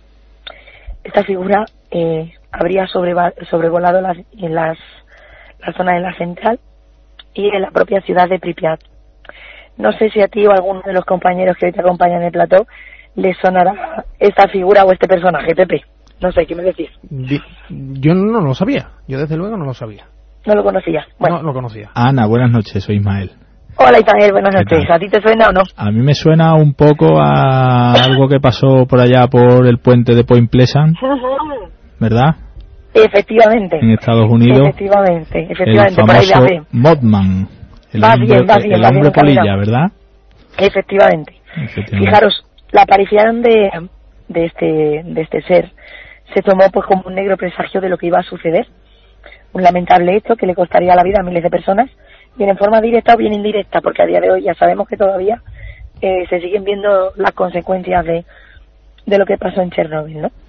Esta figura eh, habría sobreva- sobrevolado las, en las, la zona de la central y en la propia ciudad de Pripyat. No sé si a ti o a alguno de los compañeros que hoy te acompañan en el plató les sonará esta figura o este personaje, Pepe. No sé, ¿qué me decís?
Di- Yo no lo sabía, yo desde luego no lo sabía.
¿No lo conocías? Bueno.
No lo conocía.
Ana, buenas noches, soy Ismael.
Hola Ismael, buenas noches.
tal?
¿A ti te suena o no?
A mí me suena un poco a algo que pasó por allá por el puente de Point Pleasant, ¿verdad?
Efectivamente.
En Estados Unidos.
Efectivamente,
El
efectivamente, por ahí
famoso
viajé.
Mothman. El
Va
hombre,
bien, va bien,
el
va
hombre
bien
polilla,
encaminado.
¿verdad?
Efectivamente.
Efectivamente.
Fijaros, la aparición de, de este de este ser se tomó pues como un negro presagio de lo que iba a suceder. Un lamentable hecho que le costaría la vida a miles de personas, bien en forma directa o bien indirecta, porque a día de hoy ya sabemos que todavía eh, se siguen viendo las consecuencias de, de lo que pasó en Chernóbil, ¿no?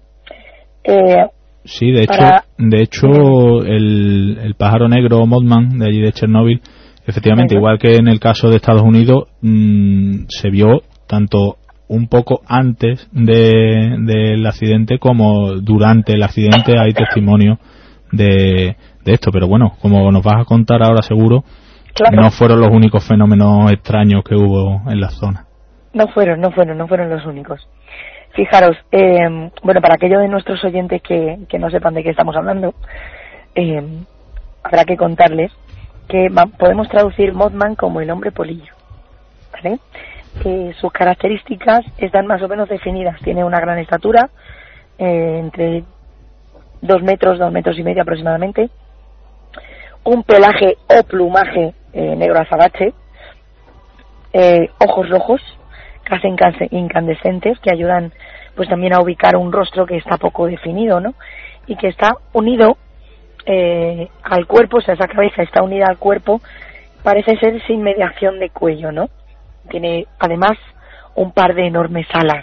Eh,
Sí, de hecho,
para...
de hecho el, el pájaro negro Mothman de allí de Chernóbil, efectivamente,
Ajá.
igual que en el caso de Estados Unidos, mmm, se vio tanto un poco antes de, del accidente como durante el accidente. Hay testimonio de, de esto, pero bueno, como nos vas a contar ahora seguro,
claro.
no fueron los únicos fenómenos extraños que hubo en la zona.
No fueron, no fueron, no fueron los únicos. Fijaros, eh, bueno, para aquellos de nuestros oyentes que, que no sepan de qué estamos hablando, eh, habrá que contarles que ma- podemos traducir Mothman como el hombre polillo, ¿vale? Eh, sus características están más o menos definidas. Tiene una gran estatura, eh, entre dos metros, dos metros y medio aproximadamente, un pelaje o plumaje eh, negro azabache, eh, ojos rojos, casi incanse- incandescentes, que ayudan pues también a ubicar un rostro que está poco definido, ¿no? Y que está unido eh, al cuerpo, o sea, esa cabeza está unida al cuerpo, parece ser sin mediación de cuello, ¿no? Tiene además un par de enormes alas.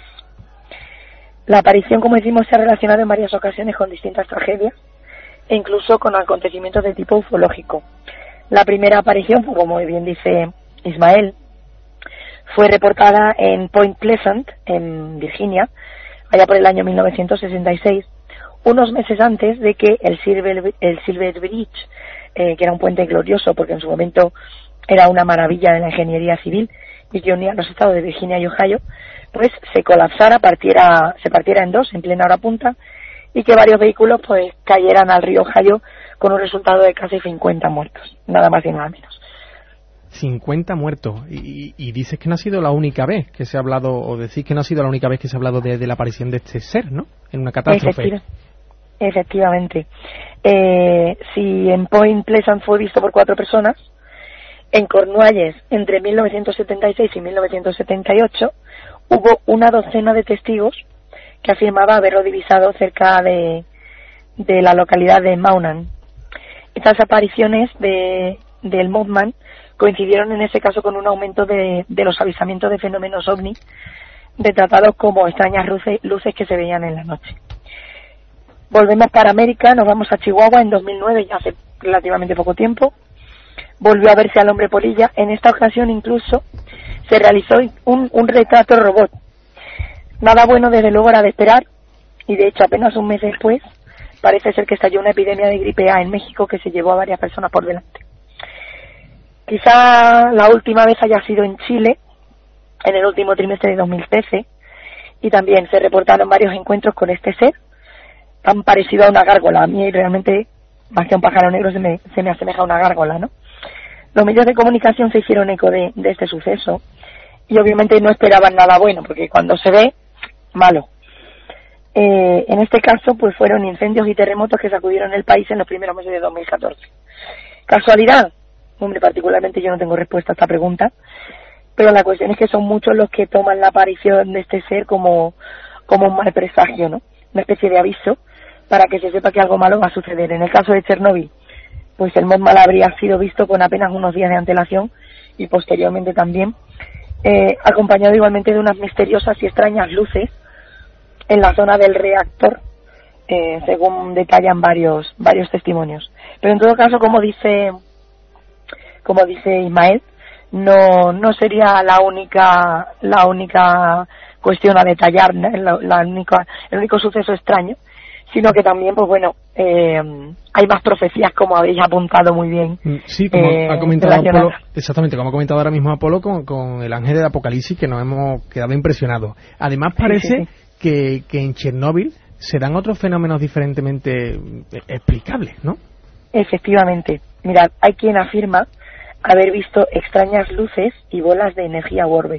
La aparición, como decimos, se ha relacionado en varias ocasiones con distintas tragedias e incluso con acontecimientos de tipo ufológico. La primera aparición, como bien dice Ismael, fue reportada en Point Pleasant, en Virginia, allá por el año mil novecientos sesenta y seis, unos meses antes de que el Silver, el Silver Bridge, eh, que era un puente glorioso porque en su momento era una maravilla de la ingeniería civil y que unía los estados de Virginia y Ohio, pues se colapsara, partiera, se partiera en dos en plena hora punta y que varios vehículos pues cayeran al río Ohio con un resultado de casi cincuenta muertos, nada más y nada menos.
cincuenta muertos. Y, y dices que no ha sido la única vez que se ha hablado, o decís que no ha sido la única vez que se ha hablado de, de la aparición de este ser, ¿no? En una catástrofe.
Efectiva, efectivamente. Eh, si en Point Pleasant fue visto por cuatro personas, en Cornualles, entre mil novecientos setenta y seis y mil novecientos setenta y ocho, hubo una docena de testigos que afirmaba haberlo divisado cerca de, de la localidad de Maunan. Estas apariciones de, del Mothman coincidieron en ese caso con un aumento de, de los avisamientos de fenómenos ovni, retratados como extrañas luces, luces que se veían en la noche. Volvemos para América, nos vamos a Chihuahua en dos mil nueve, ya hace relativamente poco tiempo. Volvió a verse al hombre polilla. En esta ocasión incluso se realizó un, un retrato robot. Nada bueno desde luego era de esperar, y de hecho apenas un mes después parece ser que estalló una epidemia de gripe A en México que se llevó a varias personas por delante. Quizá la última vez haya sido en Chile, en el último trimestre de dos mil trece, y también se reportaron varios encuentros con este ser, tan parecido a una gárgola. A mí realmente, más que a un pájaro negro, se me, se me asemeja a una gárgola, ¿no? Los medios de comunicación se hicieron eco de, de este suceso, y obviamente no esperaban nada bueno, porque cuando se ve, malo. Eh, en este caso, pues fueron incendios y terremotos que sacudieron el país en los primeros meses de dos mil catorce. ¿Casualidad? Hombre, particularmente yo no tengo respuesta a esta pregunta, pero la cuestión es que son muchos los que toman la aparición de este ser como, como un mal presagio, ¿no? Una especie de aviso para que se sepa que algo malo va a suceder. En el caso de Chernóbil, pues el Mothman habría sido visto con apenas unos días de antelación, y posteriormente también, eh, acompañado igualmente de unas misteriosas y extrañas luces en la zona del reactor, eh, según detallan varios varios testimonios. Pero en todo caso, como dice como dice Ismael, no no sería la única la única cuestión a detallar, ¿no? la, la única el único suceso extraño, sino que también, pues bueno, eh, hay más profecías, como habéis apuntado muy bien.
Sí, como
eh,
ha comentado Apolo, exactamente, como ha comentado ahora mismo Apolo con, con el ángel del Apocalipsis, que nos hemos quedado impresionados. Además parece
sí, sí, sí.
Que, que en Chernóbil se dan otros fenómenos diferentemente explicables, ¿no?
Efectivamente. Mirad, hay quien afirma haber visto extrañas luces y bolas de energía orbes.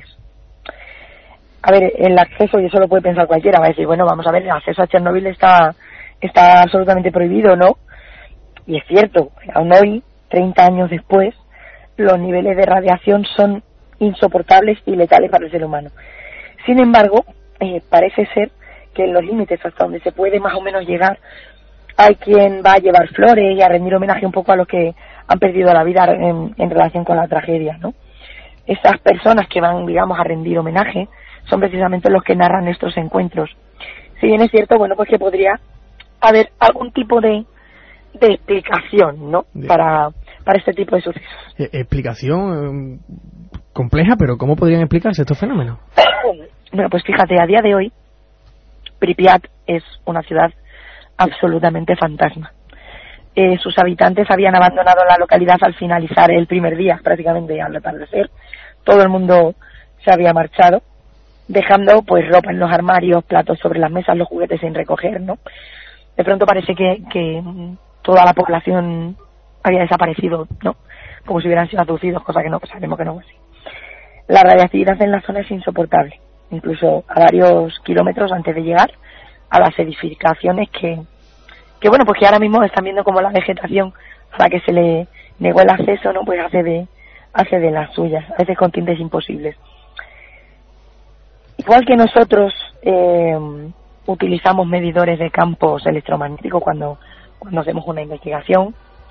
A ver, el acceso, y eso lo puede pensar cualquiera, va a decir, bueno, vamos a ver, el acceso a Chernóbil está, está absolutamente prohibido, ¿no? Y es cierto, aún hoy, treinta años después, los niveles de radiación son insoportables y letales para el ser humano. Sin embargo, eh, parece ser que en los límites hasta donde se puede más o menos llegar, hay quien va a llevar flores y a rendir homenaje un poco a los que han perdido la vida en, en relación con la tragedia, ¿no? Esas personas que van, digamos, a rendir homenaje son precisamente los que narran estos encuentros. Si bien es cierto, bueno, pues que podría haber algún tipo de, de explicación, ¿no? De... Para, para este tipo de sucesos.
Eh, explicación eh, compleja, pero ¿cómo podrían explicarse estos fenómenos?
Bueno, pues fíjate, a día de hoy, Pripyat es una ciudad absolutamente fantasma. Eh, sus habitantes habían abandonado la localidad al finalizar el primer día, prácticamente al atardecer. Todo el mundo se había marchado, dejando pues ropa en los armarios, platos sobre las mesas, los juguetes sin recoger, ¿no? De pronto parece que, que toda la población había desaparecido, ¿no? Como si hubieran sido abducidos, cosa que no, pues sabemos que no es así. La radiactividad en la zona es insoportable, incluso a varios kilómetros antes de llegar a las edificaciones que, que bueno, pues que ahora mismo están viendo como la vegetación a la que se le negó el acceso, ¿no? Pues hace de, hace de las suyas, a veces con tintes imposibles. Igual que nosotros eh, utilizamos medidores de campos electromagnéticos cuando, cuando hacemos una investigación,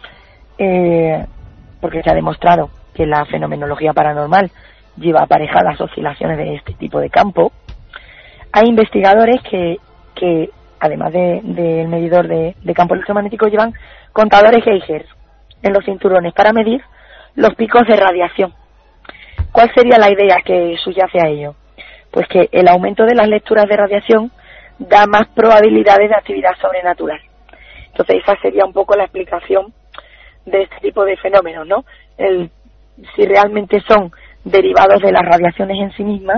eh, porque se ha demostrado que la fenomenología paranormal lleva aparejadas oscilaciones de este tipo de campo, hay investigadores que, que además del de medidor de, de campo electromagnético, llevan contadores Geiger en los cinturones para medir los picos de radiación. ¿Cuál sería la idea que subyace a ello? Pues que el aumento de las lecturas de radiación da más probabilidades de actividad sobrenatural. Entonces esa sería un poco la explicación de este tipo de fenómenos, ¿no? El, si realmente son derivados de las radiaciones en sí mismas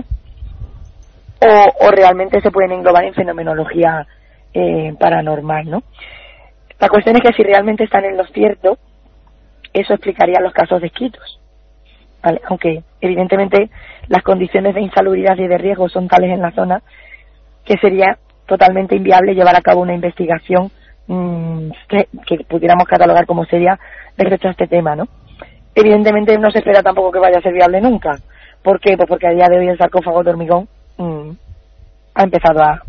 o, o realmente se pueden englobar en fenomenología eh, paranormal, ¿no? La cuestión es que si realmente están en lo cierto, eso explicaría los casos descritos, ¿vale? Aunque evidentemente las condiciones de insalubridad y de riesgo son tales en la zona que sería totalmente inviable llevar a cabo una investigación mmm, que, que pudiéramos catalogar como seria respecto a este tema, ¿no? Evidentemente no se espera tampoco que vaya a ser viable nunca. ¿Por qué? Pues porque a día de hoy el sarcófago de hormigón mmm, ha empezado a,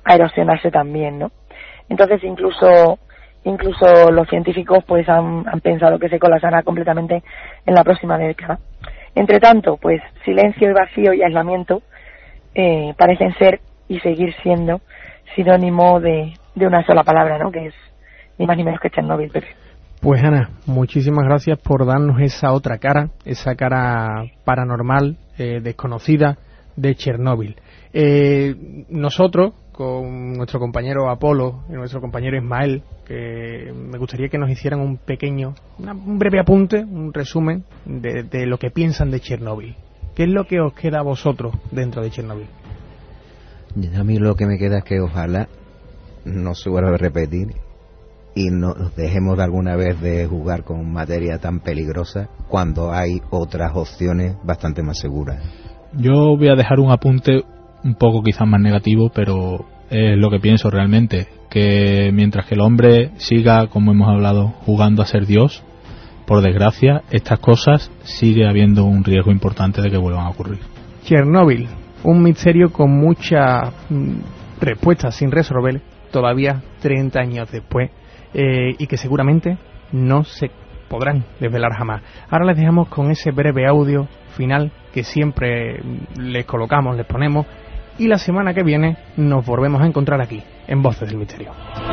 a erosionarse también, ¿no? Entonces incluso incluso los científicos pues han, han pensado que se colapsará completamente en la próxima década. Entre tanto, pues silencio y vacío y aislamiento eh, parecen ser y seguir siendo sinónimo de, de una sola palabra, ¿no? Que es ni más ni menos que Chernóbil, Pepe.
Pues Ana, muchísimas gracias por darnos esa otra cara, esa cara paranormal, eh, desconocida de Chernóbil. Eh, nosotros, con nuestro compañero Apolo y nuestro compañero Ismael, que me gustaría que nos hicieran un pequeño, una, un breve apunte, un resumen de, de lo que piensan de Chernóbil. ¿Qué es lo que os queda a vosotros dentro de Chernóbil?
A mí lo que me queda es que ojalá no se vuelva a repetir y nos dejemos de alguna vez de jugar con materia tan peligrosa cuando hay otras opciones bastante más seguras.
Yo voy a dejar un apunte un poco quizás más negativo, pero es lo que pienso realmente, que mientras que el hombre siga, como hemos hablado, jugando a ser Dios, por desgracia, estas cosas sigue habiendo un riesgo importante de que vuelvan a ocurrir.
Chernóbil, un misterio con muchas mm, respuestas sin resolver todavía treinta años después, eh, y que seguramente no se podrán desvelar jamás. Ahora les dejamos con ese breve audio final que siempre les colocamos, les ponemos, y la semana que viene nos volvemos a encontrar aquí, en Voces del Misterio.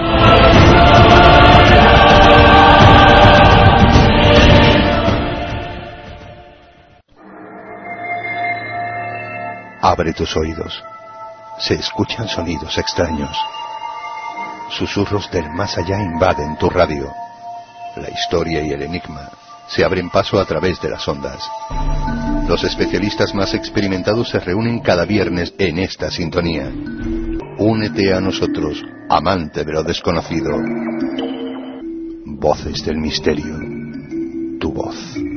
Abre tus oídos. Se escuchan sonidos extraños. Susurros del más allá invaden tu radio. La historia y el enigma se abren paso a través de las ondas. Los especialistas más experimentados se reúnen cada viernes en esta sintonía. Únete a nosotros, amante de lo desconocido. Voces del Misterio. Tu voz.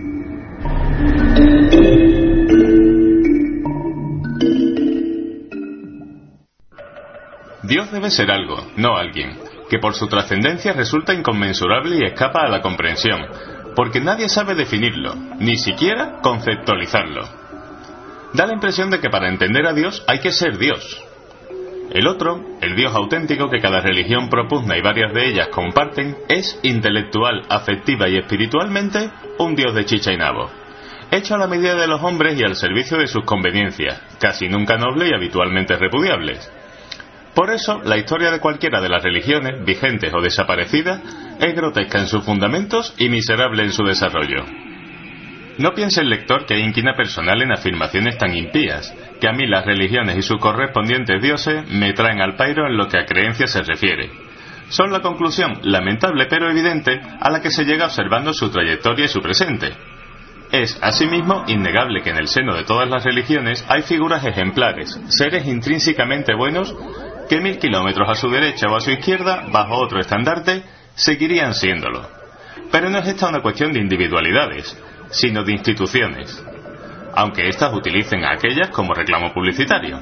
Dios debe ser algo, no alguien, que por su trascendencia resulta inconmensurable y escapa a la comprensión, porque nadie sabe definirlo, ni siquiera conceptualizarlo. Da la impresión de que para entender a Dios hay que ser Dios. El otro, el Dios auténtico que cada religión propugna y varias de ellas comparten, es intelectual, afectiva y espiritualmente un Dios de chicha y nabo, hecho a la medida de los hombres y al servicio de sus conveniencias, casi nunca nobles y habitualmente repudiables. Por eso, la historia de cualquiera de las religiones, vigentes o desaparecidas, es grotesca en sus fundamentos y miserable en su desarrollo. No piense el lector que hay inquina personal en afirmaciones tan impías, que a mí las religiones y sus correspondientes dioses me traen al pairo en lo que a creencias se refiere. Son la conclusión, lamentable pero evidente, a la que se llega observando su trayectoria y su presente. Es, asimismo, innegable que en el seno de todas las religiones hay figuras ejemplares, seres intrínsecamente buenos, que mil kilómetros a su derecha o a su izquierda, bajo otro estandarte, seguirían siéndolo. Pero no es esta una cuestión de individualidades, sino de instituciones, aunque éstas utilicen a aquellas como reclamo publicitario.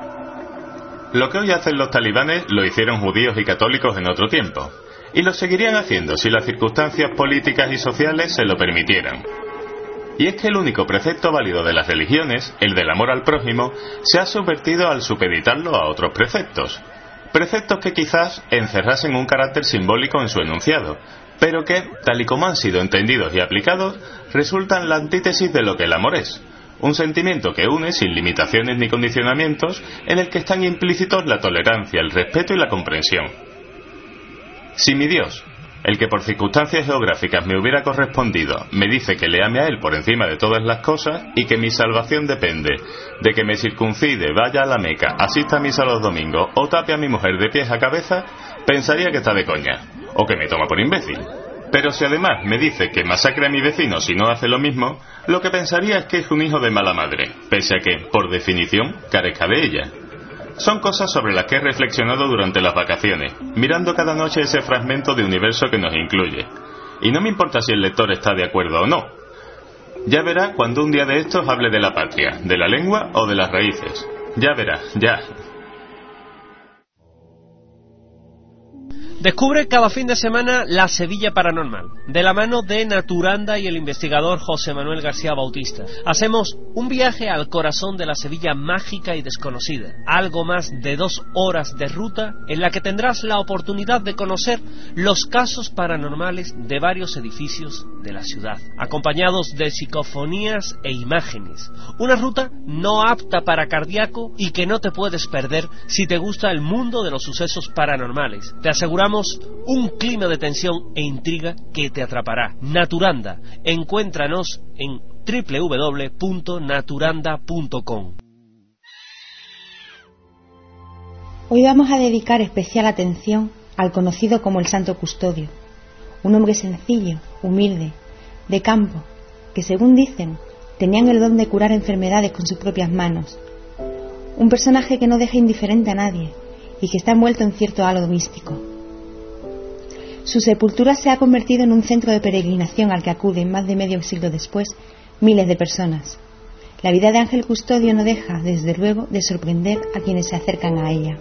Lo que hoy hacen los talibanes lo hicieron judíos y católicos en otro tiempo, y lo seguirían haciendo si las circunstancias políticas y sociales se lo permitieran. Y es que el único precepto válido de las religiones, el del amor al prójimo, se ha subvertido al supeditarlo a otros preceptos. Preceptos que quizás encerrasen un carácter simbólico en su enunciado, pero que, tal y como han sido entendidos y aplicados, resultan la antítesis de lo que el amor es. Un sentimiento que une sin limitaciones ni condicionamientos, en el que están implícitos la tolerancia, el respeto y la comprensión. Si mi Dios, el que por circunstancias geográficas me hubiera correspondido, me dice que le ame a él por encima de todas las cosas y que mi salvación depende de que me circuncide, vaya a la Meca, asista a misa los domingos o tape a mi mujer de pies a cabeza, pensaría que está de coña, o que me toma por imbécil. Pero si además me dice que masacre a mi vecino si no hace lo mismo, lo que pensaría es que es un hijo de mala madre, pese a que, por definición, carezca de ella. Son cosas sobre las que he reflexionado durante las vacaciones, mirando cada noche ese fragmento de universo que nos incluye. Y no me importa si el lector está de acuerdo o no. Ya verá cuando un día de estos hable de la patria, de la lengua o de las raíces. Ya verá, ya.
Descubre cada fin de semana la Sevilla Paranormal, de la mano de Naturanda y el investigador José Manuel García Bautista. Hacemos un viaje al corazón de la Sevilla mágica y desconocida, algo más de dos horas de ruta en la que tendrás la oportunidad de conocer los casos paranormales de varios edificios de la ciudad, acompañados de psicofonías e imágenes. Una ruta no apta para cardíaco y que no te puedes perder si te gusta el mundo de los sucesos paranormales. Te aseguramos un clima de tensión e intriga que te atrapará. Naturanda, encuéntranos en doble u doble u doble u punto naturanda punto com.
Hoy vamos a dedicar especial atención al conocido como el Santo Custodio, un hombre sencillo, humilde, de campo, que según dicen, tenían el don de curar enfermedades con sus propias manos. Un personaje que no deja indiferente a nadie y que está envuelto en cierto halo místico. Su sepultura se ha convertido en un centro de peregrinación al que acuden más de medio siglo después miles de personas. La vida de Ángel Custodio no deja, desde luego, de sorprender a quienes se acercan a ella.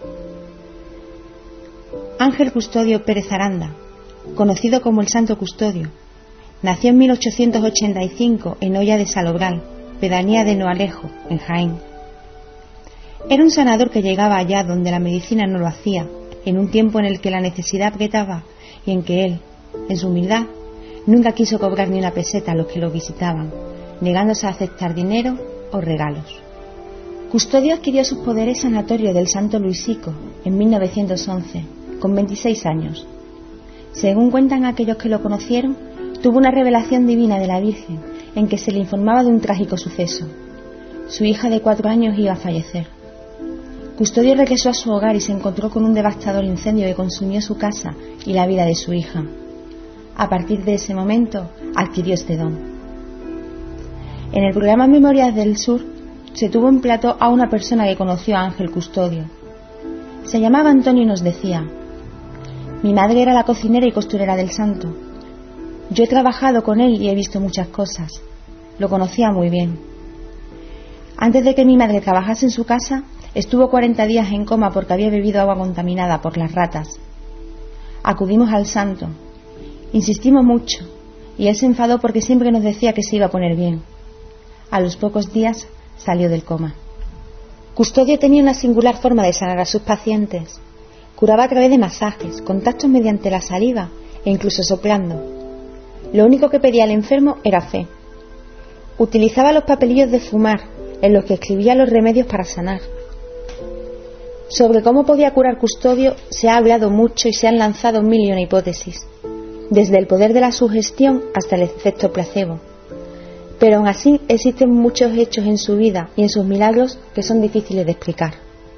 Ángel Custodio Pérez Aranda, conocido como el Santo Custodio, nació en mil ochocientos ochenta y cinco en Hoya de Salobral, pedanía de Noalejo, en Jaén. Era un sanador que llegaba allá donde la medicina no lo hacía, en un tiempo en el que la necesidad apretaba y en que él, en su humildad, nunca quiso cobrar ni una peseta a los que lo visitaban, negándose a aceptar dinero o regalos. Custodio adquirió sus poderes sanatorios del Santo Luisico en mil novecientos once, con veintiséis años. Según cuentan aquellos que lo conocieron, tuvo una revelación divina de la Virgen en que se le informaba de un trágico suceso. Su hija de cuatro años iba a fallecer. Custodio regresó a su hogar y se encontró con un devastador incendio que consumió su casa y la vida de su hija. A partir de ese momento adquirió este don. En el programa Memorias del Sur se tuvo en plató a una persona que conoció a Ángel Custodio. Se llamaba Antonio y nos decía: mi madre era la cocinera y costurera del santo. Yo he trabajado con él y he visto muchas cosas. Lo conocía muy bien. Antes de que mi madre trabajase en su casa, estuvo cuarenta días en coma porque había bebido agua contaminada por las ratas. Acudimos al santo. Insistimos mucho, y él se enfadó porque siempre nos decía que se iba a poner bien. A los pocos días salió del coma. Custodio tenía una singular forma de sanar a sus pacientes. Curaba a través de masajes, contactos mediante la saliva e incluso soplando. Lo único que pedía al enfermo era fe. Utilizaba los papelillos de fumar, en los que escribía los remedios para sanar. Sobre cómo podía curar Custodio se ha hablado mucho y se han lanzado mil y una hipótesis, desde el poder de la sugestión hasta el efecto placebo. Pero aún así existen muchos hechos en su vida y en sus milagros que son difíciles de explicar.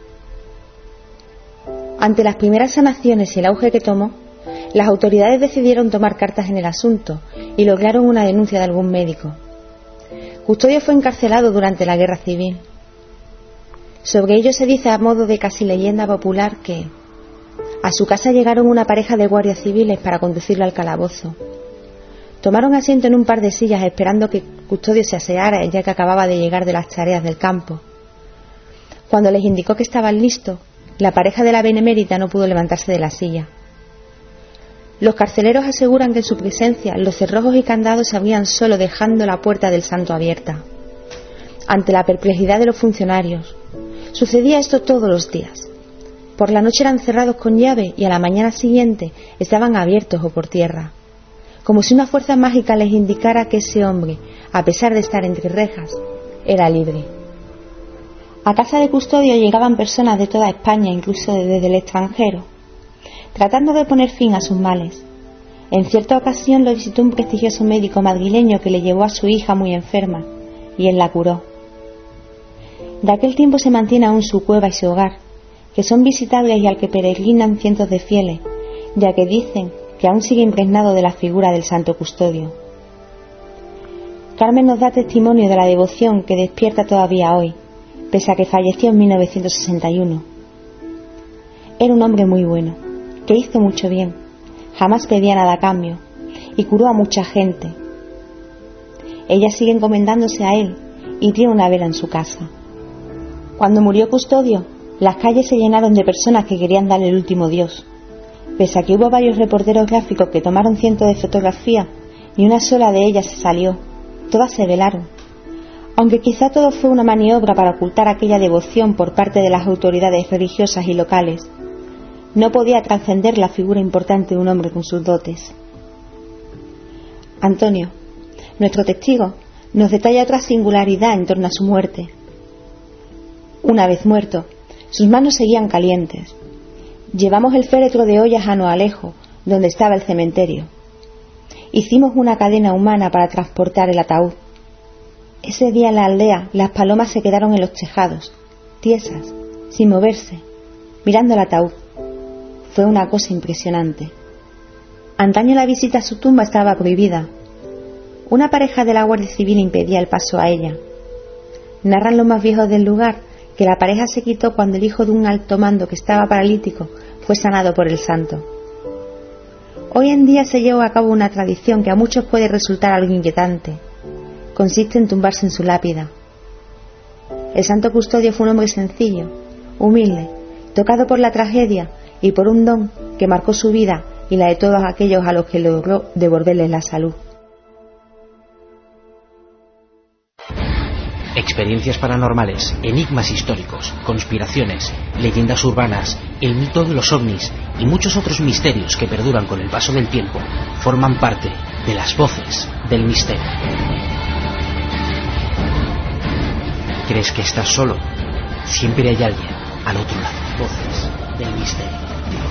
Ante las primeras sanaciones y el auge que tomó, las autoridades decidieron tomar cartas en el asunto y lograron una denuncia de algún médico. Custodio fue encarcelado durante la Guerra Civil. Sobre ello se dice a modo de casi leyenda popular que a su casa llegaron una pareja de guardias civiles para conducirlo al calabozo. Tomaron asiento en un par de sillas esperando que Custodio se aseara, ya que acababa de llegar de las tareas del campo. Cuando les indicó que estaban listos, la pareja de la benemérita no pudo levantarse de la silla. Los carceleros aseguran que en su presencia los cerrojos y candados se abrían solo dejando la puerta del santo abierta. Ante la perplejidad de los funcionarios, sucedía esto todos los días. Por la noche eran cerrados con llave y a la mañana siguiente estaban abiertos o por tierra, como si una fuerza mágica les indicara que ese hombre, a pesar de estar entre rejas, era libre. A casa de Custodio llegaban personas de toda España, incluso desde el extranjero, tratando de poner fin a sus males. En cierta ocasión lo visitó un prestigioso médico madrileño que le llevó a su hija muy enferma, y él la curó. De aquel tiempo se mantiene aún su cueva y su hogar, que son visitables y al que peregrinan cientos de fieles, ya que dicen que aún sigue impregnado de la figura del Santo Custodio. Carmen nos da testimonio de la devoción que despierta todavía hoy, pese a que falleció en mil novecientos sesenta y uno. Era un hombre muy bueno, que hizo mucho bien, jamás pedía nada a cambio, y curó a mucha gente. Ella sigue encomendándose a él y tiene una vela en su casa. Cuando murió Custodio, las calles se llenaron de personas que querían darle el último adiós, Pese a que hubo varios reporteros gráficos que tomaron cientos de fotografías, ni una sola de ellas se salió. Todas se velaron. Aunque quizá todo fue una maniobra para ocultar aquella devoción por parte de las autoridades religiosas y locales, no podía trascender la figura importante de un hombre con sus dotes. Antonio, nuestro testigo, nos detalla otra singularidad en torno a su muerte. Una vez muerto, sus manos seguían calientes. Llevamos el féretro de ollas a Noalejo, donde estaba el cementerio. Hicimos una cadena humana para transportar el ataúd. Ese día en la aldea las palomas se quedaron en los tejados, tiesas, sin moverse, mirando el ataúd. Fue una cosa impresionante. Antaño la visita a su tumba estaba prohibida. Una pareja de la Guardia Civil impedía el paso a ella. Narran los más viejos del lugar que la pareja se quitó cuando el hijo de un alto mando que estaba paralítico fue sanado por el santo. Hoy en día se lleva a cabo una tradición que a muchos puede resultar algo inquietante. Consiste en tumbarse en su lápida. El santo custodio fue un hombre sencillo, humilde, tocado por la tragedia y por un don que marcó su vida y la de todos aquellos a los que logró devolverles la salud.
Experiencias paranormales, enigmas históricos, conspiraciones, leyendas urbanas, el mito de los ovnis y muchos otros misterios que perduran con el paso del tiempo forman parte de las voces del misterio. ¿Crees que estás solo? Siempre hay alguien al otro lado. Voces del misterio.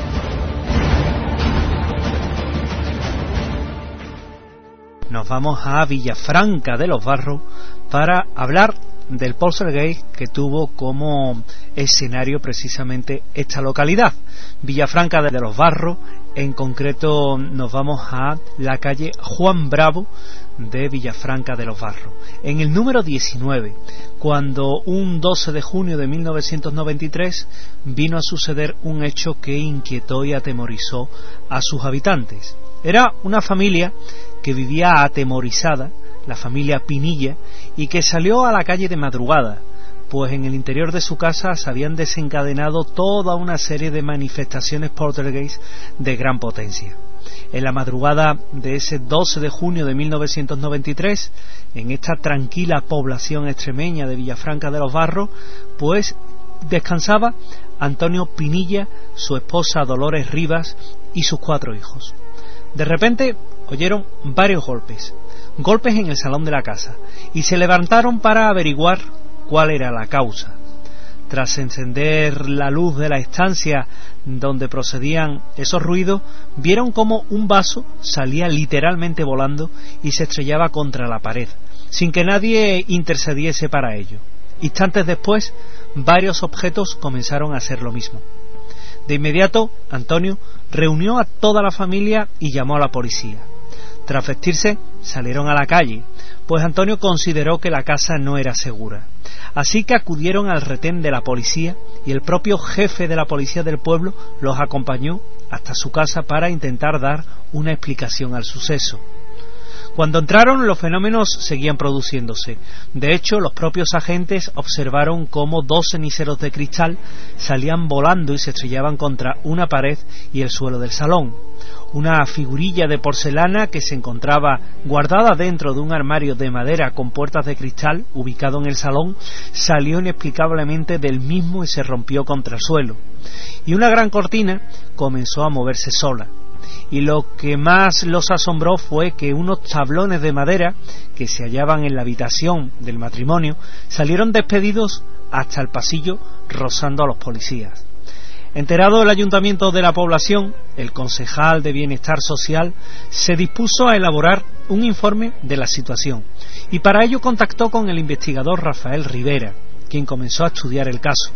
Nos vamos a Villafranca de los Barros para hablar del poltergeist que tuvo como escenario precisamente esta localidad, Villafranca de los Barros. En concreto nos vamos a la calle Juan Bravo de Villafranca de los Barros, en el número diecinueve, cuando un doce de junio de mil novecientos noventa y tres vino a suceder un hecho que inquietó y atemorizó a sus habitantes. Era una familia que vivía atemorizada, la familia Pinilla, y que salió a la calle de madrugada, pues en el interior de su casa se habían desencadenado toda una serie de manifestaciones poltergeist de gran potencia. En la madrugada de ese doce de junio de mil novecientos noventa y tres, en esta tranquila población extremeña de Villafranca de los Barros, pues descansaba Antonio Pinilla, su esposa Dolores Rivas y sus cuatro hijos. De repente oyeron varios golpes, golpes en el salón de la casa, y se levantaron para averiguar cuál era la causa. Tras encender la luz de la estancia donde procedían esos ruidos, vieron como un vaso salía literalmente volando y se estrellaba contra la pared, sin que nadie intercediese para ello. Instantes después, varios objetos comenzaron a hacer lo mismo. De inmediato, Antonio reunió a toda la familia y llamó a la policía. Tras vestirse, salieron a la calle, pues Antonio consideró que la casa no era segura. Así que acudieron al retén de la policía y el propio jefe de la policía del pueblo los acompañó hasta su casa para intentar dar una explicación al suceso. Cuando entraron, los fenómenos seguían produciéndose. De hecho, los propios agentes observaron cómo dos ceniceros de cristal salían volando y se estrellaban contra una pared y el suelo del salón. Una figurilla de porcelana que se encontraba guardada dentro de un armario de madera con puertas de cristal ubicado en el salón salió inexplicablemente del mismo y se rompió contra el suelo. Y una gran cortina comenzó a moverse sola. Y lo que más los asombró fue que unos tablones de madera que se hallaban en la habitación del matrimonio salieron despedidos hasta el pasillo, rozando a los policías. Enterado el ayuntamiento de la población, el concejal de Bienestar Social se dispuso a elaborar un informe de la situación y para ello contactó con el investigador Rafael Rivera, quien comenzó a estudiar el caso.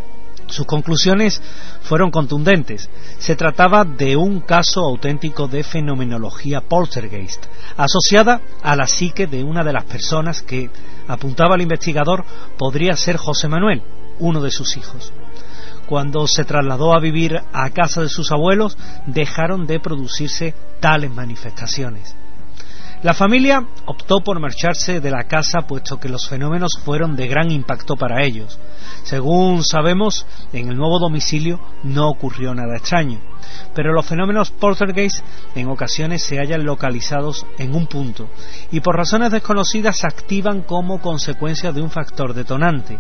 Sus conclusiones fueron contundentes. Se trataba de un caso auténtico de fenomenología poltergeist, asociada a la psique de una de las personas que, apuntaba el investigador, podría ser José Manuel, uno de sus hijos. Cuando se trasladó a vivir a casa de sus abuelos, dejaron de producirse tales manifestaciones. La familia optó por marcharse de la casa puesto que los fenómenos fueron de gran impacto para ellos. Según sabemos, en el nuevo domicilio no ocurrió nada extraño. pero los fenómenos poltergeist en ocasiones se hallan localizados en un punto y por razones desconocidas se activan como consecuencia de un factor detonante.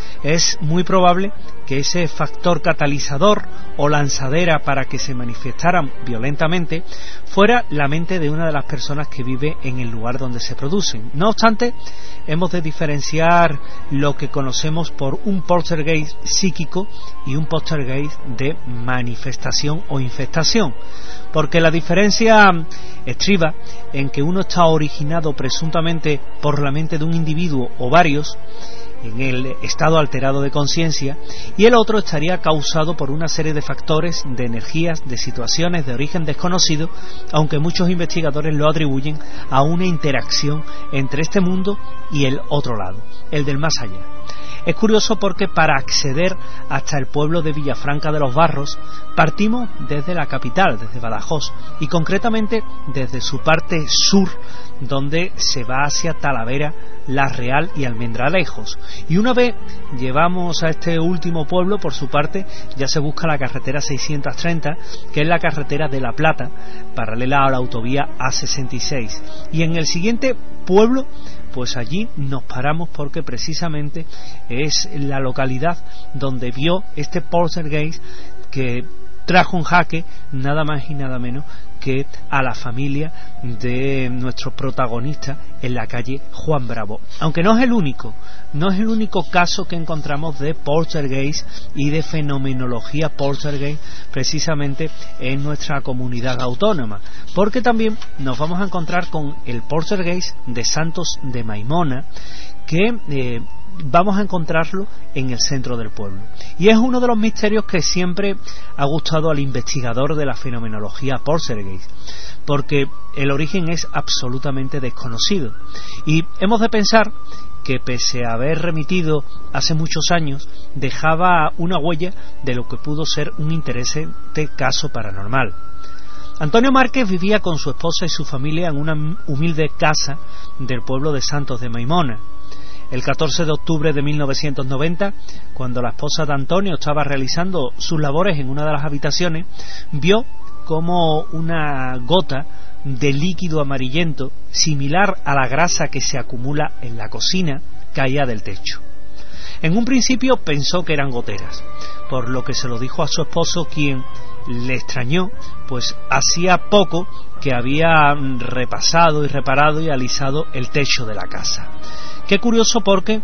Es muy probable que ese factor catalizador o lanzadera para que se manifestaran violentamente fuera la mente de una de las personas que vive en el lugar donde se producen. No obstante, hemos de diferenciar lo que conocemos por un poltergeist psíquico y un poltergeist de manifestación o infestación, porque la diferencia estriba en que uno está originado presuntamente por la mente de un individuo o varios en el estado alterado de conciencia, y el otro estaría causado por una serie de factores, de energías, de situaciones de origen desconocido, aunque muchos investigadores lo atribuyen a una interacción entre este mundo y el otro lado, el del más allá. Es curioso porque para acceder hasta el pueblo de Villafranca de los Barros partimos desde la capital, desde Badajoz, y concretamente desde su parte sur, donde se va hacia Talavera, La Real y Almendralejos. Y una vez llevamos a este último pueblo, por su parte, ya se busca la carretera seiscientos treinta, que es la carretera de La Plata, paralela a la autovía A sesenta y seis. Y en el siguiente pueblo, pues allí nos paramos porque precisamente es la localidad donde vio este poltergeist que trajo en jaque nada más y nada menos que a la familia de nuestro protagonista en la calle Juan Bravo. Aunque no es el único, no es el único caso que encontramos de poltergeist y de fenomenología poltergeist precisamente en nuestra comunidad autónoma, porque también nos vamos a encontrar con el poltergeist de Santos de Maimona, que eh, vamos a encontrarlo en el centro del pueblo, y es uno de los misterios que siempre ha gustado al investigador de la fenomenología poltergeist, porque el origen es absolutamente desconocido, y hemos de pensar que pese a haber remitido hace muchos años, dejaba una huella de lo que pudo ser un interesante caso paranormal. Antonio Márquez vivía con su esposa y su familia en una humilde casa del pueblo de Santos de Maimona. El catorce de octubre de mil novecientos noventa, cuando la esposa de Antonio estaba realizando sus labores en una de las habitaciones, vio como una gota de líquido amarillento, similar a la grasa que se acumula en la cocina, caía del techo. En un principio pensó que eran goteras, por lo que se lo dijo a su esposo, quien le extrañó, pues hacía poco que había repasado y reparado y alisado el techo de la casa. Qué curioso, porque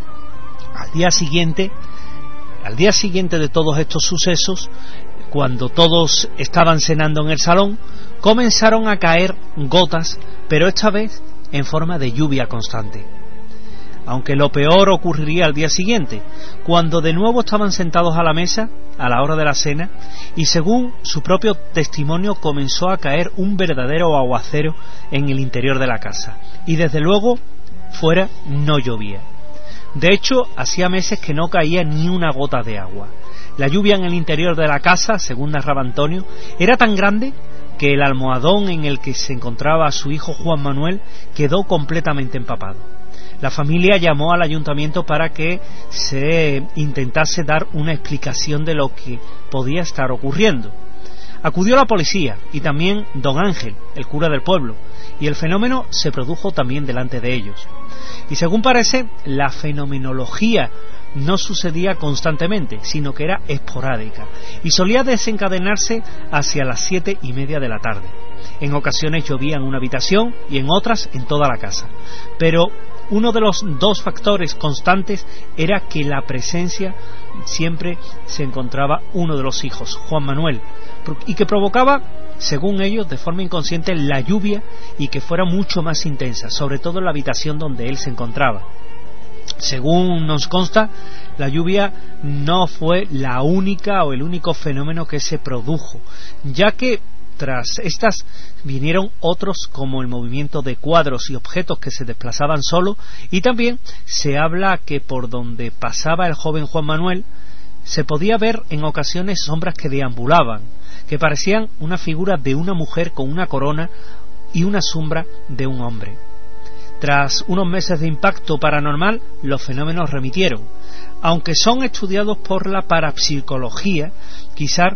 al día siguiente, al día siguiente de todos estos sucesos, cuando todos estaban cenando en el salón, comenzaron a caer gotas, pero esta vez en forma de lluvia constante. Aunque lo peor ocurriría al día siguiente, cuando de nuevo estaban sentados a la mesa a la hora de la cena, y según su propio testimonio comenzó a caer un verdadero aguacero en el interior de la casa, y desde luego fuera no llovía. De hecho, hacía meses que no caía ni una gota de agua. La lluvia en el interior de la casa, según narraba Antonio, era tan grande que el almohadón en el que se encontraba su hijo Juan Manuel quedó completamente empapado. La familia llamó al ayuntamiento para que se intentase dar una explicación de lo que podía estar ocurriendo. Acudió la policía y también don Ángel, el cura del pueblo, y el fenómeno se produjo también delante de ellos. Y según parece, la fenomenología no sucedía constantemente, sino que era esporádica, y solía desencadenarse hacia las siete y media de la tarde. En ocasiones llovía en una habitación y en otras en toda la casa, pero uno de los dos factores constantes era que la presencia siempre se encontraba uno de los hijos, Juan Manuel, y que provocaba, según ellos, de forma inconsciente la lluvia, y que fuera mucho más intensa, sobre todo en la habitación donde él se encontraba. Según nos consta, la lluvia no fue la única o el único fenómeno que se produjo, ya que tras estas vinieron otros, como el movimiento de cuadros y objetos que se desplazaban solo, y también se habla que por donde pasaba el joven Juan Manuel se podía ver en ocasiones sombras que deambulaban, que parecían una figura de una mujer con una corona y una sombra de un hombre. Tras unos meses de impacto paranormal, los fenómenos remitieron. Aunque son estudiados por la parapsicología, quizás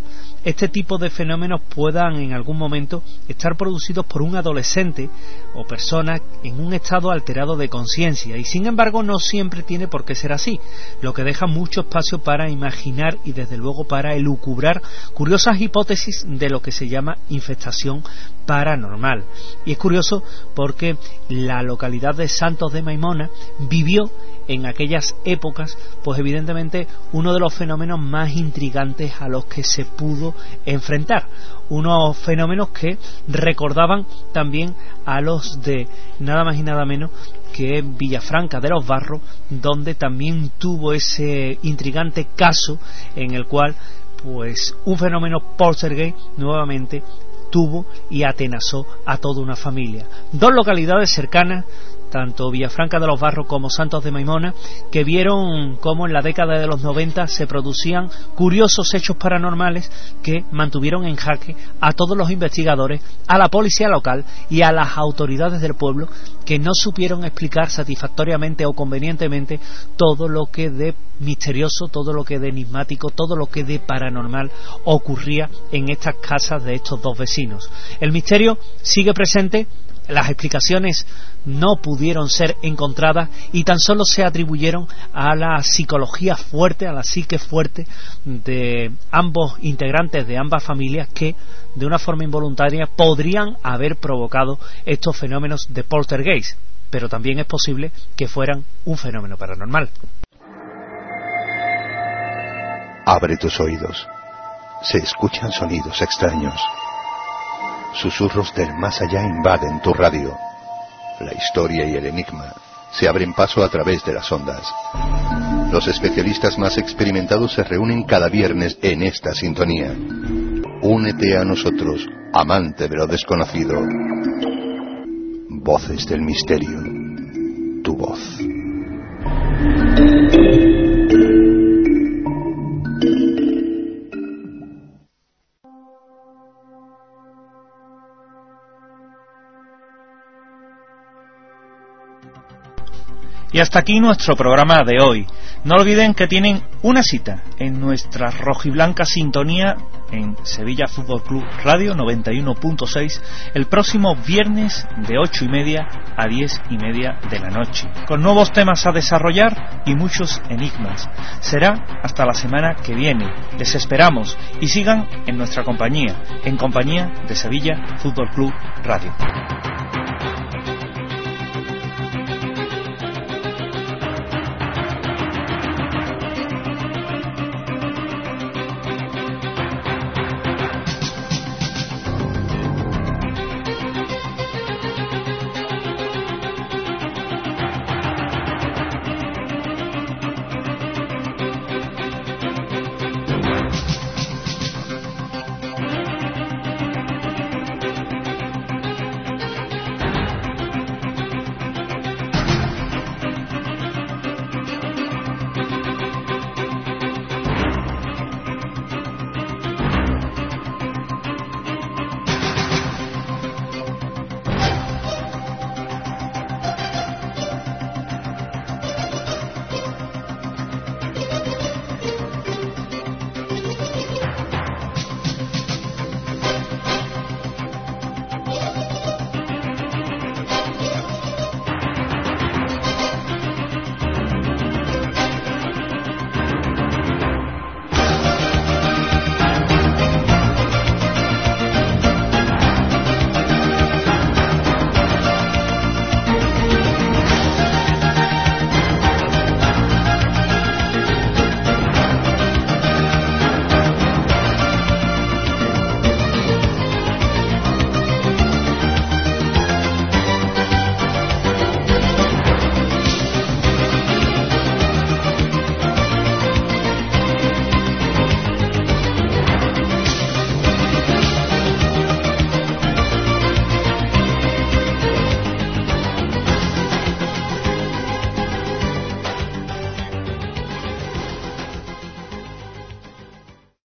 este tipo de fenómenos puedan en algún momento estar producidos por un adolescente o persona en un estado alterado de conciencia, y sin embargo no siempre tiene por qué ser así, lo que deja mucho espacio para imaginar y desde luego para elucubrar curiosas hipótesis de lo que se llama infestación paranormal. Y es curioso porque la localidad de Santos de Maimona vivió en aquellas épocas, pues evidentemente uno de los fenómenos más intrigantes a los que se pudo enfrentar, unos fenómenos que recordaban también a los de nada más y nada menos que Villafranca de los Barros, donde también tuvo ese intrigante caso en el cual pues un fenómeno poltergeist nuevamente tuvo y atenazó a toda una familia. Dos localidades cercanas, tanto Villafranca de los Barros como Santos de Maimona, que vieron cómo en la década de los noventa se producían curiosos hechos paranormales que mantuvieron en jaque a todos los investigadores, a la policía local y a las autoridades del pueblo, que no supieron explicar satisfactoriamente o convenientemente todo lo que de misterioso, todo lo que de enigmático, todo lo que de paranormal ocurría en estas casas de estos dos vecinos. El misterio sigue presente, las explicaciones no pudieron ser encontradas y tan solo se atribuyeron a la psicología fuerte, a la psique fuerte de ambos integrantes de ambas familias, que de una forma involuntaria podrían haber provocado estos fenómenos de poltergeist, pero también es posible que fueran un fenómeno paranormal.
Abre tus oídos. Se escuchan sonidos extraños. Susurros del más allá invaden tu radio. La historia y el enigma se abren paso a través de las ondas. Los especialistas más experimentados se reúnen cada viernes en esta sintonía. Únete a nosotros, amante de lo desconocido. Voces del misterio. Tu voz.
Y hasta aquí nuestro programa de hoy. No olviden que tienen una cita en nuestra rojiblanca sintonía en Sevilla Fútbol Club Radio noventa y uno punto seis el próximo viernes de ocho y media a diez y media de la noche, con nuevos temas a desarrollar y muchos enigmas. Será hasta la semana que viene. Les esperamos y sigan en nuestra compañía, en compañía de Sevilla Fútbol Club Radio.